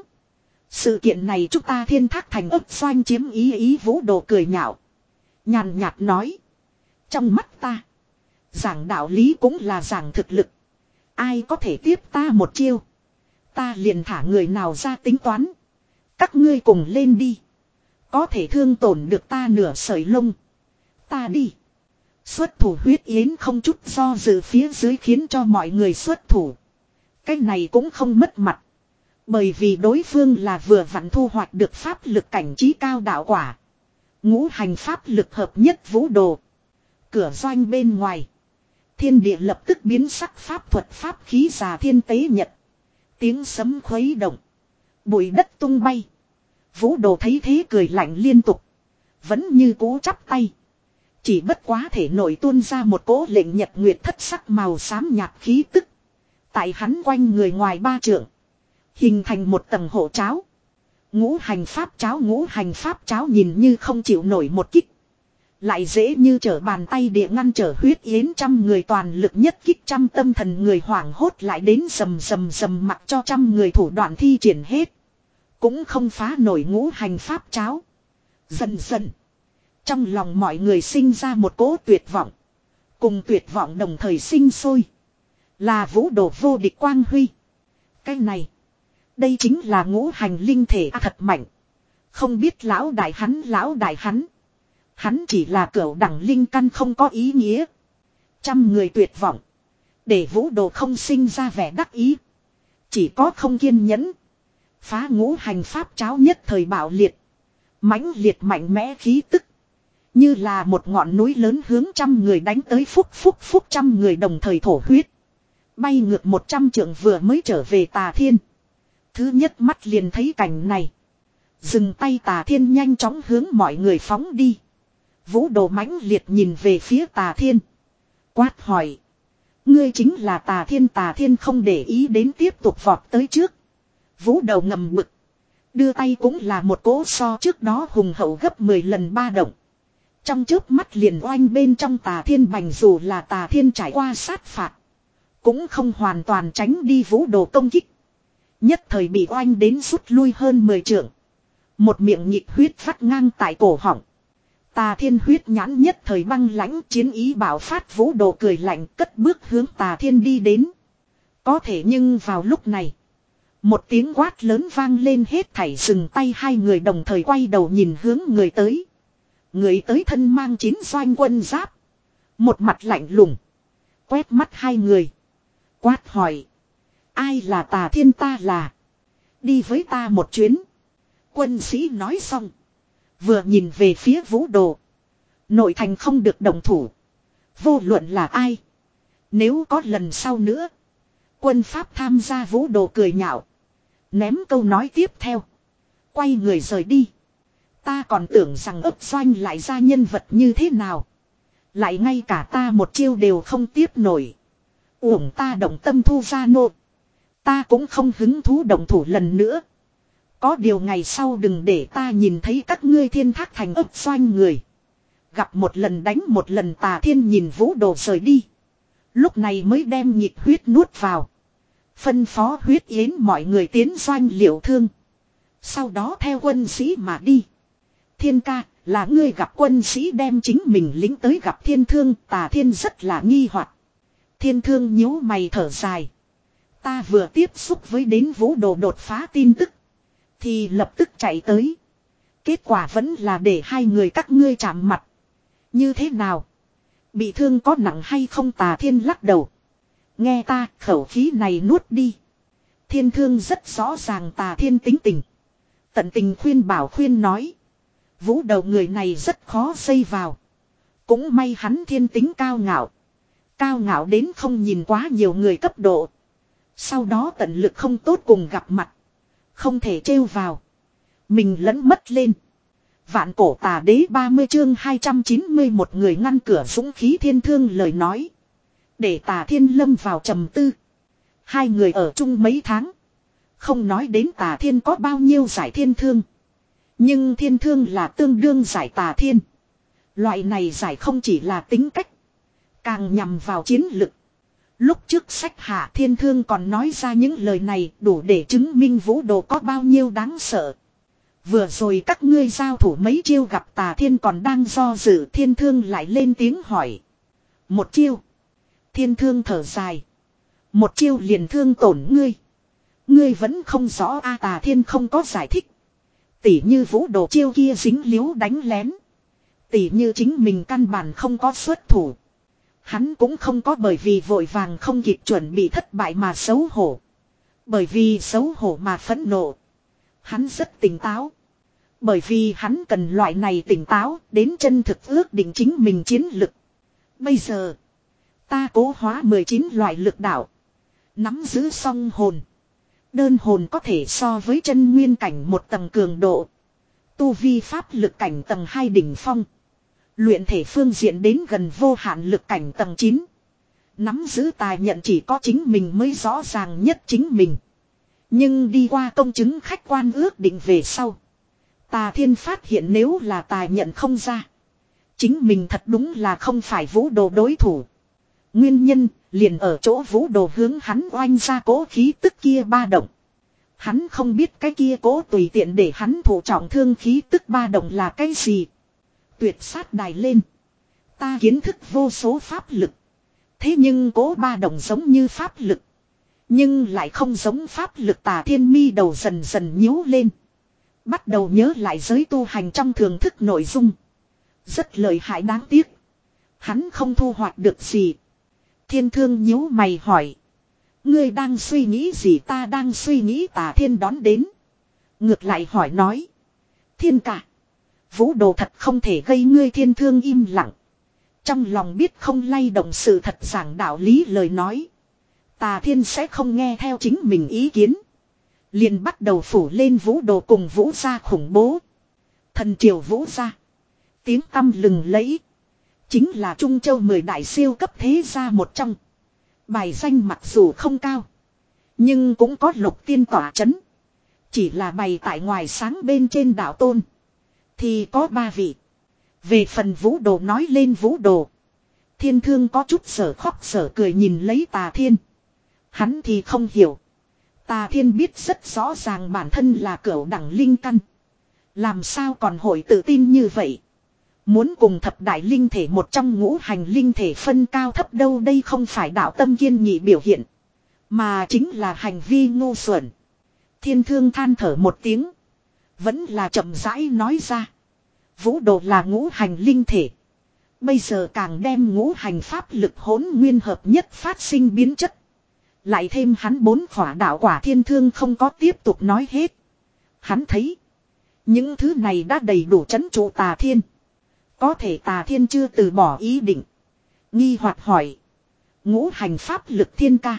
Sự kiện này chúng ta Thiên Thác thành ấp doanh chiếm ý ý. Vũ Đồ cười nhạo. Nhàn nhạt nói. Trong mắt ta. Giảng đạo lý cũng là giảng thực lực. Ai có thể tiếp ta một chiêu. Ta liền thả người nào ra tính toán. Các ngươi cùng lên đi. Có thể thương tổn được ta nửa sợi lông. Ta đi. Xuất thủ. Huyết Yến không chút do dự phía dưới khiến cho mọi người xuất thủ. Cái này cũng không mất mặt. Bởi vì đối phương là vừa vặn thu hoạch được pháp lực cảnh trí cao đạo quả. Ngũ hành pháp lực hợp nhất Vũ Đồ. Cửa doanh bên ngoài. Thiên địa lập tức biến sắc, pháp thuật pháp khí già thiên tế nhật. Tiếng sấm khuấy động. Bụi đất tung bay. Vũ Đồ thấy thế cười lạnh liên tục. Vẫn như cú chắp tay. Chỉ bất quá thể nổi tuôn ra một cỗ lệnh nhật nguyệt thất sắc màu xám nhạt khí tức. Tại hắn quanh người ngoài ba trượng. Hình thành một tầng hộ cháo. Ngũ hành pháp cháo. Ngũ hành pháp cháo nhìn như không chịu nổi một kích. Lại dễ như trở bàn tay địa ngăn trở Huyết Yến trăm người toàn lực nhất kích. Trăm tâm thần người hoảng hốt lại đến rầm rầm rầm mặc cho trăm người thủ đoạn thi triển hết. Cũng không phá nổi ngũ hành pháp cháo. Dần dần. Trong lòng mọi người sinh ra một cỗ tuyệt vọng. Cùng tuyệt vọng đồng thời sinh sôi. Là Vũ Đồ vô địch quang huy. Cái này. Đây chính là ngũ hành linh thể à, thật mạnh. Không biết lão đại hắn lão đại hắn. Hắn chỉ là cửu đẳng linh căn không có ý nghĩa. Trăm người tuyệt vọng. Để Vũ Đồ không sinh ra vẻ đắc ý. Chỉ có không kiên nhẫn. Phá ngũ hành pháp cháo nhất thời bạo liệt. Mãnh liệt mạnh mẽ khí tức. Như là một ngọn núi lớn hướng trăm người đánh tới. Phúc phúc phúc trăm người đồng thời thổ huyết. Bay ngược một trăm trượng vừa mới trở về Tà Thiên. Thứ nhất mắt liền thấy cảnh này. Dừng tay Tà Thiên nhanh chóng hướng mọi người phóng đi. Vũ Đồ mãnh liệt nhìn về phía Tà Thiên. Quát hỏi. Ngươi chính là Tà Thiên. Tà Thiên không để ý đến tiếp tục vọt tới trước. Vũ Đầu ngầm bực. Đưa tay cũng là một cỗ so trước đó hùng hậu gấp mười lần ba động. Trong chớp mắt liền oanh bên trong Tà Thiên bành, dù là Tà Thiên trải qua sát phạt. Cũng không hoàn toàn tránh đi Vũ Đồ công kích. Nhất thời bị oanh đến rút lui hơn mười trượng. Một miệng nhịp huyết phát ngang tại cổ họng. Tà Thiên huyết nhãn nhất thời băng lãnh, chiến ý bạo phát. Vũ Đồ cười lạnh cất bước hướng Tà Thiên đi đến. Có thể nhưng vào lúc này. Một tiếng quát lớn vang lên, hết thảy dừng tay, hai người đồng thời quay đầu nhìn hướng người tới. Người tới thân mang chín doanh quân giáp. Một mặt lạnh lùng. Quét mắt hai người. Quát hỏi. Ai là Tà Thiên? Ta là. Đi với ta một chuyến. Quân sĩ nói xong. Vừa nhìn về phía Vũ Đồ. Nội thành không được động thủ. Vô luận là ai. Nếu có lần sau nữa. Quân Pháp tham gia. Vũ Đồ cười nhạo. Ném câu nói tiếp theo. Quay người rời đi. Ta còn tưởng rằng ấp doanh lại ra nhân vật như thế nào. Lại ngay cả ta một chiêu đều không tiếp nổi. Uổng ta động tâm thu ra nô. Ta cũng không hứng thú động thủ lần nữa. Có điều ngày sau đừng để ta nhìn thấy các ngươi Thiên Thác Thành ấp doanh người. Gặp một lần đánh một lần. Tà Thiên nhìn Vũ Đồ rời đi. Lúc này mới đem nhịp huyết nuốt vào. Phân phó Huyết Yến mọi người tiến doanh liệu thương. Sau đó theo quân sĩ mà đi. Thiên ca, là ngươi gặp quân sĩ đem chính mình lính tới gặp Thiên Thương. Tà Thiên rất là nghi hoặc. Thiên Thương nhíu mày thở dài. Ta vừa tiếp xúc với đến Vũ Đồ đột phá tin tức. Thì lập tức chạy tới. Kết quả vẫn là để hai người các ngươi chạm mặt. Như thế nào? Bị thương có nặng hay không? Tà Thiên lắc đầu. Nghe ta, khẩu khí này nuốt đi. Thiên Thương rất rõ ràng Tà Thiên tính tình. Tận tình khuyên bảo khuyên nói. Vũ Đầu người này rất khó xây vào. Cũng may hắn thiên tính cao ngạo. Cao ngạo đến không nhìn quá nhiều người cấp độ. Sau đó tận lực không tốt cùng gặp mặt. Không thể trêu vào. Mình lẫn mất lên. Vạn Cổ Tà Đế ba mươi chương hai trăm chín mươi một người ngăn cửa dũng khí. Thiên Thương lời nói. Để Tà Thiên lâm vào trầm tư. Hai người ở chung mấy tháng. Không nói đến Tà Thiên có bao nhiêu giải Thiên Thương. Nhưng Thiên Thương là tương đương giải Tà Thiên. Loại này giải không chỉ là tính cách. Càng nhằm vào chiến lực. Lúc trước sách hạ Thiên Thương còn nói ra những lời này đủ để chứng minh Vũ Đồ có bao nhiêu đáng sợ. Vừa rồi các ngươi giao thủ mấy chiêu gặp Tà Thiên còn đang do dự. Thiên Thương lại lên tiếng hỏi. Một chiêu. Thiên Thương thở dài. Một chiêu liền thương tổn ngươi. Ngươi vẫn không rõ a. Tà Thiên không có giải thích. Tỉ như Vũ Đồ chiêu kia dính líu đánh lén. Tỉ như chính mình căn bản không có xuất thủ. Hắn cũng không có bởi vì vội vàng không kịp chuẩn bị thất bại mà xấu hổ. Bởi vì xấu hổ mà phẫn nộ. Hắn rất tỉnh táo. Bởi vì hắn cần loại này tỉnh táo đến chân thực ước định chính mình chiến lực. Bây giờ, ta cố hóa mười chín loại lực đạo. Nắm giữ song hồn. Đơn hồn có thể so với chân nguyên cảnh một tầng cường độ. Tu vi pháp lực cảnh tầng hai đỉnh phong. Luyện thể phương diện đến gần vô hạn lực cảnh tầng chín. Nắm giữ tài nhận chỉ có chính mình mới rõ ràng nhất chính mình. Nhưng đi qua công chứng khách quan ước định về sau. Tà Thiên phát hiện nếu là tài nhận không ra. Chính mình thật đúng là không phải Vũ Đồ đối thủ. Nguyên nhân liền ở chỗ Vũ Đồ hướng hắn oanh ra cố khí tức kia ba động. Hắn không biết cái kia cố tùy tiện để hắn thụ trọng thương khí tức ba động là cái gì. Tuyệt sát đài lên. Ta kiến thức vô số pháp lực. Thế nhưng cố ba động giống như pháp lực. Nhưng lại không giống pháp lực. Tà Thiên mi đầu dần dần nhíu lên. Bắt đầu nhớ lại giới tu hành trong thường thức nội dung. Rất lợi hại đáng tiếc. Hắn không thu hoạch được gì. Thiên Thương nhíu mày hỏi. Ngươi đang suy nghĩ gì? Ta đang suy nghĩ. Tà Thiên đón đến. Ngược lại hỏi nói. Thiên ca. Vũ Đồ thật không thể gây ngươi. Thiên Thương im lặng. Trong lòng biết không lay động sự thật giảng đạo lý lời nói. Tà Thiên sẽ không nghe theo chính mình ý kiến. Liền bắt đầu phủ lên Vũ Đồ cùng Vũ gia khủng bố. Thần triều Vũ gia. Tiếng tăm lừng lẫy. Chính là Trung Châu mười đại siêu cấp thế gia một trong. Bài danh mặc dù không cao. Nhưng cũng có lục tiên tỏa chấn. Chỉ là bày tại ngoài sáng bên trên đạo tôn. Thì có ba vị. Về phần Vũ Đồ nói lên Vũ Đồ. Thiên Thương có chút sở khóc sở cười nhìn lấy Tà Thiên. Hắn thì không hiểu. Tà Thiên biết rất rõ ràng bản thân là cửu đẳng linh căn. Làm sao còn hội tự tin như vậy. Muốn cùng thập đại linh thể một trong ngũ hành linh thể phân cao thấp đâu. Đây không phải đạo tâm kiên nghị biểu hiện. Mà chính là hành vi ngu xuẩn. Thiên Thương than thở một tiếng. Vẫn là chậm rãi nói ra. Vũ đồ là ngũ hành linh thể. Bây giờ càng đem ngũ hành pháp lực hỗn nguyên hợp nhất phát sinh biến chất. Lại thêm hắn bốn khỏa đạo quả. Thiên Thương không có tiếp tục nói hết. Hắn thấy. Những thứ này đã đầy đủ trấn trụ Tà Thiên. Có thể Tà Thiên chưa từ bỏ ý định. Nghi hoặc hỏi. Ngũ hành pháp lực Thiên ca.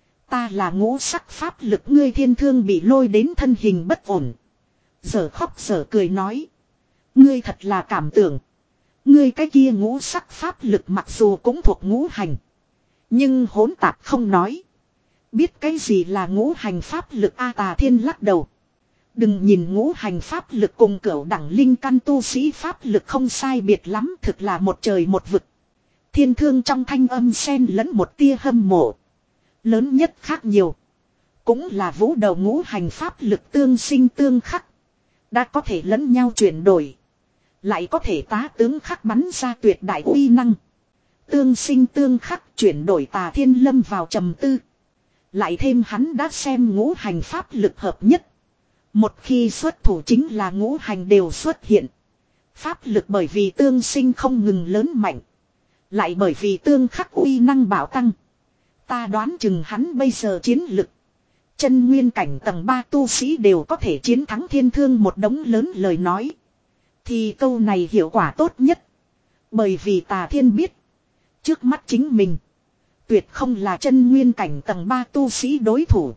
Ta là ngũ sắc pháp lực. Ngươi Thiên Thương bị lôi đến thân hình bất ổn. Giờ khóc giờ cười nói. Ngươi thật là cảm tưởng. Ngươi cái kia ngũ sắc pháp lực mặc dù cũng thuộc ngũ hành. Nhưng hỗn tạp không nói. Biết cái gì là ngũ hành pháp lực A Tà Thiên lắc đầu. Đừng nhìn ngũ hành pháp lực cùng cửu đẳng linh căn tu sĩ pháp lực không sai biệt lắm. Thực là một trời một vực. Thiên Thương trong thanh âm xen lẫn một tia hâm mộ. Lớn nhất khác nhiều. Cũng là vũ đầu ngũ hành pháp lực tương sinh tương khắc. Đã có thể lẫn nhau chuyển đổi. Lại có thể tá tướng khắc bắn ra tuyệt đại uy năng. Tương sinh tương khắc chuyển đổi Tà Thiên lâm vào trầm tư. Lại thêm hắn đã xem ngũ hành pháp lực hợp nhất. Một khi xuất thủ chính là ngũ hành đều xuất hiện. Pháp lực bởi vì tương sinh không ngừng lớn mạnh. Lại bởi vì tương khắc uy năng bảo tăng. Ta đoán chừng hắn bây giờ chiến lực. Chân nguyên cảnh tầng ba tu sĩ đều có thể chiến thắng Thiên Thương một đống lớn lời nói. Thì câu này hiệu quả tốt nhất. Bởi vì Tà Thiên biết. Trước mắt chính mình. Tuyệt không là chân nguyên cảnh tầng ba tu sĩ đối thủ.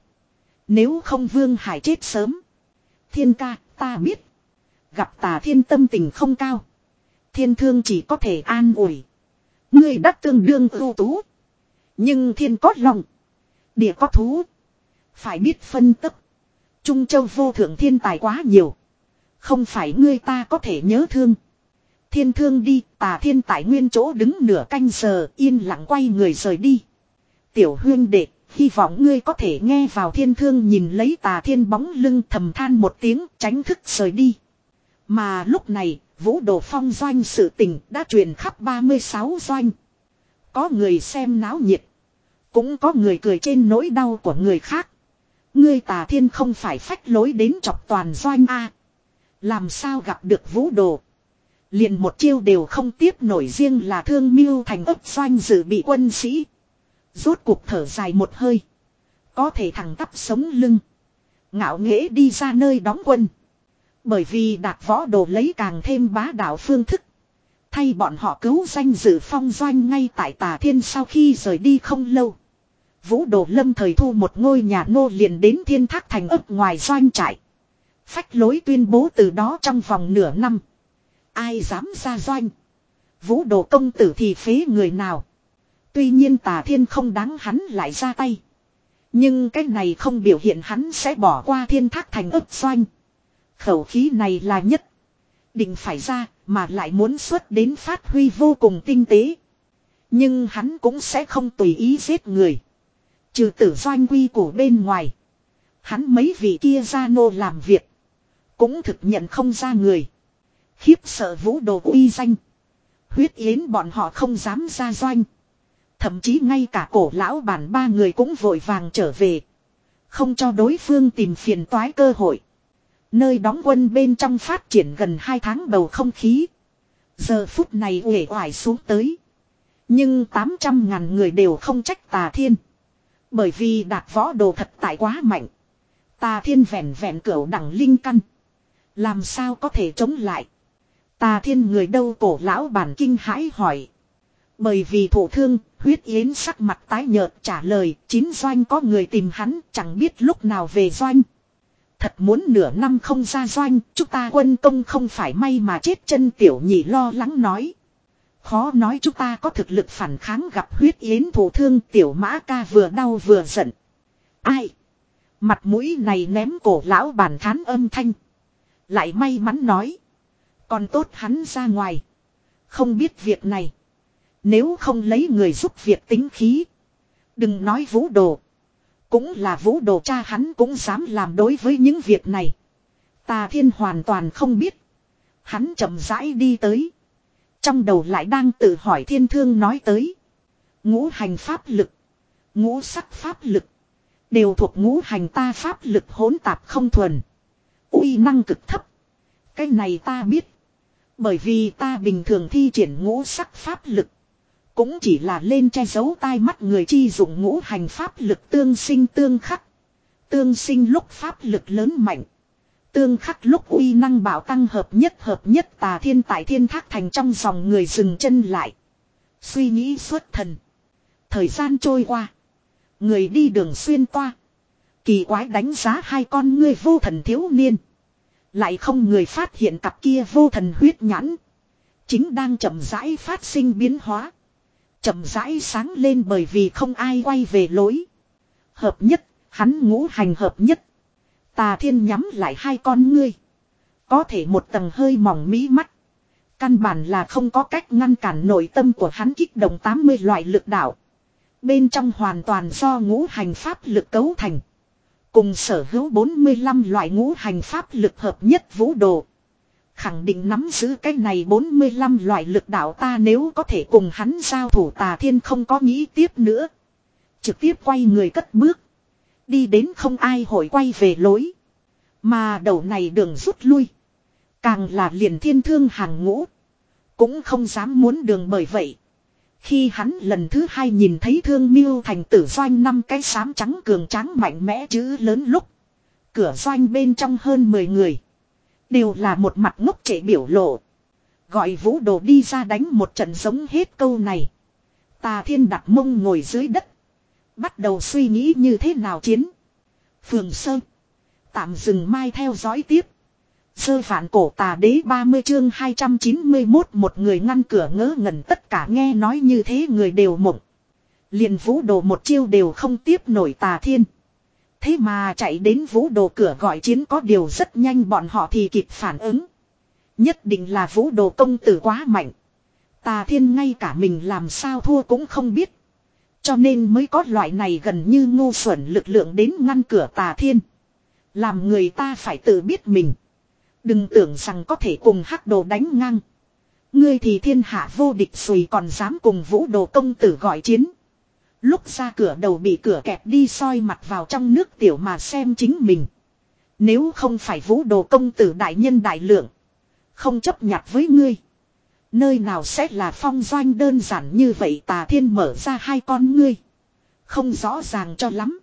Nếu không Vương Hải chết sớm. Thiên ca, ta biết. Gặp Tà Thiên tâm tình không cao. Thiên Thương chỉ có thể an ủi. Ngươi đã tương đương ưu tú. Nhưng thiên có lòng. Địa có thú. Phải biết phân tích. Trung Châu vô thượng thiên tài quá nhiều. Không phải ngươi ta có thể nhớ thương. Thiên Thương đi. Tà Thiên tại nguyên chỗ đứng nửa canh giờ. Yên lặng quay người rời đi. Tiểu huyên đệ. Hy vọng ngươi có thể nghe vào. Thiên Thương nhìn lấy Tà Thiên bóng lưng thầm than một tiếng. Tránh thức rời đi. Mà lúc này. Vũ Đồ Phong doanh sự tình đã truyền khắp ba mươi sáu doanh. Có người xem náo nhiệt. Cũng có người cười trên nỗi đau của người khác. Ngươi Tà Thiên không phải phách lối đến chọc toàn doanh A. Làm sao gặp được Vũ Đồ. Liền một chiêu đều không tiếp nổi, riêng là Thương Mưu thành ấp doanh dự bị quân sĩ. Rốt cuộc thở dài một hơi. Có thể thẳng tắp sống lưng. Ngạo nghễ đi ra nơi đóng quân. Bởi vì Đạt Võ Đồ lấy càng thêm bá đạo phương thức. Thay bọn họ cứu danh dự phong doanh ngay tại Tà Thiên sau khi rời đi không lâu. Vũ Đồ lâm thời thu một ngôi nhà nô liền đến Thiên Thác thành ấp ngoài doanh trại. Phách lối tuyên bố từ đó trong vòng nửa năm. Ai dám ra doanh. Vũ Đồ công tử thì phế người nào. Tuy nhiên Tà Thiên không đáng hắn lại ra tay. Nhưng cái này không biểu hiện hắn sẽ bỏ qua Thiên Thác thành ấp doanh. Khẩu khí này là nhất. Định phải ra mà lại muốn xuất đến phát huy vô cùng tinh tế. Nhưng hắn cũng sẽ không tùy ý giết người. Trừ tử doanh quy của bên ngoài. Hắn mấy vị kia ra nô làm việc. Cũng thực nhận không ra người. Khiếp sợ Vũ Đồ uy danh. Huyết yến bọn họ không dám ra doanh. Thậm chí ngay cả cổ lão bản ba người cũng vội vàng trở về. Không cho đối phương tìm phiền toái cơ hội. Nơi đóng quân bên trong phát triển gần hai tháng bầu không khí. Giờ phút này uể oải xuống tới. Nhưng tám trăm ngàn người đều không trách Tà Thiên. Bởi vì Đạt Võ Đồ thật tại quá mạnh. Tà Thiên vẹn vẹn cửu đẳng linh căn. Làm sao có thể chống lại. Tà Thiên người đâu, cổ lão bản kinh hãi hỏi. Bởi vì thổ thương, huyết yến sắc mặt tái nhợt trả lời. Chín doanh có người tìm hắn, chẳng biết lúc nào về doanh. Thật muốn nửa năm không ra doanh, chúng ta quân công không phải may mà chết chân. Tiểu Nhị lo lắng nói. Khó nói chúng ta có thực lực phản kháng gặp huyết yến thổ thương. Tiểu Mã ca vừa đau vừa giận. Ai? Mặt mũi này ném cổ lão bản thán âm thanh. Lại may mắn nói. Còn tốt hắn ra ngoài. Không biết việc này. Nếu không lấy người giúp việc tính khí. Đừng nói Vũ Đồ. Cũng là Vũ Đồ cha hắn cũng dám làm đối với những việc này. Tà Thiên hoàn toàn không biết. Hắn chậm rãi đi tới. Trong đầu lại đang tự hỏi Thiên Thương nói tới. Ngũ hành pháp lực. Ngũ sắc pháp lực. Đều thuộc ngũ hành ta pháp lực hỗn tạp không thuần. Uy năng cực thấp. Cái này ta biết. Bởi vì ta bình thường thi triển ngũ sắc pháp lực. Cũng chỉ là lên che giấu tai mắt người chi dụng ngũ hành pháp lực tương sinh tương khắc. Tương sinh lúc pháp lực lớn mạnh. Tương khắc lúc uy năng bảo tăng hợp nhất hợp nhất Tà Thiên tại Thiên Thác Thành trong dòng người dừng chân lại. Suy nghĩ xuất thần. Thời gian trôi qua. Người đi đường xuyên toa. Kỳ quái đánh giá hai con ngươi vô thần thiếu niên. Lại không người phát hiện cặp kia vô thần huyết nhãn. Chính đang chậm rãi phát sinh biến hóa. Chậm rãi sáng lên bởi vì không ai quay về lối. Hợp nhất, hắn ngũ hành hợp nhất. Tà Thiên nhắm lại hai con ngươi. Có thể một tầng hơi mỏng mí mắt. Căn bản là không có cách ngăn cản nội tâm của hắn kích động tám mươi loại lực đạo. Bên trong hoàn toàn do ngũ hành pháp lực cấu thành. Cùng sở hữu bốn mươi lăm loại ngũ hành pháp lực hợp nhất vũ đồ. Khẳng định nắm giữ cái này bốn mươi lăm loại lực đạo ta nếu có thể cùng hắn giao thủ Tà Thiên không có nghĩ tiếp nữa. Trực tiếp quay người cất bước. Đi đến không ai hội quay về lối. Mà đầu này đường rút lui. Càng là liền thiên thương hàng ngũ. Cũng không dám muốn đường bởi vậy. Khi hắn lần thứ hai nhìn thấy Thương Miêu Thành tử doanh năm cái xám trắng cường tráng mạnh mẽ chữ lớn lúc. Cửa doanh bên trong hơn mười người. Đều là một mặt ngốc trệ biểu lộ. Gọi vũ đồ đi ra đánh một trận giống hết câu này. Tà Thiên đặt mông ngồi dưới đất. Bắt đầu suy nghĩ như thế nào chiến. Phường Sơ. Tạm dừng mai theo dõi tiếp. Sơ phản cổ tà đế ba mươi chương hai trăm chín mươi mốt một người ngăn cửa ngớ ngẩn tất cả nghe nói như thế người đều mộng. Liền vũ đồ một chiêu đều không tiếp nổi Tà Thiên. Thế mà chạy đến vũ đồ cửa gọi chiến có điều rất nhanh bọn họ thì kịp phản ứng. Nhất định là vũ đồ công tử quá mạnh. Tà Thiên ngay cả mình làm sao thua cũng không biết. Cho nên mới có loại này gần như ngu xuẩn lực lượng đến ngăn cửa Tà Thiên. Làm người ta phải tự biết mình. Đừng tưởng rằng có thể cùng hắc đồ đánh ngang. Ngươi thì thiên hạ vô địch rồi còn dám cùng vũ đồ công tử gọi chiến. Lúc ra cửa đầu bị cửa kẹp đi soi mặt vào trong nước tiểu mà xem chính mình. Nếu không phải vũ đồ công tử đại nhân đại lượng. Không chấp nhặt với ngươi. Nơi nào sẽ là phong doanh đơn giản như vậy Tà Thiên mở ra hai con ngươi. Không rõ ràng cho lắm.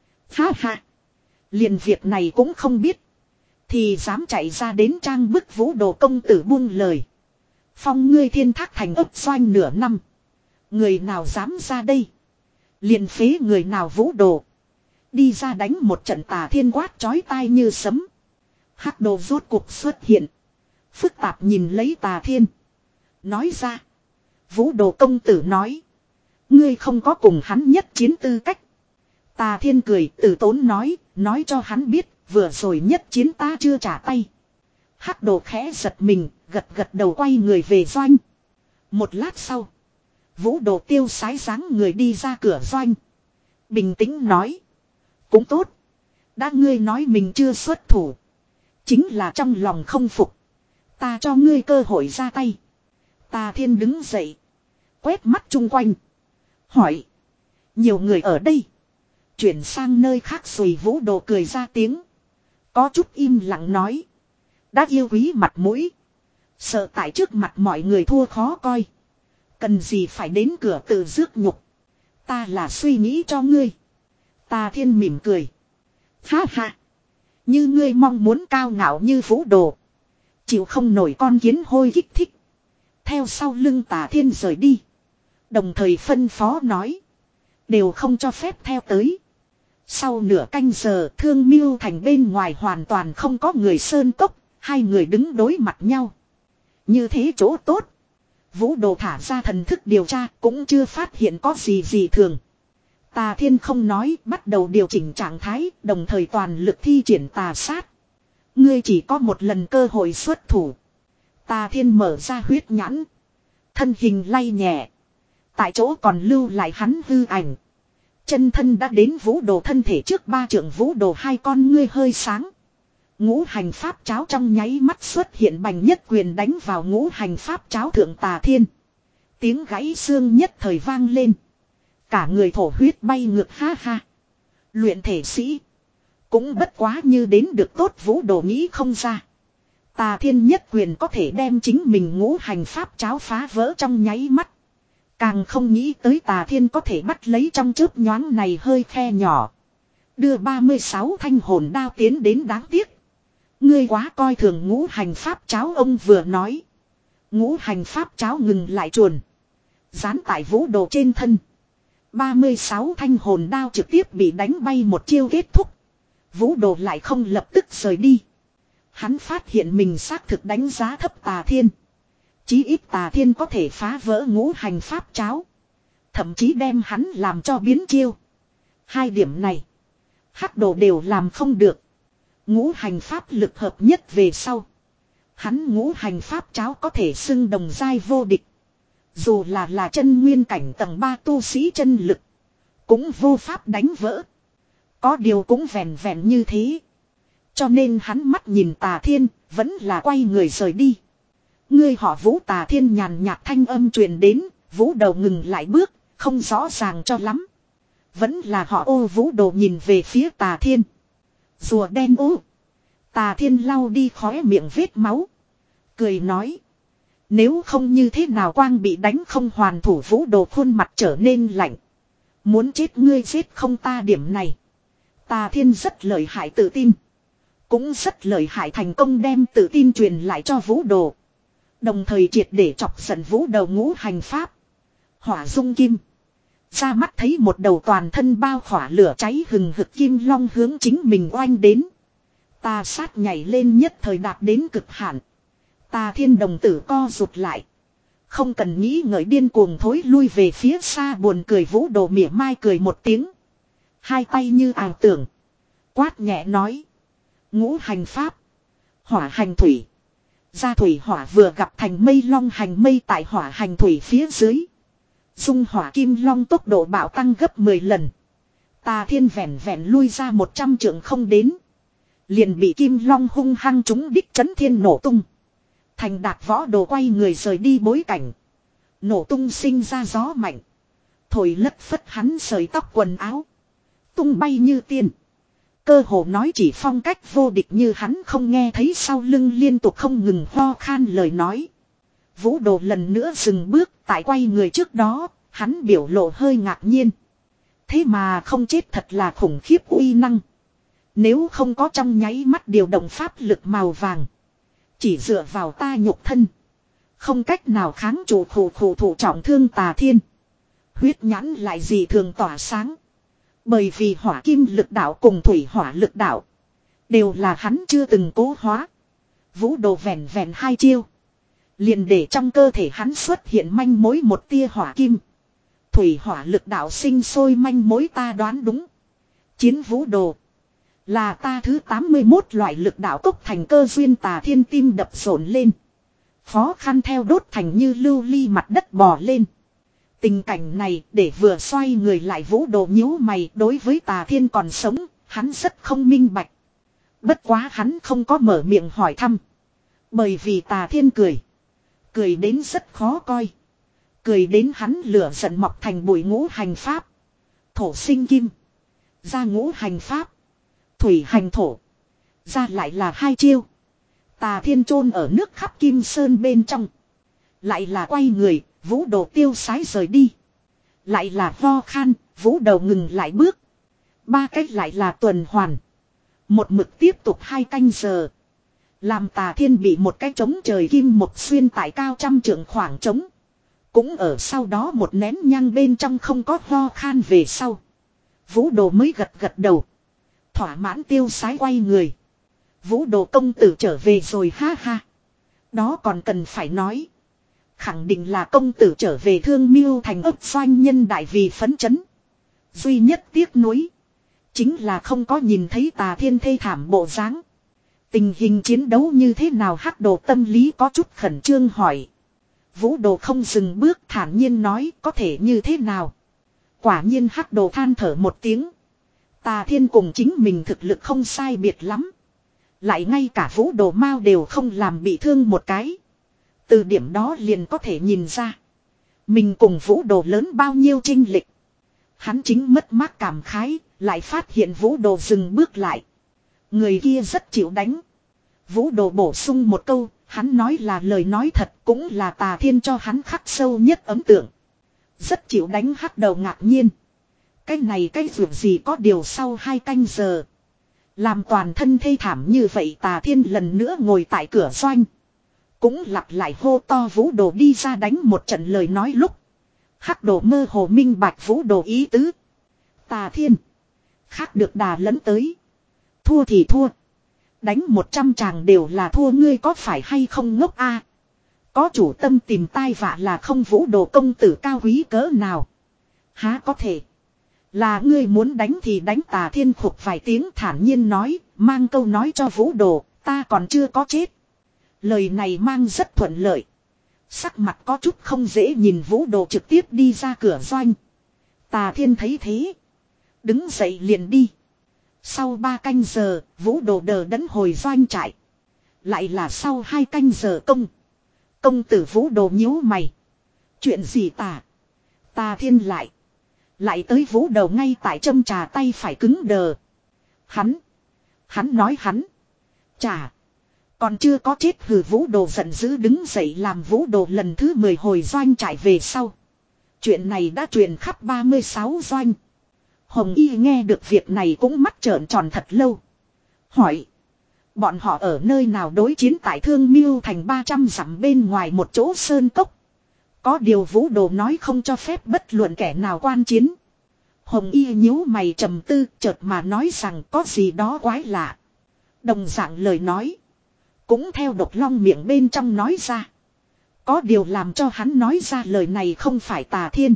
Ha ha. Liền việc này cũng không biết. Thì dám chạy ra đến trang bức vũ đồ công tử buông lời. Phong ngươi Thiên Thác Thành ấp doanh nửa năm. Người nào dám ra đây. Liền phế người nào vũ đồ. Đi ra đánh một trận Tà Thiên quát chói tai như sấm. Hắc đồ rốt cuộc xuất hiện. Phức tạp nhìn lấy Tà Thiên. Nói ra. Vũ đồ công tử nói. Ngươi không có cùng hắn nhất chiến tư cách. Tà Thiên cười từ tốn nói. Nói cho hắn biết. Vừa rồi nhất chiến ta chưa trả tay. Hắc đồ khẽ giật mình. Gật gật đầu quay người về doanh. Một lát sau. Vũ đồ tiêu sái dáng người đi ra cửa doanh. Bình tĩnh nói. Cũng tốt. Đã ngươi nói mình chưa xuất thủ. Chính là trong lòng không phục. Ta cho ngươi cơ hội ra tay. Tà Thiên đứng dậy. Quét mắt chung quanh. Hỏi. Nhiều người ở đây. Chuyển sang nơi khác rồi vũ đồ cười ra tiếng. Có chút im lặng nói. Đã yêu quý mặt mũi. Sợ tại trước mặt mọi người thua khó coi. Cần gì phải đến cửa tự rước nhục. Ta là suy nghĩ cho ngươi. Tà Thiên mỉm cười. Ha ha. Như ngươi mong muốn cao ngạo như vũ đồ. Chịu không nổi con kiến hôi kích thích. Theo sau lưng Tà Thiên rời đi. Đồng thời phân phó nói. Đều không cho phép theo tới. Sau nửa canh giờ Thương Miêu Thành bên ngoài hoàn toàn không có người sơn cốc. Hai người đứng đối mặt nhau. Như thế chỗ tốt. Vũ đồ thả ra thần thức điều tra cũng chưa phát hiện có gì gì thường. Tà Thiên không nói bắt đầu điều chỉnh trạng thái đồng thời toàn lực thi triển tà sát. Ngươi chỉ có một lần cơ hội xuất thủ. Tà Thiên mở ra huyết nhãn. Thân hình lay nhẹ. Tại chỗ còn lưu lại hắn hư ảnh. Chân thân đã đến vũ đồ thân thể trước ba trượng vũ đồ hai con ngươi hơi sáng. Ngũ hành pháp cháo trong nháy mắt xuất hiện bành nhất quyền đánh vào ngũ hành pháp cháo thượng Tà Thiên. Tiếng gãy xương nhất thời vang lên. Cả người thổ huyết bay ngược ha ha. Luyện thể sĩ. Cũng bất quá như đến được tốt Vũ Đồ nghĩ không ra. Tà Thiên nhất quyền có thể đem chính mình ngũ hành pháp cháo phá vỡ trong nháy mắt. Càng không nghĩ tới Tà Thiên có thể bắt lấy trong chớp nhoáng này hơi khe nhỏ. Đưa ba mươi sáu thanh hồn đao tiến đến đáng tiếc. Ngươi quá coi thường ngũ hành pháp cháo ông vừa nói. Ngũ hành pháp cháo ngừng lại chuồn. Dán tại Vũ Đồ trên thân. ba mươi sáu thanh hồn đao trực tiếp bị đánh bay một chiêu kết thúc. Vũ Đồ lại không lập tức rời đi. Hắn phát hiện mình xác thực đánh giá thấp Tà Thiên. Chí ít Tà Thiên có thể phá vỡ ngũ hành pháp cháo. Thậm chí đem hắn làm cho biến chiêu. Hai điểm này. Hắc Đồ đều làm không được. Ngũ hành pháp lực hợp nhất về sau. Hắn ngũ hành pháp cháo có thể xưng đồng giai vô địch. Dù là là chân nguyên cảnh tầng ba tu sĩ chân lực. Cũng vô pháp đánh vỡ. Có điều cũng vẹn vẹn như thế. Cho nên hắn mắt nhìn Tà Thiên. Vẫn là quay người rời đi. Ngươi họ Vũ, Tà Thiên nhàn nhạt thanh âm truyền đến. Vũ đầu ngừng lại bước. Không rõ ràng cho lắm. Vẫn là họ Ô. Vũ Đồ nhìn về phía Tà Thiên. Rùa đen ô. Tà Thiên lau đi khóe miệng vết máu. Cười nói. Nếu không như thế nào quang bị đánh không hoàn thủ. Vũ Đồ khuôn mặt trở nên lạnh. Muốn chết ngươi giết không ta điểm này. Tà Thiên rất lợi hại tự tin. Cũng rất lợi hại thành công đem tự tin truyền lại cho Vũ Đồ. Đồng thời triệt để chọc giận Vũ Đầu ngũ hành pháp. Hỏa dung kim. Ra mắt thấy một đầu toàn thân bao khỏa lửa cháy hừng hực kim long hướng chính mình oanh đến. Tà sát nhảy lên nhất thời đạt đến cực hạn. Tà Thiên đồng tử co rụt lại. Không cần nghĩ ngợi điên cuồng thối lui về phía xa buồn cười. Vũ Đồ mỉa mai cười một tiếng. Hai tay như ảo tưởng. Quát nhẹ nói. Ngũ hành pháp. Hỏa hành thủy. Gia thủy hỏa vừa gặp thành mây long hành mây tại hỏa hành thủy phía dưới. Dung hỏa kim long tốc độ bạo tăng gấp mười lần. Tà Thiên vẹn vẹn lui ra một trăm trượng không đến. Liền bị kim long hung hăng trúng đích chấn thiên nổ tung. Thành Đạt Võ Đồ quay người rời đi bối cảnh. Nổ tung sinh ra gió mạnh. Thổi lất phất hắn sợi tóc quần áo. Tung bay như tiên. Cơ hồ nói chỉ phong cách vô địch như hắn không nghe thấy sau lưng liên tục không ngừng ho khan lời nói. Vũ Đồ lần nữa dừng bước tại quay người trước đó, hắn biểu lộ hơi ngạc nhiên. Thế mà không chết thật là khủng khiếp uy năng. Nếu không có trong nháy mắt điều động pháp lực màu vàng. Chỉ dựa vào ta nhục thân. Không cách nào kháng trụ khổ khổ thủ trọng thương Tà Thiên. Huyết nhãn lại gì thường tỏa sáng. Bởi vì hỏa kim lực đạo cùng thủy hỏa lực đạo. Đều là hắn chưa từng cố hóa. Vũ Đồ vẹn vẹn hai chiêu. Liền để trong cơ thể hắn xuất hiện manh mối một tia hỏa kim. Thủy hỏa lực đạo sinh sôi manh mối ta đoán đúng. Chiến Vũ Đồ. Là ta thứ tám mươi mốt loại lực đạo tốc thành cơ duyên. Tà Thiên tim đập rộn lên. Khó khăn theo đốt thành như lưu ly mặt đất bò lên. Tình cảnh này để vừa xoay người lại Vũ Đồ nhíu mày. Đối với Tà Thiên còn sống, hắn rất không minh bạch. Bất quá hắn không có mở miệng hỏi thăm. Bởi vì Tà Thiên cười. Cười đến rất khó coi. Cười đến hắn lửa giận mọc thành bụi ngũ hành pháp. Thổ sinh kim. Ra ngũ hành pháp. Thủy hành thổ. Ra lại là hai chiêu. Tà Thiên chôn ở nước khắp kim sơn bên trong. Lại là quay người, Vũ Đồ tiêu sái rời đi. Lại là ho khan, Vũ Đầu ngừng lại bước. Ba cách lại là tuần hoàn. Một mực tiếp tục hai canh giờ. Làm Tà Thiên bị một cái trống trời kim một xuyên tại cao trăm trượng khoảng trống. Cũng ở sau đó một nén nhang bên trong không có ho khan về sau. Vũ Đồ mới gật gật đầu. Thỏa mãn tiêu sái quay người. Vũ Đồ công tử trở về rồi ha ha. Đó còn cần phải nói. Khẳng định là công tử trở về Thương Miêu thành ấp doanh nhân đại vì phấn chấn. Duy nhất tiếc nuối. Chính là không có nhìn thấy Tà Thiên thê thảm bộ dáng. Tình hình chiến đấu như thế nào Hắc Đồ tâm lý có chút khẩn trương hỏi. Vũ Đồ không dừng bước thản nhiên nói có thể như thế nào. Quả nhiên Hắc Đồ than thở một tiếng. Tà Thiên cùng chính mình thực lực không sai biệt lắm. Lại ngay cả Vũ Đồ Mao đều không làm bị thương một cái. Từ điểm đó liền có thể nhìn ra. Mình cùng Vũ Đồ lớn bao nhiêu chênh lệch. Hắn chính mất mát cảm khái. Lại phát hiện Vũ Đồ dừng bước lại. Người kia rất chịu đánh. Vũ Đồ bổ sung một câu, hắn nói là lời nói thật, cũng là Tà Thiên cho hắn khắc sâu nhất ấn tượng. Rất chịu đánh hắc đầu ngạc nhiên. Cái này cái việc gì có điều sau hai canh giờ. Làm toàn thân thê thảm như vậy Tà Thiên lần nữa ngồi tại cửa doanh. Cũng lặp lại hô to Vũ Đồ đi ra đánh một trận lời nói lúc. Hắc đồ mơ hồ minh bạch Vũ Đồ ý tứ. Tà Thiên. Khác được đà lẫn tới. Thua thì thua. Đánh một trăm chàng đều là thua ngươi có phải hay không ngốc a? Có chủ tâm tìm tai vạ là không Vũ Đồ công tử cao quý cỡ nào. Há có thể. Là ngươi muốn đánh thì đánh Tà Thiên khục vài tiếng thản nhiên nói. Mang câu nói cho Vũ Đồ. Ta còn chưa có chết. Lời này mang rất thuận lợi. Sắc mặt có chút không dễ nhìn Vũ Đồ trực tiếp đi ra cửa doanh. Tà Thiên thấy thế. Đứng dậy liền đi. Sau ba canh giờ, Vũ Đồ đờ đẫn hồi doanh trại. Lại là sau hai canh giờ công. Công tử Vũ Đồ nhíu mày. Chuyện gì tà? Tà Thiên lại. Lại tới Vũ Đồ ngay tại châm trà tay phải cứng đờ. Hắn. Hắn nói hắn. Trà. Còn chưa có chết hừ Vũ Đồ giận dữ đứng dậy làm Vũ Đồ lần thứ mười hồi doanh trại về sau. Chuyện này đã truyền khắp ba mươi sáu doanh. Hồng Y nghe được việc này cũng mắt trợn tròn thật lâu. Hỏi. Bọn họ ở nơi nào đối chiến tại Thương Miêu thành ba trăm dặm bên ngoài một chỗ sơn cốc. Có điều Vũ Đồ nói không cho phép bất luận kẻ nào quan chiến. Hồng Y nhíu mày trầm tư chợt mà nói rằng có gì đó quái lạ. Đồng dạng lời nói. Cũng theo Độc Long miệng bên trong nói ra. Có điều làm cho hắn nói ra lời này không phải Tà Thiên.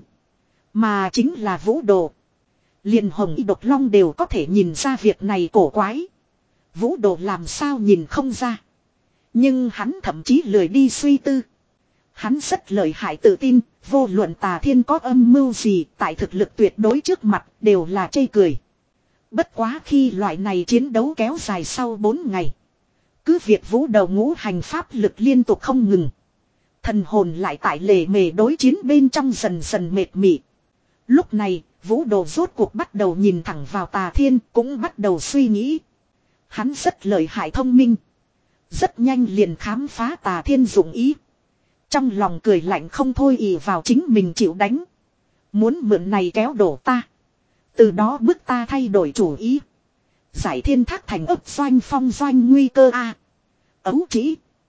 Mà chính là Vũ Đồ. Liền Hồng Y Độc Long đều có thể nhìn ra việc này cổ quái. Vũ Đồ làm sao nhìn không ra. Nhưng hắn thậm chí lười đi suy tư. Hắn rất lợi hại tự tin. Vô luận Tà Thiên có âm mưu gì tại thực lực tuyệt đối trước mặt đều là chê cười. Bất quá khi loại này chiến đấu kéo dài sau bốn ngày. Cứ việc Vũ Đồ ngũ hành pháp lực liên tục không ngừng. Thần hồn lại tại lề mề đối chiến bên trong dần dần mệt mị. Lúc này, Vũ Đồ rốt cuộc bắt đầu nhìn thẳng vào Tà Thiên, cũng bắt đầu suy nghĩ. Hắn rất lợi hại thông minh. Rất nhanh liền khám phá Tà Thiên dụng ý. Trong lòng cười lạnh không thôi ì vào chính mình chịu đánh. Muốn mượn này kéo đổ ta. Từ đó bức ta thay đổi chủ ý. Giải Thiên Thác thành ấp doanh phong doanh nguy cơ a. Ấu chỉ.